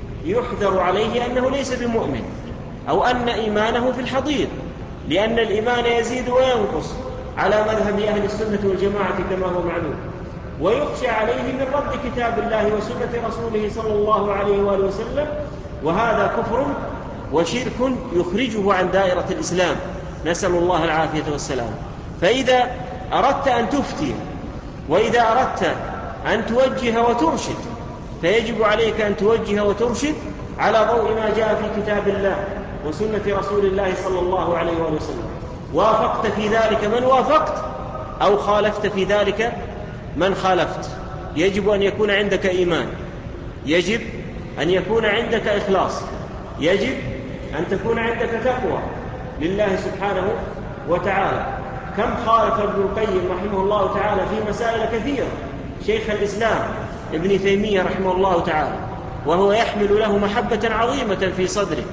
يحذر عليه أنه ليس بمؤمن، أو أن إيمانه في الحضيض، لأن الإيمان يزيد وينقص على مذهب أهل السنة والجماعة كما هو معلوم، ويخشى عليه من رد كتاب الله وسنة رسوله صلى الله عليه وآله وسلم، وهذا كفر وشرك يخرجه عن دائرة الإسلام، نسأل الله العافية والسلام. فإذا أردت أن تفتي وإذا أردت أن توجه وترشد فيجب عليك أن توجه وترشد على ضوء ما جاء في كتاب الله وسنة رسول الله صلى الله عليه وسلم. وافقت في ذلك من وافقت أو خالفت في ذلك من خالفت، يجب أن يكون عندك إيمان، يجب أن يكون عندك إخلاص، يجب أن تكون عندك تقوى لله سبحانه وتعالى. كم خالف ابن القيم رحمه الله تعالى في مسائل كثيرة شيخ الإسلام ابن تيمية رحمه الله تعالى، وهو يحمل له محبة عظيمة في صدره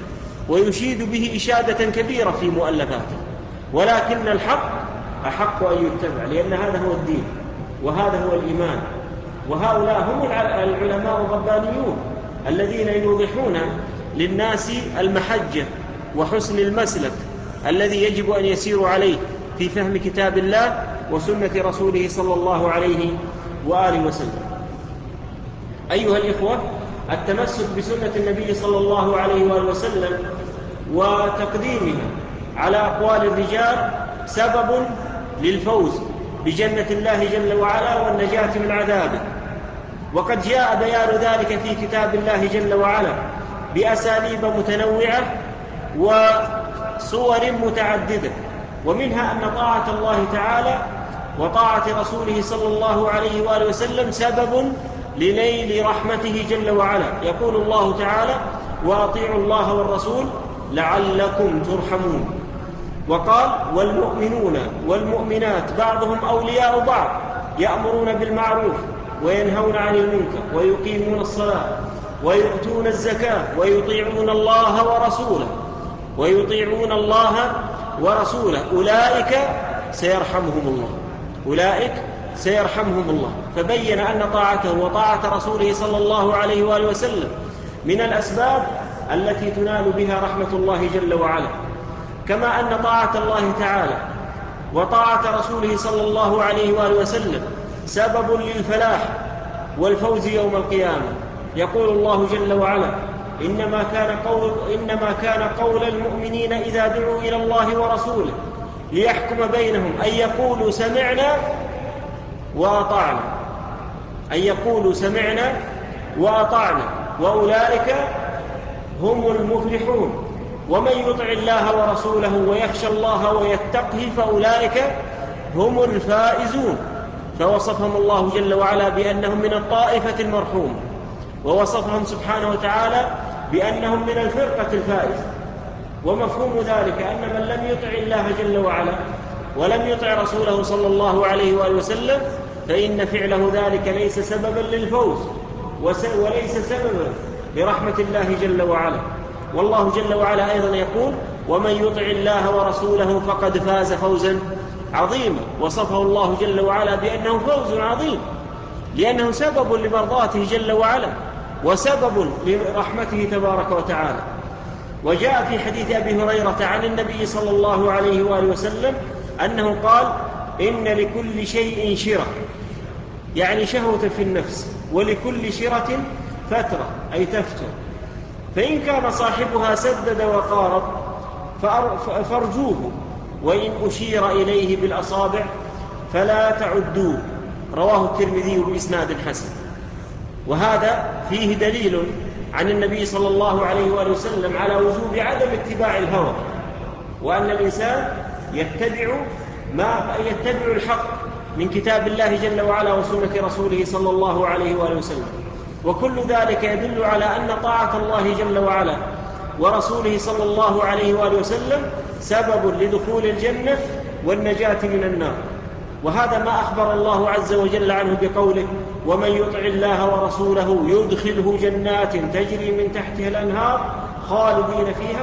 ويشيد به إشادة كبيرة في مؤلفاته، ولكن الحق أحق أن يتبع، لأن هذا هو الدين وهذا هو الإيمان. وهؤلاء هم العلماء الربانيون الذين يوضحون للناس المحجة وحسن المسلك الذي يجب أن يسيروا عليه في فهم كتاب الله وسنة رسوله صلى الله عليه وآله وسلم. أيها الإخوة، التمسك بسنة النبي صلى الله عليه وآله وسلم وتقديمها على أقوال الرجال سبب للفوز بجنة الله جل وعلا والنجاة من عذابه. وقد جاء بيان ذلك في كتاب الله جل وعلا بأساليب متنوعة وصور متعددة، ومنها أن طاعة الله تعالى وطاعة رسوله صلى الله عليه وآله وسلم سبب لنيل رحمته جل وعلا. يقول الله تعالى: وأطيعوا الله والرسول لعلكم ترحمون. وقال: والمؤمنون والمؤمنات بعضهم أولياء بعض يأمرون بالمعروف وينهون عن المنكر ويقيمون الصلاة ويؤتون الزكاة ويطيعون الله ورسوله أولئك سيرحمهم الله. فبين أن طاعته وطاعة رسوله صلى الله عليه وآله وسلم من الأسباب التي تنال بها رحمة الله جل وعلا، كما أن طاعة الله تعالى وطاعة رسوله صلى الله عليه وآله وسلم سبب للفلاح والفوز يوم القيامة. يقول الله جل وعلا: إنما كان قول المؤمنين إذا دعوا إلى الله ورسوله ليحكم بينهم أن يقولوا سمعنا وأطعنا وأولئك هم المفلحون. ومن يطع الله ورسوله ويخشى الله ويتقه فأولئك هم الفائزون. فوصفهم الله جل وعلا بأنهم من الطائفة المرحومة، ووصفهم سبحانه وتعالى بأنهم من الفرقة الفائزة. ومفهوم ذلك أن من لم يطع الله جل وعلا ولم يطع رسوله صلى الله عليه وآله وسلم فإن فعله ذلك ليس سببا للفوز وليس سببا لرحمة الله جل وعلا. والله جل وعلا أيضا يقول: ومن يطع الله ورسوله فقد فاز فوزا عظيما. وصفه الله جل وعلا بأنه فوز عظيم، لأنه سبب لمرضاته جل وعلا وسبب لرحمته تبارك وتعالى. وجاء في حديث أبي هريرة عن النبي صلى الله عليه وآله وسلم أنه قال: إن لكل شيء شرة، يعني شهوة في النفس، ولكل شرة فترة أي تفتر، فإن كان صاحبها سدد وقارب فارجوه، وإن أشير إليه بالأصابع فلا تعدوه. رواه الترمذي بإسناد حسن. وهذا فيه دليل عن النبي صلى الله عليه وآله وسلم على وجوب عدم اتباع الهوى، وأن الإنسان يتبع الحق من كتاب الله جل وعلا وسنة رسوله صلى الله عليه وآله وسلم. وكل ذلك يدل على أن طاعة الله جل وعلا ورسوله صلى الله عليه وآله وسلم سبب لدخول الجنة والنجاة من النار. وهذا ما أخبر الله عز وجل عنه بقوله: ومن يطع الله ورسوله يدخله جنات تجري من تحتها الأنهار خالدين فيها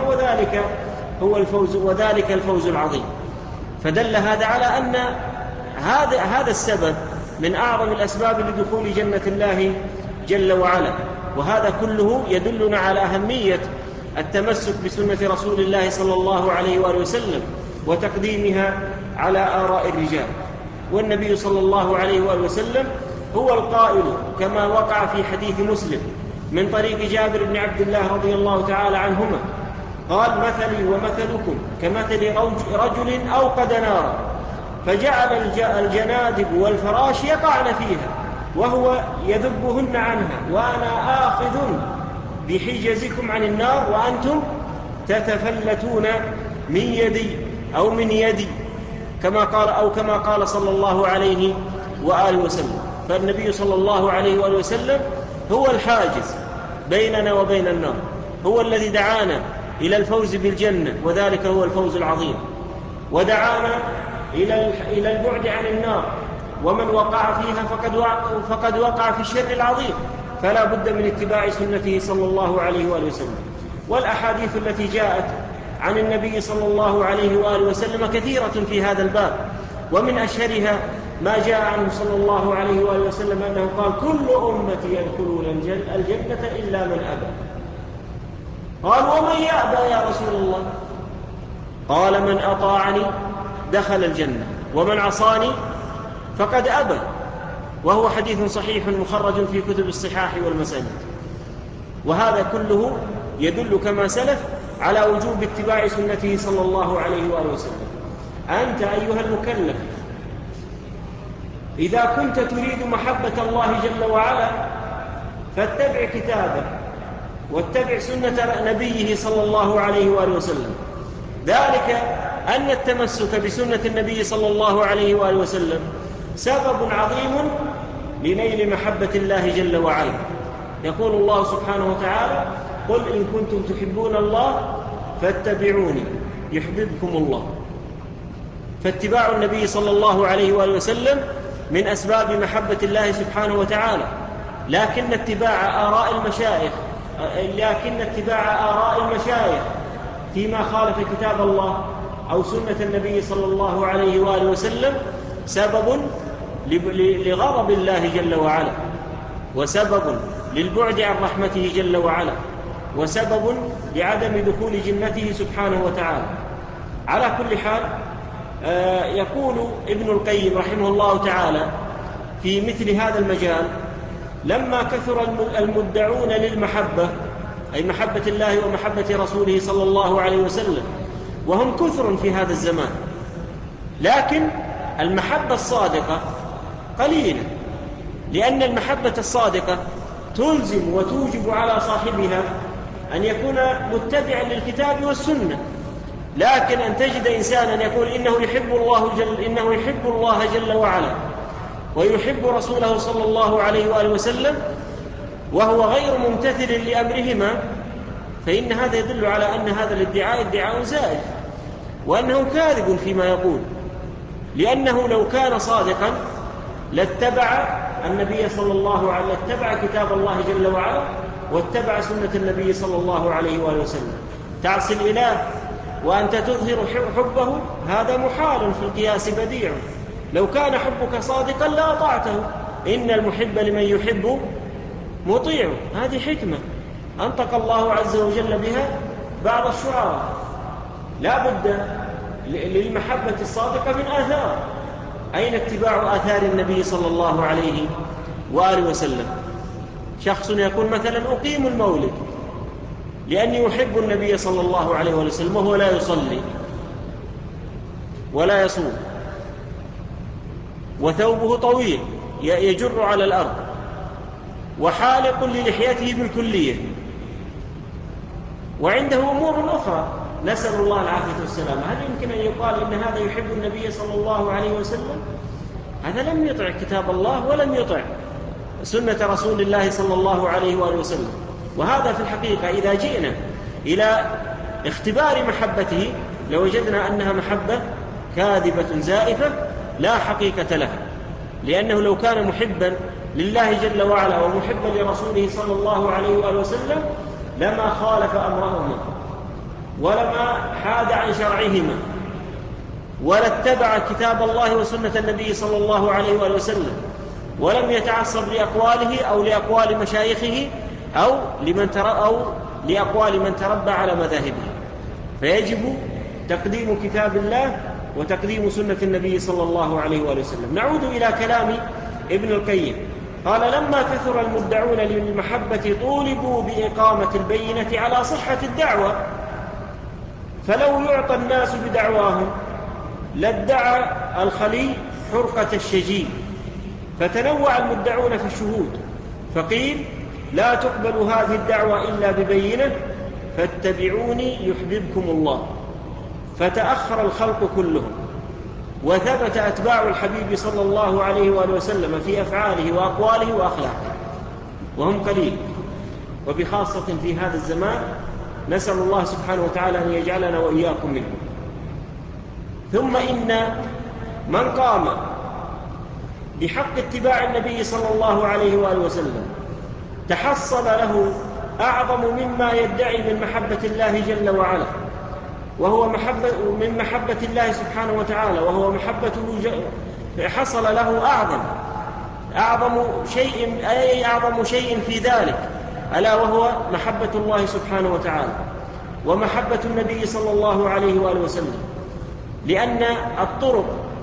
وذلك الفوز العظيم. فدل هذا على أن هذا السبب من أعظم الأسباب لدخول جنة الله جل وعلا. وهذا كله يدلنا على أهمية التمسك بسنة رسول الله صلى الله عليه وآله وسلم وتقديمها على آراء الرجال. والنبي صلى الله عليه وآله وسلم هو القائل كما وقع في حديث مسلم من طريق جابر بن عبد الله رضي الله تعالى عنهما قال: مثلي ومثلكم كمثل رجل أوقد نارا فجعل الجنادب والفراش يقعن فيها وهو يذبهن عنها، وأنا آخذ بحجزكم عن النار وأنتم تتفلتون من يدي أو من يدي، كما قال صلى الله عليه وآله وسلم. فالنبي صلى الله عليه وآله وسلم هو الحاجز بيننا وبين النار، هو الذي دعانا إلى الفوز بالجنة، وذلك هو الفوز العظيم، ودعانا إلى البعد عن النار، ومن وقع فيها فقد وقع في الشر العظيم. فلا بد من اتباع سنته صلى الله عليه وآله وسلم. والأحاديث التي جاءت عن النبي صلى الله عليه وآله وسلم كثيرة في هذا الباب، ومن أشهرها ما جاء عنه صلى الله عليه وآله وسلم أنه قال: كل أمتي يدخلون الجنة إلا من أبى. قال: ومن يأبى يا رسول الله؟ قال: من أطاعني دخل الجنة ومن عصاني فقد أبى. وهو حديث صحيح مخرج في كتب الصحاح والمسانيد. وهذا كله يدل كما سلف على وجوب اتباع سنته صلى الله عليه وآله وسلم. أنت أيها المكلف إذا كنت تريد محبة الله جل وعلا فاتبع كتابه واتبع سنة نبيه صلى الله عليه وآله وسلم. ذلك أن التمسك بسنة النبي صلى الله عليه وآله وسلم سبب عظيم لنيل محبة الله جل وعلا. يقول الله سبحانه وتعالى: قل إن كنتم تحبون الله فاتبعوني يحببكم الله. فاتباع النبي صلى الله عليه وآله وسلم من أسباب محبة الله سبحانه وتعالى، لكن اتباع آراء المشايخ فيما خالف كتاب الله أو سنة النبي صلى الله عليه وآله وسلم سبب لغضب الله جل وعلا، وسبب للبعد عن رحمته جل وعلا، وسبب لعدم دخول جنته سبحانه وتعالى. على كل حال، يقول ابن القيم رحمه الله تعالى في مثل هذا المجال: لما كثر المدعون للمحبة، أي محبة الله ومحبة رسوله صلى الله عليه وسلم، وهم كثر في هذا الزمان، لكن المحبة الصادقة قليلة، لأن المحبة الصادقة تلزم وتوجب على صاحبها أن يكون متبعا للكتاب والسنة. لكن أن تجد إنسانا يقول إنه يحب الله جل وعلا ويحب رسوله صلى الله عليه وآله وسلم وهو غير ممتثل لأمرهما، فإن هذا يدل على أن هذا الادعاء ادعاء زائف، وأنه كاذب فيما يقول، لأنه لو كان صادقا لاتبع النبي صلى الله عليه وسلم، اتبع كتاب الله جل وعلا واتبع سنة النبي صلى الله عليه وآله وسلم. تعصي الإله وأنت تظهر حبه، هذا محال في القياس بديع. لو كان حبك صادقا لأطعته، إن المحب لمن يحب مطيع. هذه حكمة أنطق الله عز وجل بها بعض الشعراء. لا بد للمحبة الصادقة من آثار. أين اتباع آثار النبي صلى الله عليه وآله وسلم؟ شخص يقول مثلا: أقيم المولد لأني أحب النبي صلى الله عليه وآله وسلم، وهو لا يصلي ولا يصوم، وثوبه طويل يجر على الأرض، وحالق للحيته بالكلية، وعنده أمور أخرى، نسأل الله العافية والسلامة. هل يمكن أن يقال إن هذا يحب النبي صلى الله عليه وسلم؟ هذا لم يطع كتاب الله ولم يطع سنة رسول الله صلى الله عليه وآله وسلم. وهذا في الحقيقة إذا جئنا إلى اختبار محبته لوجدنا أنها محبة كاذبة زائفة لا حقيقة لها، لأنه لو كان محبا لله جل وعلا ومحبا لرسوله صلى الله عليه وآله وسلم لما خالف أمرهما ولما حاد عن شرعهما ولا اتبع كتاب الله وسنة النبي صلى الله عليه وآله وسلم، ولم يتعصب لأقواله أو لأقوال مشايخه أو لأقوال من تربى على مذاهبه. فيجب تقديم كتاب الله وتقديم سنة النبي صلى الله عليه وآله وسلم. نعود إلى كلام ابن القيم. قال: لما كثر المدعون للمحبة طولبوا بإقامة البينة على صحة الدعوة، فلو يعطى الناس بدعواهم لادعى الخلي حرقة الشجي، فتنوع المدعون في الشهود، فقيل: لا تقبل هذه الدعوة إلا ببينة، فاتبعوني يحببكم الله. فتأخر الخلق كلهم، وثبت أتباع الحبيب صلى الله عليه وآله وسلم في أفعاله وأقواله وأخلاقه، وهم قليل، وبخاصة في هذا الزمان. نسأل الله سبحانه وتعالى أن يجعلنا وإياكم منهم. ثم إن من قام بحق اتباع النبي صلى الله عليه وآله وسلم تحصل له أعظم مما يدعي من محبة الله جل وعلا، وهو من محبة الله سبحانه وتعالى، وهو محبته حصل له أعظم شيء في ذلك، ألا وهو محبة الله سبحانه وتعالى ومحبة النبي صلى الله عليه وآله وسلم. لأن الطرق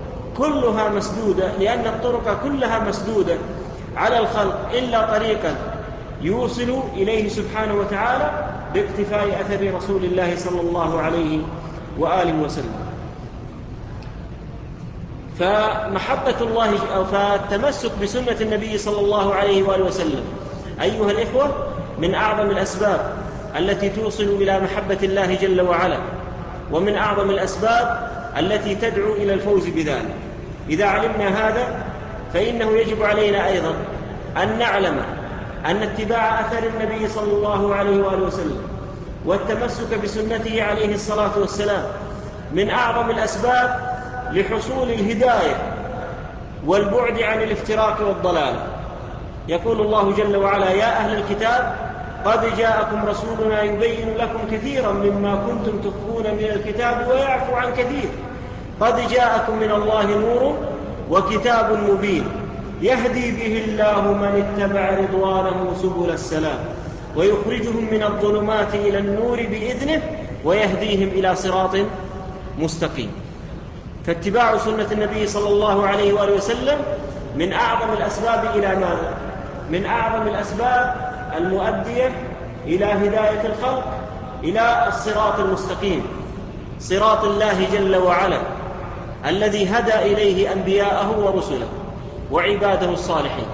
كلها مسدودة على الخلق إلا طريقا يوصل إليه سبحانه وتعالى باقتفاء أثر رسول الله صلى الله عليه وآله وسلم. فمحبة الله أو فالتمسك بسنة النبي صلى الله عليه وآله وسلم أيها الإخوة من أعظم الأسباب التي توصل إلى محبة الله جل وعلا، ومن أعظم الأسباب التي تدعو إلى الفوز بذلك. إذا علمنا هذا فإنه يجب علينا أيضا أن نعلم أن اتباع أثر النبي صلى الله عليه وآله وسلم والتمسك بسنته عليه الصلاة والسلام من أعظم الأسباب لحصول الهداية والبعد عن الافتراق والضلال. يقول الله جل وعلا: يا أهل الكتاب قد جاءكم رسولنا يبين لكم كثيرا مما كنتم تخفون من الكتاب ويعفو عن كثير، قد جاءكم من الله نور وكتاب مبين يهدي به الله من اتبع رضوانه سبل السلام ويخرجهم من الظلمات إلى النور بإذنه ويهديهم إلى صراط مستقيم. فاتباع سنة النبي صلى الله عليه وآله وسلم من أعظم الأسباب إلى ماذا؟ من أعظم الأسباب المؤدية إلى هداية الخلق إلى الصراط المستقيم، صراط الله جل وعلا الذي هدى إليه أنبياءه ورسله وعباده الصالحين.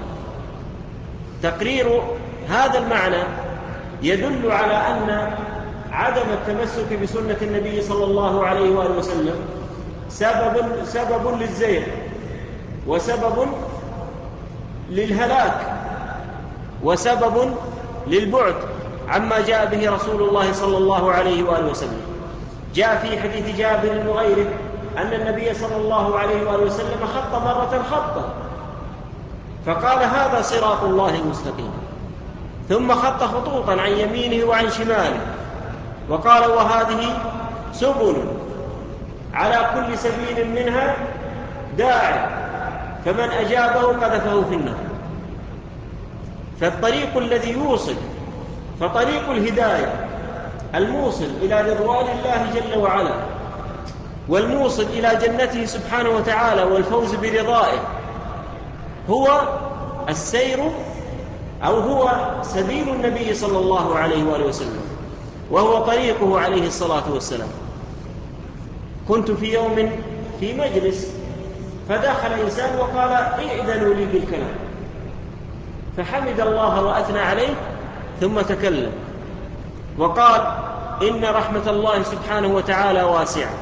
تقرير هذا المعنى يدل على أن عدم التمسك بسنة النبي صلى الله عليه وآله وسلم سبب للزيغ وسبب للهلاك وسبب للبعد عما جاء به رسول الله صلى الله عليه وآله وسلم. جاء في حديث جابر وغيره أن النبي صلى الله عليه وآله وسلم خط مرة خطا فقال: هذا صراط الله المستقيم، ثم خط خطوطا عن يمينه وعن شماله وقال: وهذه سبل على كل سبيل منها داع فمن أجابه قذفه في النار. فالطريق الذي يوصل، فطريق الهداية الموصل إلى رضوان الله جل وعلا والموصل إلى جنته سبحانه وتعالى والفوز برضائه هو السير أو هو سبيل النبي صلى الله عليه وآله وسلم، وهو طريقه عليه الصلاة والسلام. كنت في يوم في مجلس فدخل إنسان وقال: ائذنوا لي بالكلام، فحمد الله وأثنى عليه ثم تكلم وقال: إن رحمة الله سبحانه وتعالى واسعة،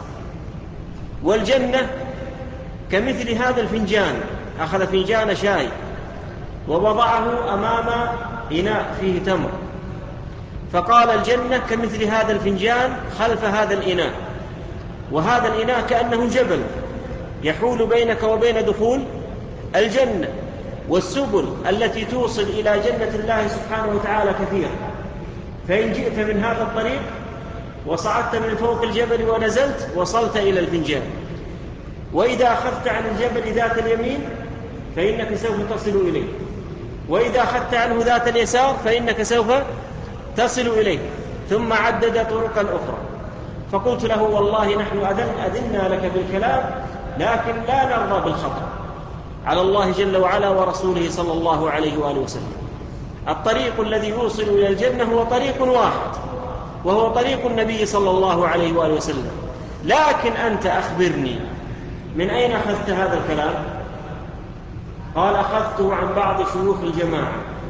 والجنة كمثل هذا الفنجان. أخذ فنجان شاي ووضعه أمام إناء فيه تمر، فقال: الجنة كمثل هذا الفنجان خلف هذا الإناء، وهذا الإناء كأنه جبل يحول بينك وبين دخول الجنة، والسبل التي توصل إلى جنة الله سبحانه وتعالى كثيرة. فإن جئت من هذا الطريق وصعدت من فوق الجبل ونزلت وصلت إلى الفنجان، وإذا أخذت عن الجبل ذات اليمين فإنك سوف تصل إليه، وإذا أخذت عنه ذات اليسار فإنك سوف تصل إليه. ثم عدد طرقا أخرى. فقلت له: والله نحن أذنا لك بالكلام لكن لا نرضى بالخطأ على الله جل وعلا ورسوله صلى الله عليه وآله وسلم. الطريق الذي يوصل إلى الجنة هو طريق واحد، وهو طريق النبي صلى الله عليه وآله وسلم. لكن أنت أخبرني، من أين أخذت هذا الكلام؟ قال: أخذته عن بعض شيوخ الجماعة.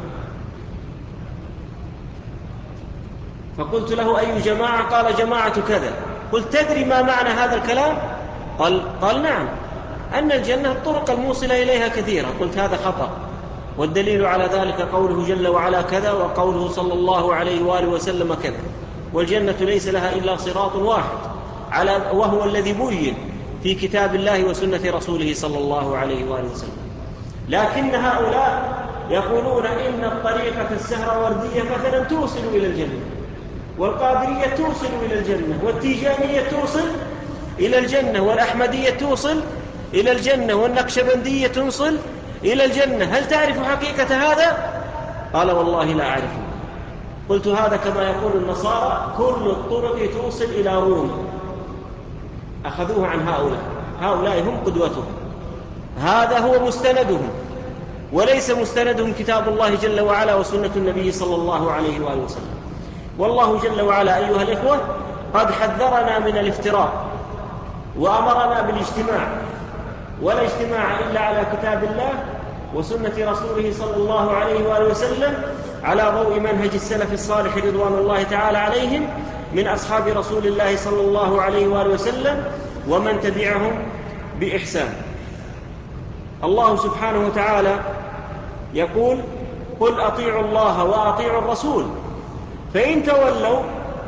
فقلت له: أي جماعة؟ قال: جماعة كذا. قلت: تدري ما معنى هذا الكلام؟ قال: نعم، أن الجنة الطرق الموصلة إليها كثيرة. قلت: هذا خطأ، والدليل على ذلك قوله جل وعلا كذا، وقوله صلى الله عليه وآله وسلم كذا، والجنة ليس لها إلا صراط واحد وهو الذي بين في كتاب الله وسنة رسوله صلى الله عليه وآله وسلم. لكن هؤلاء يقولون إن الطريقة السهروردية مثلا توصل إلى الجنة، والقادرية توصل إلى الجنة، والتيجانية توصل إلى الجنة، والأحمدية توصل إلى الجنة، والنقشبندية توصل إلى الجنة. هل تعرف حقيقة هذا؟ قال: والله لا أعرفه. قلت: هذا كما يقول النصارى كل الطرق توصل إلى روم. أخذوه عن هؤلاء هم قدوتهم، هذا هو مستندهم، وليس مستندهم كتاب الله جل وعلا وسنة النبي صلى الله عليه وآله وسلم. والله جل وعلا أيها الإخوة قد حذرنا من الافتراق وأمرنا بالاجتماع، ولا اجتماع إلا على كتاب الله وسنة رسوله صلى الله عليه وآله وسلم على ضوء منهج السلف الصالح رضوان الله تعالى عليهم من أصحاب رسول الله صلى الله عليه وآله وسلم ومن تبعهم بإحسان. الله سبحانه وتعالى يقول: قل أطيعوا الله وأطيعوا الرسول فإن تولوا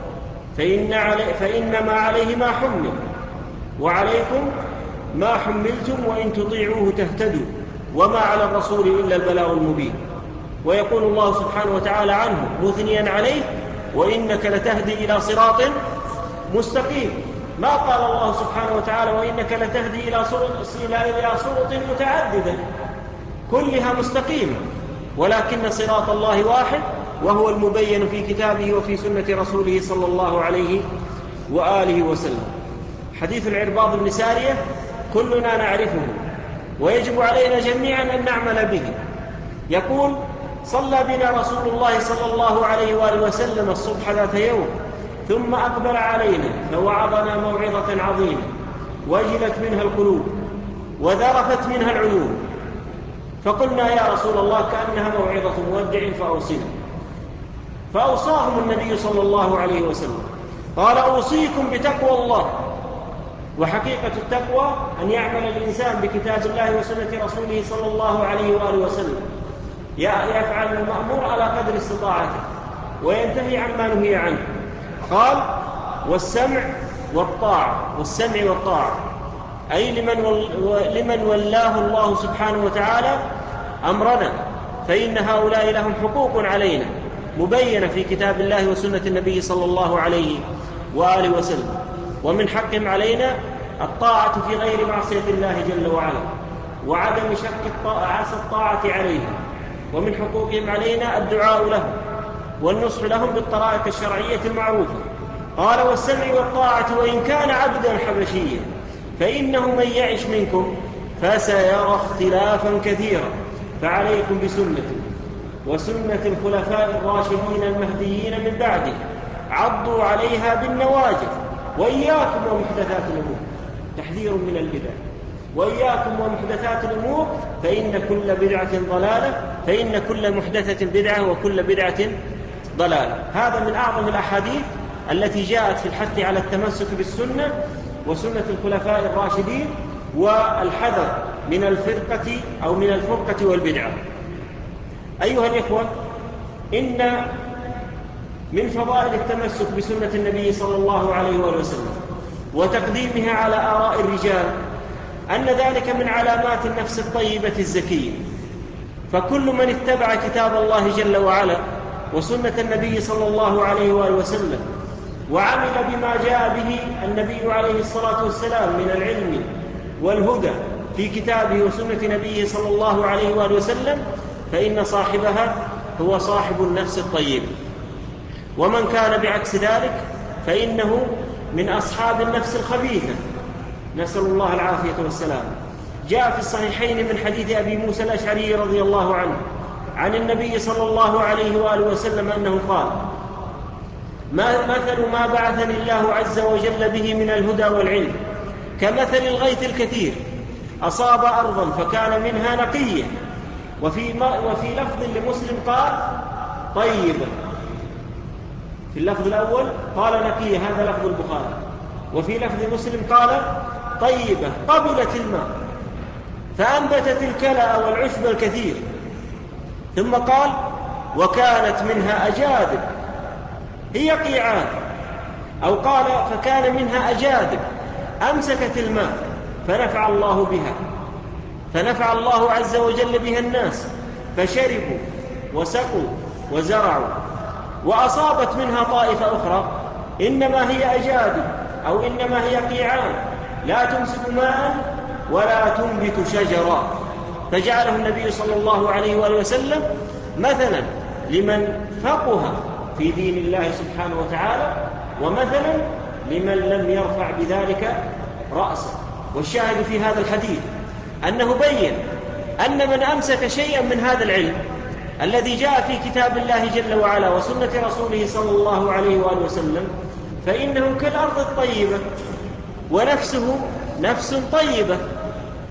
فإنما عليه ما حمل وعليكم ما حملتم وإن تطيعوه تهتدوا وما على الرسول إلا البلاغ المبين. ويقول الله سبحانه وتعالى عنه مثنيا عليه: وإنك لتهدي إلى صراط مستقيم. ما قال الله سبحانه وتعالى: وإنك لتهدي إلى صراط متعددة كلها مستقيمة، ولكن صراط الله واحد وهو المبين في كتابه وفي سنة رسوله صلى الله عليه وآله وسلم. حديث العرباض بن سارية كلنا نعرفه ويجب علينا جميعا أن نعمل به. يقول: صلى بنا رسول الله صلى الله عليه وآله وسلم الصبح ذات يوم ثم أقبل علينا فوعظنا موعظة عظيمة وجلت منها القلوب وذرفت منها العيون، فقلنا: يا رسول الله كأنها موعظة مودع فأوصنا. فأوصاهم النبي صلى الله عليه وسلم قال: أوصيكم بتقوى الله. وحقيقة التقوى أن يعمل الإنسان بكتاب الله وسنة رسوله صلى الله عليه وآله وسلم، يفعل المأمور على قدر استطاعته وينتهي عما نهي عنه. قال: والسمع والطاعة، أي لمن ولاه الله سبحانه وتعالى أمرنا، فإن هؤلاء لهم حقوق علينا مبينة في كتاب الله وسنة النبي صلى الله عليه وآله وسلم، ومن حقهم علينا الطاعة في غير معصية الله جل وعلا وعدم شق عسى الطاعة عليهم، ومن حقوقهم علينا الدعاء لهم والنصح لهم بالطرائق الشرعية المعروفة. قال: والسمع والطاعة وإن كان عبدا حبشيا، فإنه من يعش منكم فسيرى اختلافا كثيرا، فعليكم بسنتي وسنة الخلفاء الراشدين المهديين من بعدي، عضوا عليها بالنواجذ، وإياكم ومحدثات الأمور، تحذير من البدع، وإياكم ومحدثات الأمور فإن كل محدثة بدعة وكل بدعة ضلالة. هذا من أعظم الأحاديث التي جاءت في الحث على التمسك بالسنة وسنة الخلفاء الراشدين والحذر من الفرقة والبدعة. أيها الإخوة، إن من فضائل التمسك بسنة النبي صلى الله عليه وآله وسلم وتقديمها على آراء الرجال أن ذلك من علامات النفس الطيبة الزكية، فكل من اتبع كتاب الله جل وعلا وسنة النبي صلى الله عليه وآله وسلم وعمل بما جاء به النبي عليه الصلاة والسلام من العلم والهدى في كتابه وسنة نبيه صلى الله عليه وآله وسلم، فإن صاحبها هو صاحب النفس الطيبة. ومن كان بعكس ذلك فإنه من أصحاب النفس الخبيثة، نسأل الله العافية والسلام. جاء في الصحيحين من حديث أبي موسى الأشعري رضي الله عنه عن النبي صلى الله عليه وآله وسلم أنه قال: مثل ما بعثني الله عز وجل به من الهدى والعلم كمثل الغيث الكثير أصاب أرضا فكان منها نقية، وفي لفظ لمسلم قال طيبة، في اللفظ الأول قال نقية، هذا لفظ البخاري، وفي لفظ مسلم قال طيبة قبلت الماء فأنبتت الكلأ والعشب الكثير، ثم قال وكانت منها أجادب هي قيعان، أو قال فكان منها أجادب أمسكت الماء فنفع الله عز وجل بها الناس فشربوا وسقوا وزرعوا. وأصابت منها طائفة أخرى إنما هي أجادب أو إنما هي قيعان لا تمسك ماء ولا تنبت شجرا، فجعله النبي صلى الله عليه وآله وسلم مثلا لمن فقه في دين الله سبحانه وتعالى، ومثلا لمن لم يرفع بذلك رأسه. والشاهد في هذا الحديث أنه بين أن من أمسك شيئا من هذا العلم الذي جاء في كتاب الله جل وعلا وسنة رسوله صلى الله عليه وآله وسلم فإنه كالأرض الطيبة ونفسه نفس طيبة،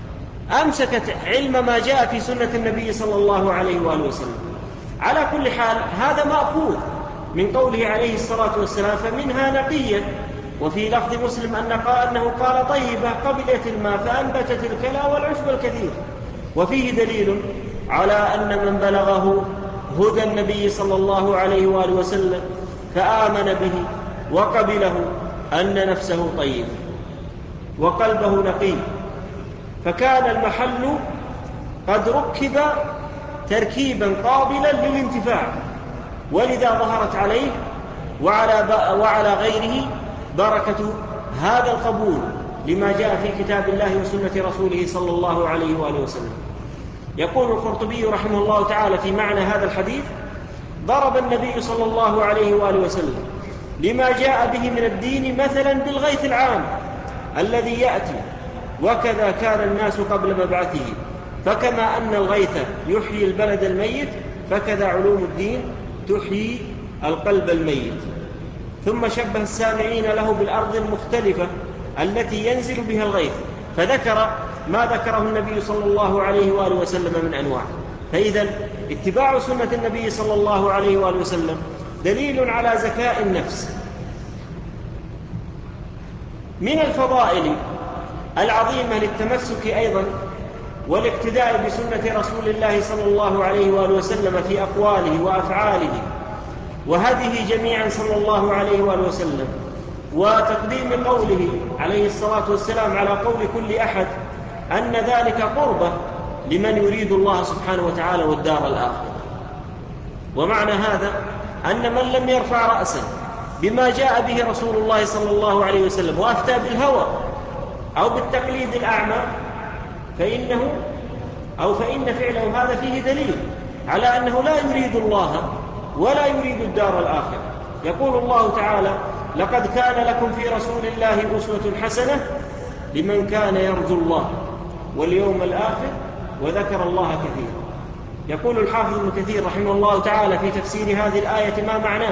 أمسكت علم ما جاء في سنة النبي صلى الله عليه وآله وسلم. على كل حال هذا مأخوذ من قوله عليه الصلاة والسلام فمنها نقية، وفي لفظ مسلم أنه قال طيبة قبلت الماء فأنبتت الكلى والعشب الكثير. وفيه دليل على أن من بلغه هدى النبي صلى الله عليه وآله وسلم فآمن به وقبله أن نفسه طيبة وقلبه نقي، فكان المحل قد ركب تركيبا قابلا للانتفاع، ولذا ظهرت عليه وعلى غيره بركة هذا القبول لما جاء في كتاب الله وسنة رسوله صلى الله عليه وآله وسلم. يقول القرطبي رحمه الله تعالى في معنى هذا الحديث: ضرب النبي صلى الله عليه وآله وسلم لما جاء به من الدين مثلا بالغيث العام الذي يأتي، وكذا كان الناس قبل مبعثه، فكما أن الغيث يحيي البلد الميت فكذا علوم الدين تحيي القلب الميت. ثم شبه السامعين له بالأرض المختلفة التي ينزل بها الغيث، فذكر ما ذكره النبي صلى الله عليه وآله وسلم من أنواع. فإذا اتباع سنة النبي صلى الله عليه وآله وسلم دليل على زكاء النفس. من الفضائل العظيمة للتمسك أيضا والاقتداء بسنة رسول الله صلى الله عليه وآله وسلم في أقواله وأفعاله وهديه جميعا صلى الله عليه وآله وسلم، وتقديم قوله عليه الصلاة والسلام على قول كل أحد، أن ذلك قربة لمن يريد الله سبحانه وتعالى والدار الآخرة. ومعنى هذا أن من لم يرفع رأسا بما جاء به رسول الله صلى الله عليه وسلم وأفتى بالهوى أو بالتقليد الأعمى فإن فعله هذا فيه دليل على أنه لا يريد الله ولا يريد الدار الآخرة. يقول الله تعالى: لقد كان لكم في رسول الله أسوة حسنة لمن كان يرجو الله واليوم الآخر وذكر الله كثيرا. يقول الحافظ ابن كثير رحمه الله تعالى في تفسير هذه الآية ما معناه: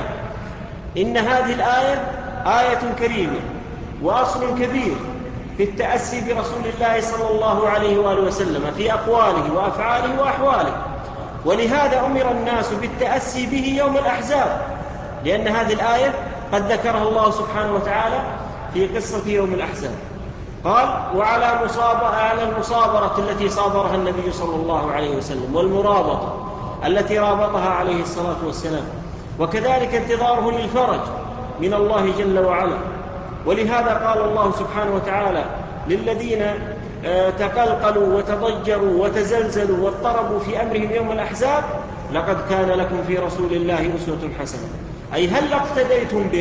إن هذه الآية آية كريمة وأصل كبير في التأسي برسول الله صلى الله عليه وآله وسلم في أقواله وأفعاله وأحواله، ولهذا أمر الناس بالتأسي به يوم الأحزاب، لأن هذه الآية قد ذكرها الله سبحانه وتعالى في قصة يوم الأحزاب. قال: وعلى المصابرة التي صابرها النبي صلى الله عليه وسلم، والمرابطة التي رابطها عليه الصلاة والسلام، وكذلك انتظاره للفرج من الله جل وعلا. ولهذا قال الله سبحانه وتعالى للذين تقلقلوا وتضجروا وتزلزلوا واضطربوا في أمرهم يوم الأحزاب: لقد كان لكم في رسول الله أسوة حسنة، أي هل اقتديتم به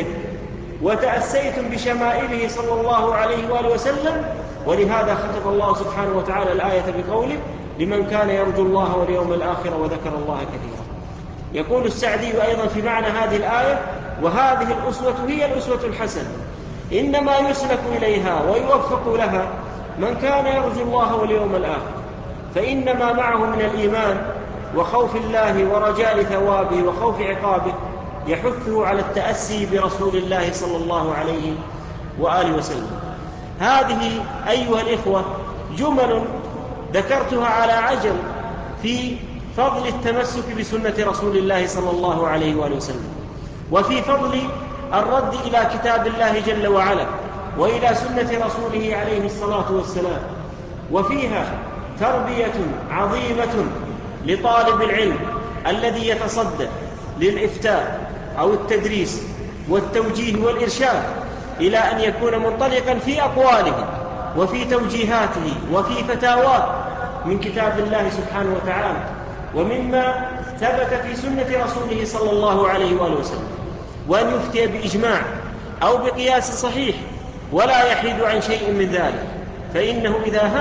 وتأسيتم بشمائله صلى الله عليه وآله وسلم. ولهذا ختم الله سبحانه وتعالى الآية بقوله: لمن كان يرجو الله واليوم الآخر وذكر الله كثيرا. يقول السعدي أيضا في معنى هذه الآية: وهذه الأسوة هي الأسوة الحسنة، إنما يسلك إليها ويوفق لها من كان يرجو الله واليوم الآخر، فإنما معه من الإيمان وخوف الله ورجاء ثوابه وخوف عقابه يحثه على التأسي برسول الله صلى الله عليه وآله وسلم. هذه أيها الإخوة جمل ذكرتها على عجل في فضل التمسك بسنة رسول الله صلى الله عليه وآله وسلم، وفي فضل الرد إلى كتاب الله جل وعلا وإلى سنة رسوله عليه الصلاة والسلام. وفيها تربية عظيمة لطالب العلم الذي يتصدى للإفتاء أو التدريس والتوجيه والإرشاد إلى أن يكون منطلقا في أقواله وفي توجيهاته وفي فتاواه من كتاب الله سبحانه وتعالى ومما ثبت في سنة رسوله صلى الله عليه وآله وسلم، وأن يفتي بإجماع أو بقياس صحيح ولا يحيد عن شيء من ذلك، فإنه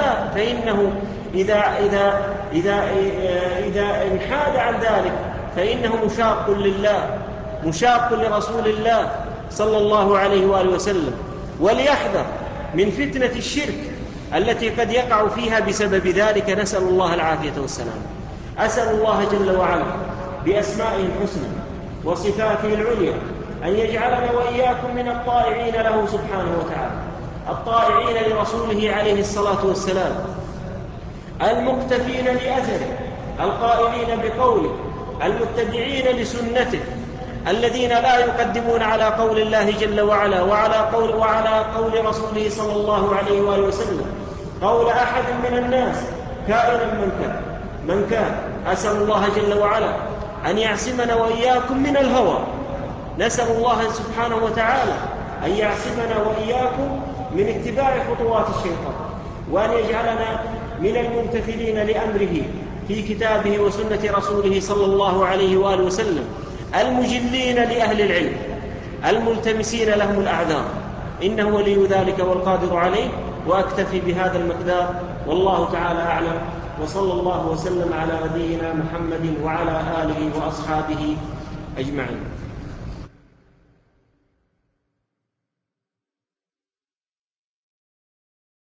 إذا انحاد عن ذلك فإنه مشاق لله مشاق لرسول الله صلى الله عليه وآله وسلم. وليحذر من فتنة الشرك التي قد يقع فيها بسبب ذلك، نسأل الله العافية والسلام. أسأل الله جل وعلا بأسمائه الحسنى وصفاته العليا أن يجعلنا وإياكم من الطائعين له سبحانه وتعالى، الطائعين لرسوله عليه الصلاة والسلام، المقتفين لأثره، القائلين بقوله، المتبعين لسنته، الذين لا يقدمون على قول الله جل وعلا وعلى قول رسوله صلى الله عليه وآله وسلم قول أحد من الناس كائنا من كان. أسأل الله جل وعلا أن يعصمنا وإياكم من الهوى، نسأل الله سبحانه وتعالى أن يعصمنا وإياكم من اتباع خطوات الشيطان، وأن يجعلنا من الممتثلين لأمره في كتابه وسنة رسوله صلى الله عليه وآله وسلم، المجلين لأهل العلم، الملتمسين لهم الأعذار، إنه ولي ذلك والقادر عليه. وأكتفي بهذا المقدار، والله تعالى أعلم، وصلى الله وسلم على نبينا محمد وعلى آله وأصحابه أجمعين.